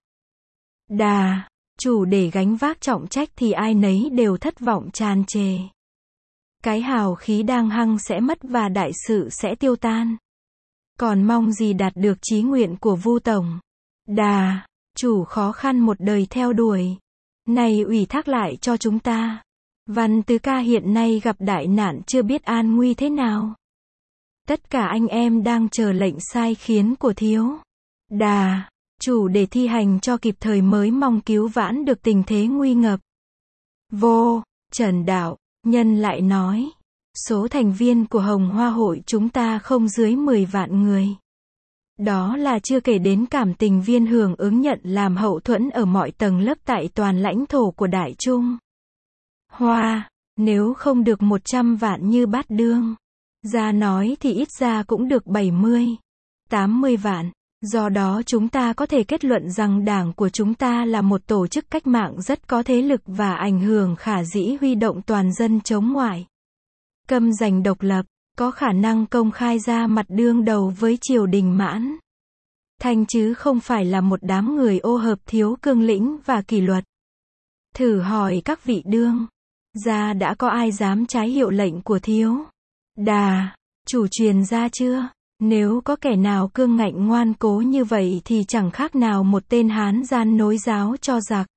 Đà, chủ để gánh vác trọng trách thì ai nấy đều thất vọng tràn trề. Cái hào khí đang hăng sẽ mất và đại sự sẽ tiêu tan. Còn mong gì đạt được chí nguyện của Vu tổng Đà, chủ khó khăn một đời theo đuổi, này ủy thác lại cho chúng ta. Văn Tứ Ca hiện nay gặp đại nạn chưa biết an nguy thế nào. Tất cả anh em đang chờ lệnh sai khiến của thiếu Đà, chủ để thi hành cho kịp thời mới mong cứu vãn được tình thế nguy ngập. Vô Trần Đạo Nhân lại nói, số thành viên của Hồng Hoa Hội chúng ta không dưới mười vạn người. Đó là chưa kể đến cảm tình viên hưởng ứng nhận làm hậu thuẫn ở mọi tầng lớp tại toàn lãnh thổ của Đại Trung Hoa. Nếu không được một trăm vạn như Bát Đương gia nói thì ít ra cũng được bảy mươi, tám mươi vạn. Do đó chúng ta có thể kết luận rằng đảng của chúng ta là một tổ chức cách mạng rất có thế lực và ảnh hưởng khả dĩ huy động toàn dân chống ngoại câm giành độc lập, có khả năng công khai ra mặt đương đầu với triều đình Mãn Thanh chứ không phải là một đám người ô hợp thiếu cương lĩnh và kỷ luật. Thử hỏi các vị đương gia đã có ai dám trái hiệu lệnh của thiếu Đà, chủ truyền ra chưa? Nếu có kẻ nào cương ngạnh ngoan cố như vậy thì chẳng khác nào một tên Hán gian nối giáo cho giặc.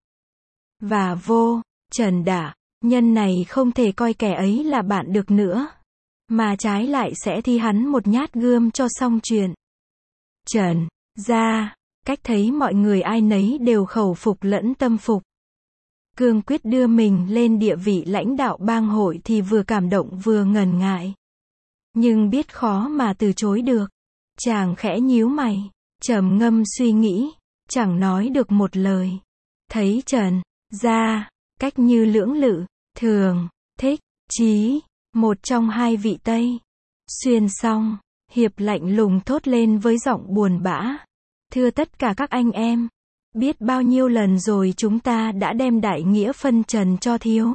Và Vô Trần Đả Nhân này không thể coi kẻ ấy là bạn được nữa, mà trái lại sẽ thi hắn một nhát gươm cho xong chuyện. Trần gia cách thấy mọi người ai nấy đều khẩu phục lẫn tâm phục, cương quyết đưa mình lên địa vị lãnh đạo bang hội thì vừa cảm động vừa ngần ngại. Nhưng biết khó mà từ chối được. Chàng khẽ nhíu mày, trầm ngâm suy nghĩ, chẳng nói được một lời. Thấy Trần gia cách như lưỡng lự, Thường, Thích, Chí, một trong hai vị Tây Xuyên xong, Hiệp lạnh lùng thốt lên với giọng buồn bã. Thưa tất cả các anh em, biết bao nhiêu lần rồi chúng ta đã đem đại nghĩa phân trần cho thiếu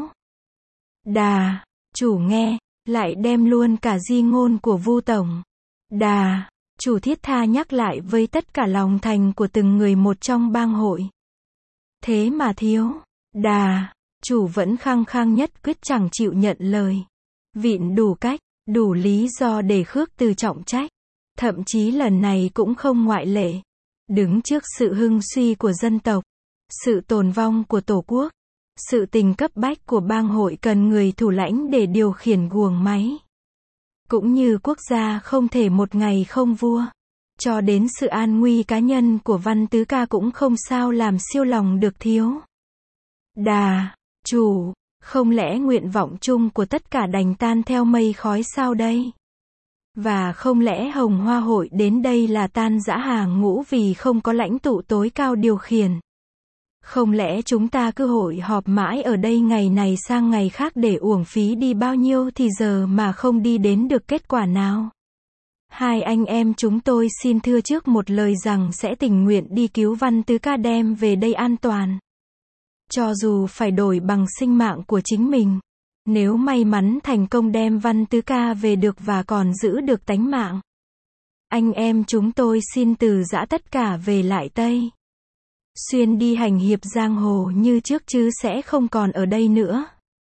Đà, chủ nghe, lại đem luôn cả di ngôn của Vu tổng Đà, chủ thiết tha nhắc lại với tất cả lòng thành của từng người một trong bang hội. Thế mà thiếu Đà, chủ vẫn khăng khăng nhất quyết chẳng chịu nhận lời. Vịn đủ cách, đủ lý do để khước từ trọng trách. Thậm chí lần này cũng không ngoại lệ. Đứng trước sự hưng suy của dân tộc, sự tồn vong của Tổ quốc, sự tình cấp bách của bang hội cần người thủ lãnh để điều khiển guồng máy. Cũng như quốc gia không thể một ngày không vua. Cho đến sự an nguy cá nhân của Văn Tứ Ca cũng không sao làm siêu lòng được thiếu Đà, chủ, Không lẽ nguyện vọng chung của tất cả đành tan theo mây khói sao đây? Và không lẽ Hồng Hoa Hội đến đây là tan rã hàng ngũ vì không có lãnh tụ tối cao điều khiển? Không lẽ chúng ta cứ hội họp mãi ở đây ngày này sang ngày khác để uổng phí đi bao nhiêu thì giờ mà không đi đến được kết quả nào? Hai anh em chúng tôi xin thưa trước một lời rằng sẽ tình nguyện đi cứu Văn Tứ Ca đem về đây an toàn. Cho dù phải đổi bằng sinh mạng của chính mình. Nếu may mắn thành công đem Văn Tứ Ca về được và còn giữ được tánh mạng. Anh em chúng tôi xin từ giã tất cả về lại Tây Xuyên đi hành hiệp giang hồ như trước chứ sẽ không còn ở đây nữa.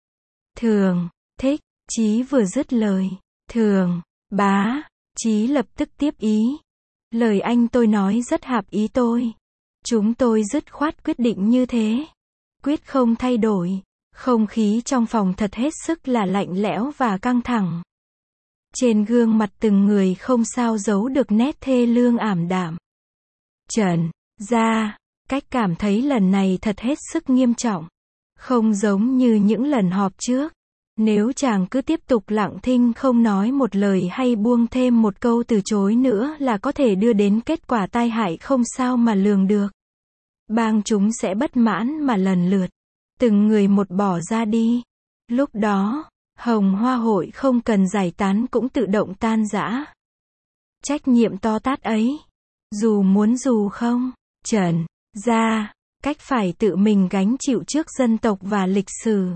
Thường, thích, Chí vừa dứt lời. Thường, bá, Chí lập tức tiếp ý. Lời anh tôi nói rất hợp ý tôi. Chúng tôi dứt khoát quyết định như thế. Quyết không thay đổi. Không khí trong phòng thật hết sức là lạnh lẽo và căng thẳng. Trên gương mặt từng người không sao giấu được nét thê lương ảm đạm. Trần, Gia, Cách cảm thấy lần này thật hết sức nghiêm trọng. Không giống như những lần họp trước. Nếu chàng cứ tiếp tục lặng thinh không nói một lời hay buông thêm một câu từ chối nữa là có thể đưa đến kết quả tai hại không sao mà lường được. Bang chúng sẽ bất mãn mà lần lượt. Từng người một bỏ ra đi. Lúc đó, Hồng Hoa Hội không cần giải tán cũng tự động tan rã. Trách nhiệm to tát ấy. Dù muốn dù không, Trần, Gia, Cách phải tự mình gánh chịu trước dân tộc và lịch sử.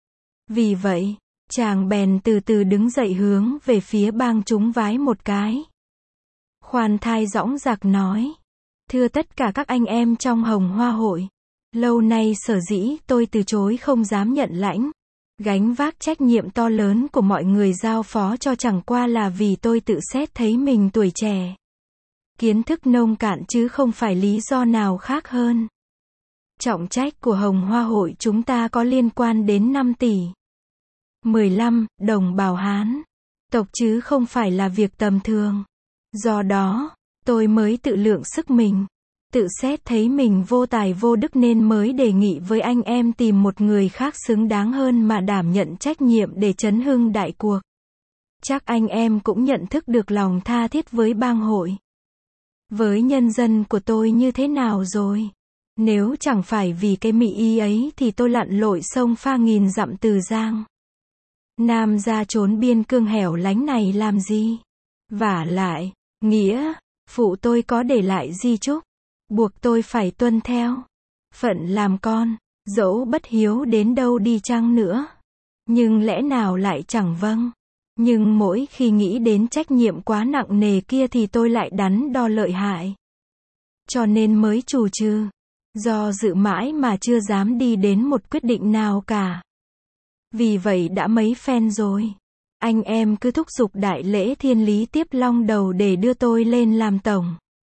Vì vậy, chàng bèn từ từ đứng dậy hướng về phía bang chúng vái một cái. Khoan thai dõng dạc nói. Thưa tất cả các anh em trong Hồng Hoa Hội. Lâu nay sở dĩ tôi từ chối không dám nhận lãnh. Gánh vác trách nhiệm to lớn của mọi người giao phó cho chẳng qua là vì tôi tự xét thấy mình tuổi trẻ. Kiến thức nông cạn chứ không phải lý do nào khác hơn. Trọng trách của Hồng Hoa Hội chúng ta có liên quan đến năm tỷ mười lăm đồng bào Hán tộc chứ không phải là việc tầm thường. Do đó, tôi mới tự lượng sức mình, tự xét thấy mình vô tài vô đức nên mới đề nghị với anh em tìm một người khác xứng đáng hơn mà đảm nhận trách nhiệm để chấn hưng đại cuộc. Chắc anh em cũng nhận thức được lòng tha thiết với bang hội, với nhân dân của tôi như thế nào rồi. Nếu chẳng phải vì cái mỹ y ấy thì tôi lặn lội sông pha nghìn dặm từ Giang Nam ra trốn biên cương hẻo lánh này làm gì? Vả lại, nghĩa, phụ tôi có để lại di chúc, buộc tôi phải tuân theo. Phận làm con, dẫu bất hiếu đến đâu đi chăng nữa. Nhưng lẽ nào lại chẳng vâng. Nhưng mỗi khi nghĩ đến trách nhiệm quá nặng nề kia thì tôi lại đắn đo lợi hại. Cho nên mới chù trừ. Do dự mãi mà chưa dám đi đến một quyết định nào cả. Vì vậy đã mấy phen rồi. Anh em cứ thúc giục đại lễ thiên lý tiếp long đầu để đưa tôi lên làm tổng.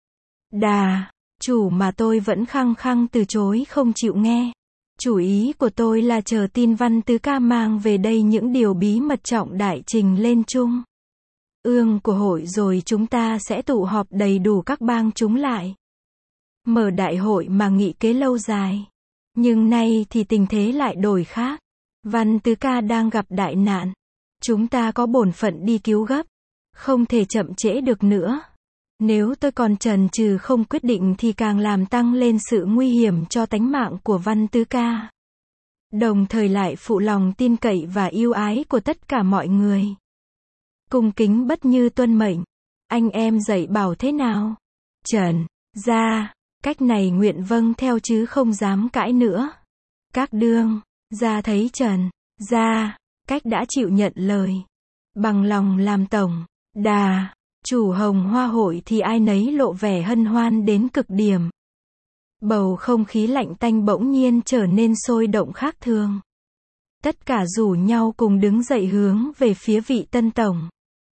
Đà, chủ mà tôi vẫn khăng khăng từ chối không chịu nghe. Chủ ý của tôi là chờ tin Văn Tứ Ca mang về đây những điều bí mật trọng đại trình lên chung ương của hội rồi chúng ta sẽ tụ họp đầy đủ các bang chúng lại. Mở đại hội mà nghị kế lâu dài. Nhưng nay thì tình thế lại đổi khác. Văn Tứ Ca đang gặp đại nạn. Chúng ta có bổn phận đi cứu gấp. Không thể chậm trễ được nữa. Nếu tôi còn chần chừ không quyết định thì càng làm tăng lên sự nguy hiểm cho tánh mạng của Văn Tứ Ca. Đồng thời lại phụ lòng tin cậy và yêu ái của tất cả mọi người. Cung kính bất như tuân mệnh. Anh em dạy bảo thế nào? Trần, Gia, Cách này nguyện vâng theo chứ không dám cãi nữa. Các đương, Gia thấy Trần, Gia, Cách đã chịu nhận lời. Bằng lòng làm tổng, đà, chủ Hồng Hoa Hội thì ai nấy lộ vẻ hân hoan đến cực điểm. Bầu không khí lạnh tanh bỗng nhiên trở nên sôi động khác thường. Tất cả rủ nhau cùng đứng dậy hướng về phía vị tân tổng.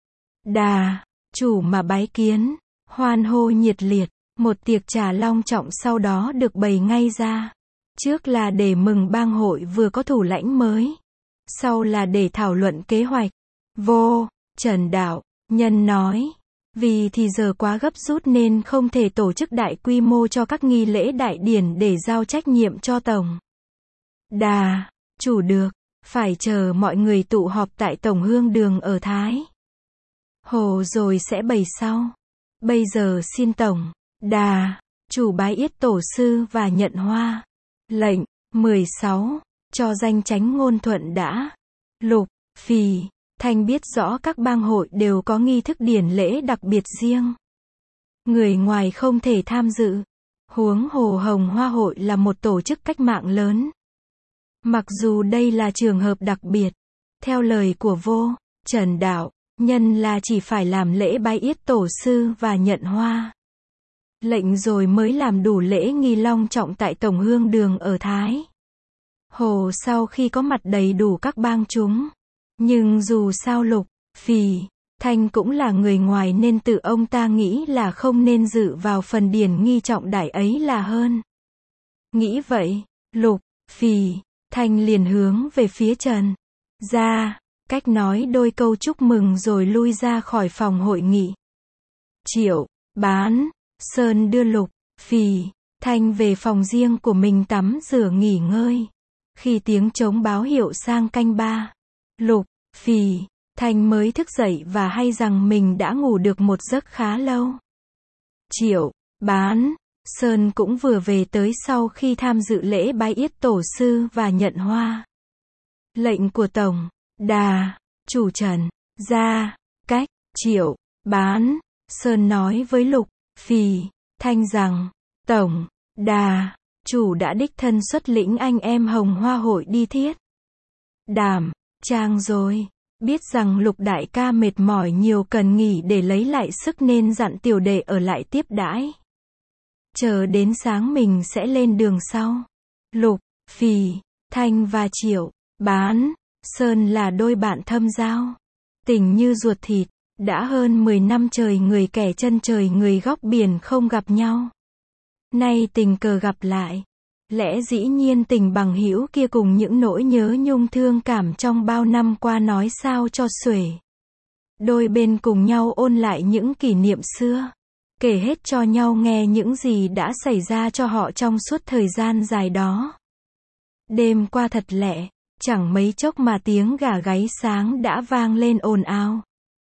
Đà, chủ mà bái kiến, hoan hô nhiệt liệt. Một tiệc trà long trọng sau đó được bày ngay ra. Trước là để mừng bang hội vừa có thủ lãnh mới. Sau là để thảo luận kế hoạch. Vô, Trần Đạo, Nhân nói. Vì thì giờ quá gấp rút nên không thể tổ chức đại quy mô cho các nghi lễ đại điển để giao trách nhiệm cho tổng. Đà, chủ được. phải chờ mọi người tụ họp tại Tổng Hương Đường ở Thái Hồ rồi sẽ bày sau. Bây giờ xin Tổng Đà chủ bái yết tổ sư và nhận hoa. Lệnh mười sáu. Cho danh chánh ngôn thuận đã. Lục, Phì, Thanh biết rõ các bang hội đều có nghi thức điển lễ đặc biệt riêng. Người ngoài không thể tham dự. Huống hồ Hồng Hoa Hội là một tổ chức cách mạng lớn. Mặc dù đây là trường hợp đặc biệt, theo lời của vô Trần Đạo, nhân là chỉ phải làm lễ bái yết tổ sư và nhận hoa. Lệnh rồi mới làm đủ lễ nghi long trọng tại Tổng Hương Đường ở Thái Hồ sau khi có mặt đầy đủ các bang chúng. Nhưng dù sao Lục, Phì, Thanh cũng là người ngoài nên tự ông ta nghĩ là không nên dự vào phần điển nghi trọng đại ấy là hơn. Nghĩ vậy, Lục, Phì, Thanh liền hướng về phía Trần Gia, cách nói đôi câu chúc mừng rồi lui ra khỏi phòng hội nghị. Triệu, Bán, Sơn đưa Lục, Phì, Thanh về phòng riêng của mình tắm rửa nghỉ ngơi. Khi tiếng trống báo hiệu sang canh ba, Lục, Phì, Thanh mới thức dậy và hay rằng mình đã ngủ được một giấc khá lâu. Triệu, Bán, Sơn cũng vừa về tới sau khi tham dự lễ bái yết tổ sư và nhận hoa. Lệnh của Tổng Đà chủ Trần Gia, cách Triệu, Bán, Sơn nói với Lục, Phì, Thanh rằng Tổng Đà chủ đã đích thân xuất lĩnh anh em Hồng Hoa Hội đi thiết Đảm Trang rồi. Biết rằng Lục đại ca mệt mỏi nhiều cần nghỉ để lấy lại sức nên dặn tiểu đệ ở lại tiếp đãi. Chờ đến sáng mình sẽ lên đường sau. Lục, Phì, Thanh và Triệu, Bán, Sơn là đôi bạn thâm giao. Tình như ruột thịt, đã hơn mười năm trời người kẻ chân trời người góc biển không gặp nhau. Nay tình cờ gặp lại. Lẽ dĩ nhiên tình bằng hữu kia cùng những nỗi nhớ nhung thương cảm trong bao năm qua nói sao cho xuể. Đôi bên cùng nhau ôn lại những kỷ niệm xưa. Kể hết cho nhau nghe những gì đã xảy ra cho họ trong suốt thời gian dài đó. Đêm qua thật lẹ, chẳng mấy chốc mà tiếng gà gáy sáng đã vang lên ồn ào.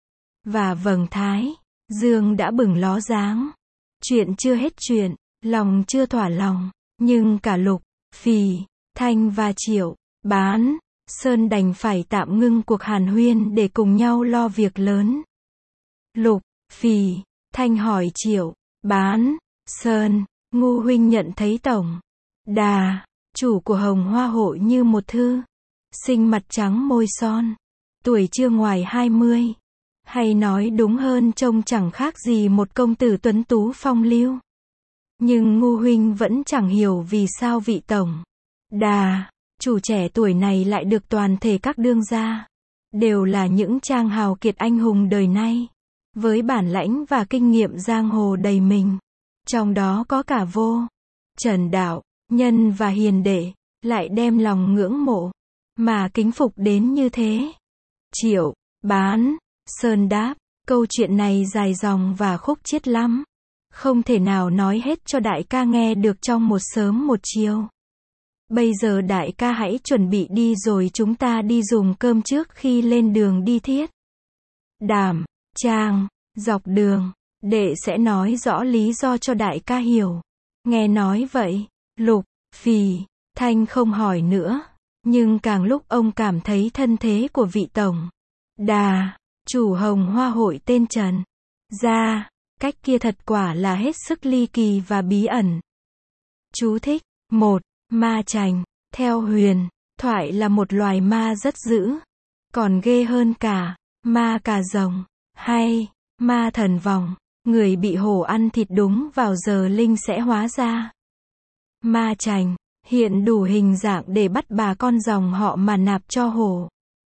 Và vầng thái dương đã bừng ló dáng. Chuyện chưa hết chuyện, lòng chưa thỏa lòng. Nhưng cả Lục, Phì, Thanh và Triệu, Bán, Sơn đành phải tạm ngưng cuộc hàn huyên để cùng nhau lo việc lớn. Lục, Phì, Thanh hỏi Triệu, Bán, Sơn, Ngu huynh nhận thấy Tổng Đà chủ của Hồng Hoa Hội như một thư sinh mặt trắng môi son, tuổi chưa ngoài hai mươi, hay nói đúng hơn trông chẳng khác gì một công tử tuấn tú phong lưu. Nhưng Ngu huynh vẫn chẳng hiểu vì sao vị Tổng Đà chủ trẻ tuổi này lại được toàn thể các đương gia, đều là những trang hào kiệt anh hùng đời nay, với bản lãnh và kinh nghiệm giang hồ đầy mình. Trong đó có cả vô Trần Đạo, Nhân và Hiền Đệ, lại đem lòng ngưỡng mộ mà kính phục đến như thế. Triệu, Bán, Sơn đáp, câu chuyện này dài dòng và khúc chiết lắm. Không thể nào nói hết cho đại ca nghe được trong một sớm một chiều. Bây giờ đại ca hãy chuẩn bị đi rồi chúng ta đi dùng cơm trước khi lên đường đi thiết Đảm, Trang. Dọc đường, đệ sẽ nói rõ lý do cho đại ca hiểu. Nghe nói vậy, Lục, Phì, Thanh không hỏi nữa. Nhưng càng lúc ông cảm thấy thân thế của vị Tổng Đà chủ Hồng Hoa Hội tên Trần Gia, cách kia thật quả là hết sức ly kỳ và bí ẩn. Chú thích. một. Ma chành. Theo huyền thoại là một loài ma rất dữ. Còn ghê hơn cả ma cà rồng. Hay ma thần vòng. Người bị hổ ăn thịt đúng vào giờ linh sẽ hóa ra. Ma chành hiện đủ hình dạng để bắt bà con dòng họ mà nạp cho hổ.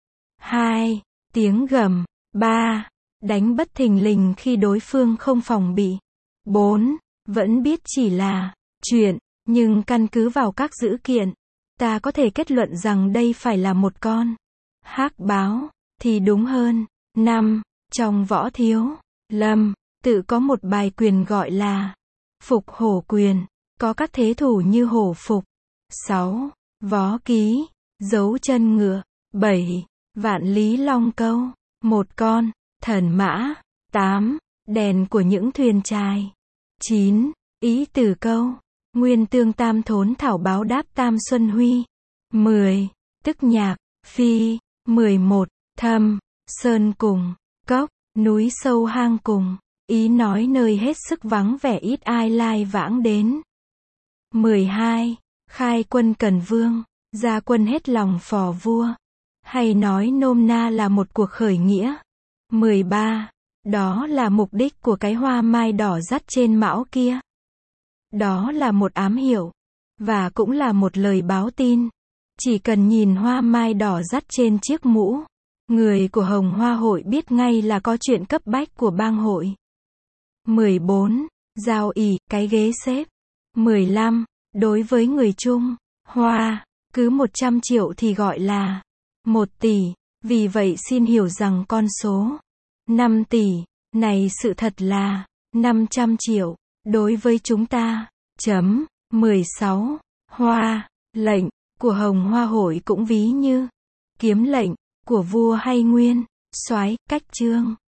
hai. Tiếng gầm. ba. Đánh bất thình lình khi đối phương không phòng bị. bốn. Vẫn biết chỉ là chuyện, nhưng căn cứ vào các dữ kiện, ta có thể kết luận rằng đây phải là một con hắc báo, thì đúng hơn. năm. Trong Võ Thiếu Lâm, tự có một bài quyền gọi là Phục Hổ Quyền, có các thế thủ như hổ phục. sáu. Võ Ký, dấu chân ngựa, bảy. Vạn lý long câu. Một con. Thần mã. tám. Đèn của những thuyền chài. chín. Ý từ câu. Nguyên tương tam thốn thảo báo đáp tam xuân huy. mười. Tức nhạc. Phi. mười một. Thâm. Sơn cùng. Cốc. Núi sâu hang cùng. Ý nói nơi hết sức vắng vẻ ít ai lai vãng đến. mười hai. Khai quân cần vương. Ra quân hết lòng phò vua. Hay nói nôm na là một cuộc khởi nghĩa. mười ba. Đó là mục đích của cái hoa mai đỏ dắt trên mão kia. Đó là một ám hiệu. Và cũng là một lời báo tin. Chỉ cần nhìn hoa mai đỏ dắt trên chiếc mũ, người của Hồng Hoa hội biết ngay là có chuyện cấp bách của bang hội. mười bốn. Giao ỷ, cái ghế xếp. mười lăm. Đối với người Trung Hoa, cứ một trăm triệu thì gọi là một tỷ. Vì vậy xin hiểu rằng con số năm tỷ này sự thật là năm trăm triệu. Đối với chúng ta. Chấm. mười sáu. Hoa. Lệnh của Hồng Hoa hội cũng ví như kiếm lệnh của vua hay nguyên soái. Cách chương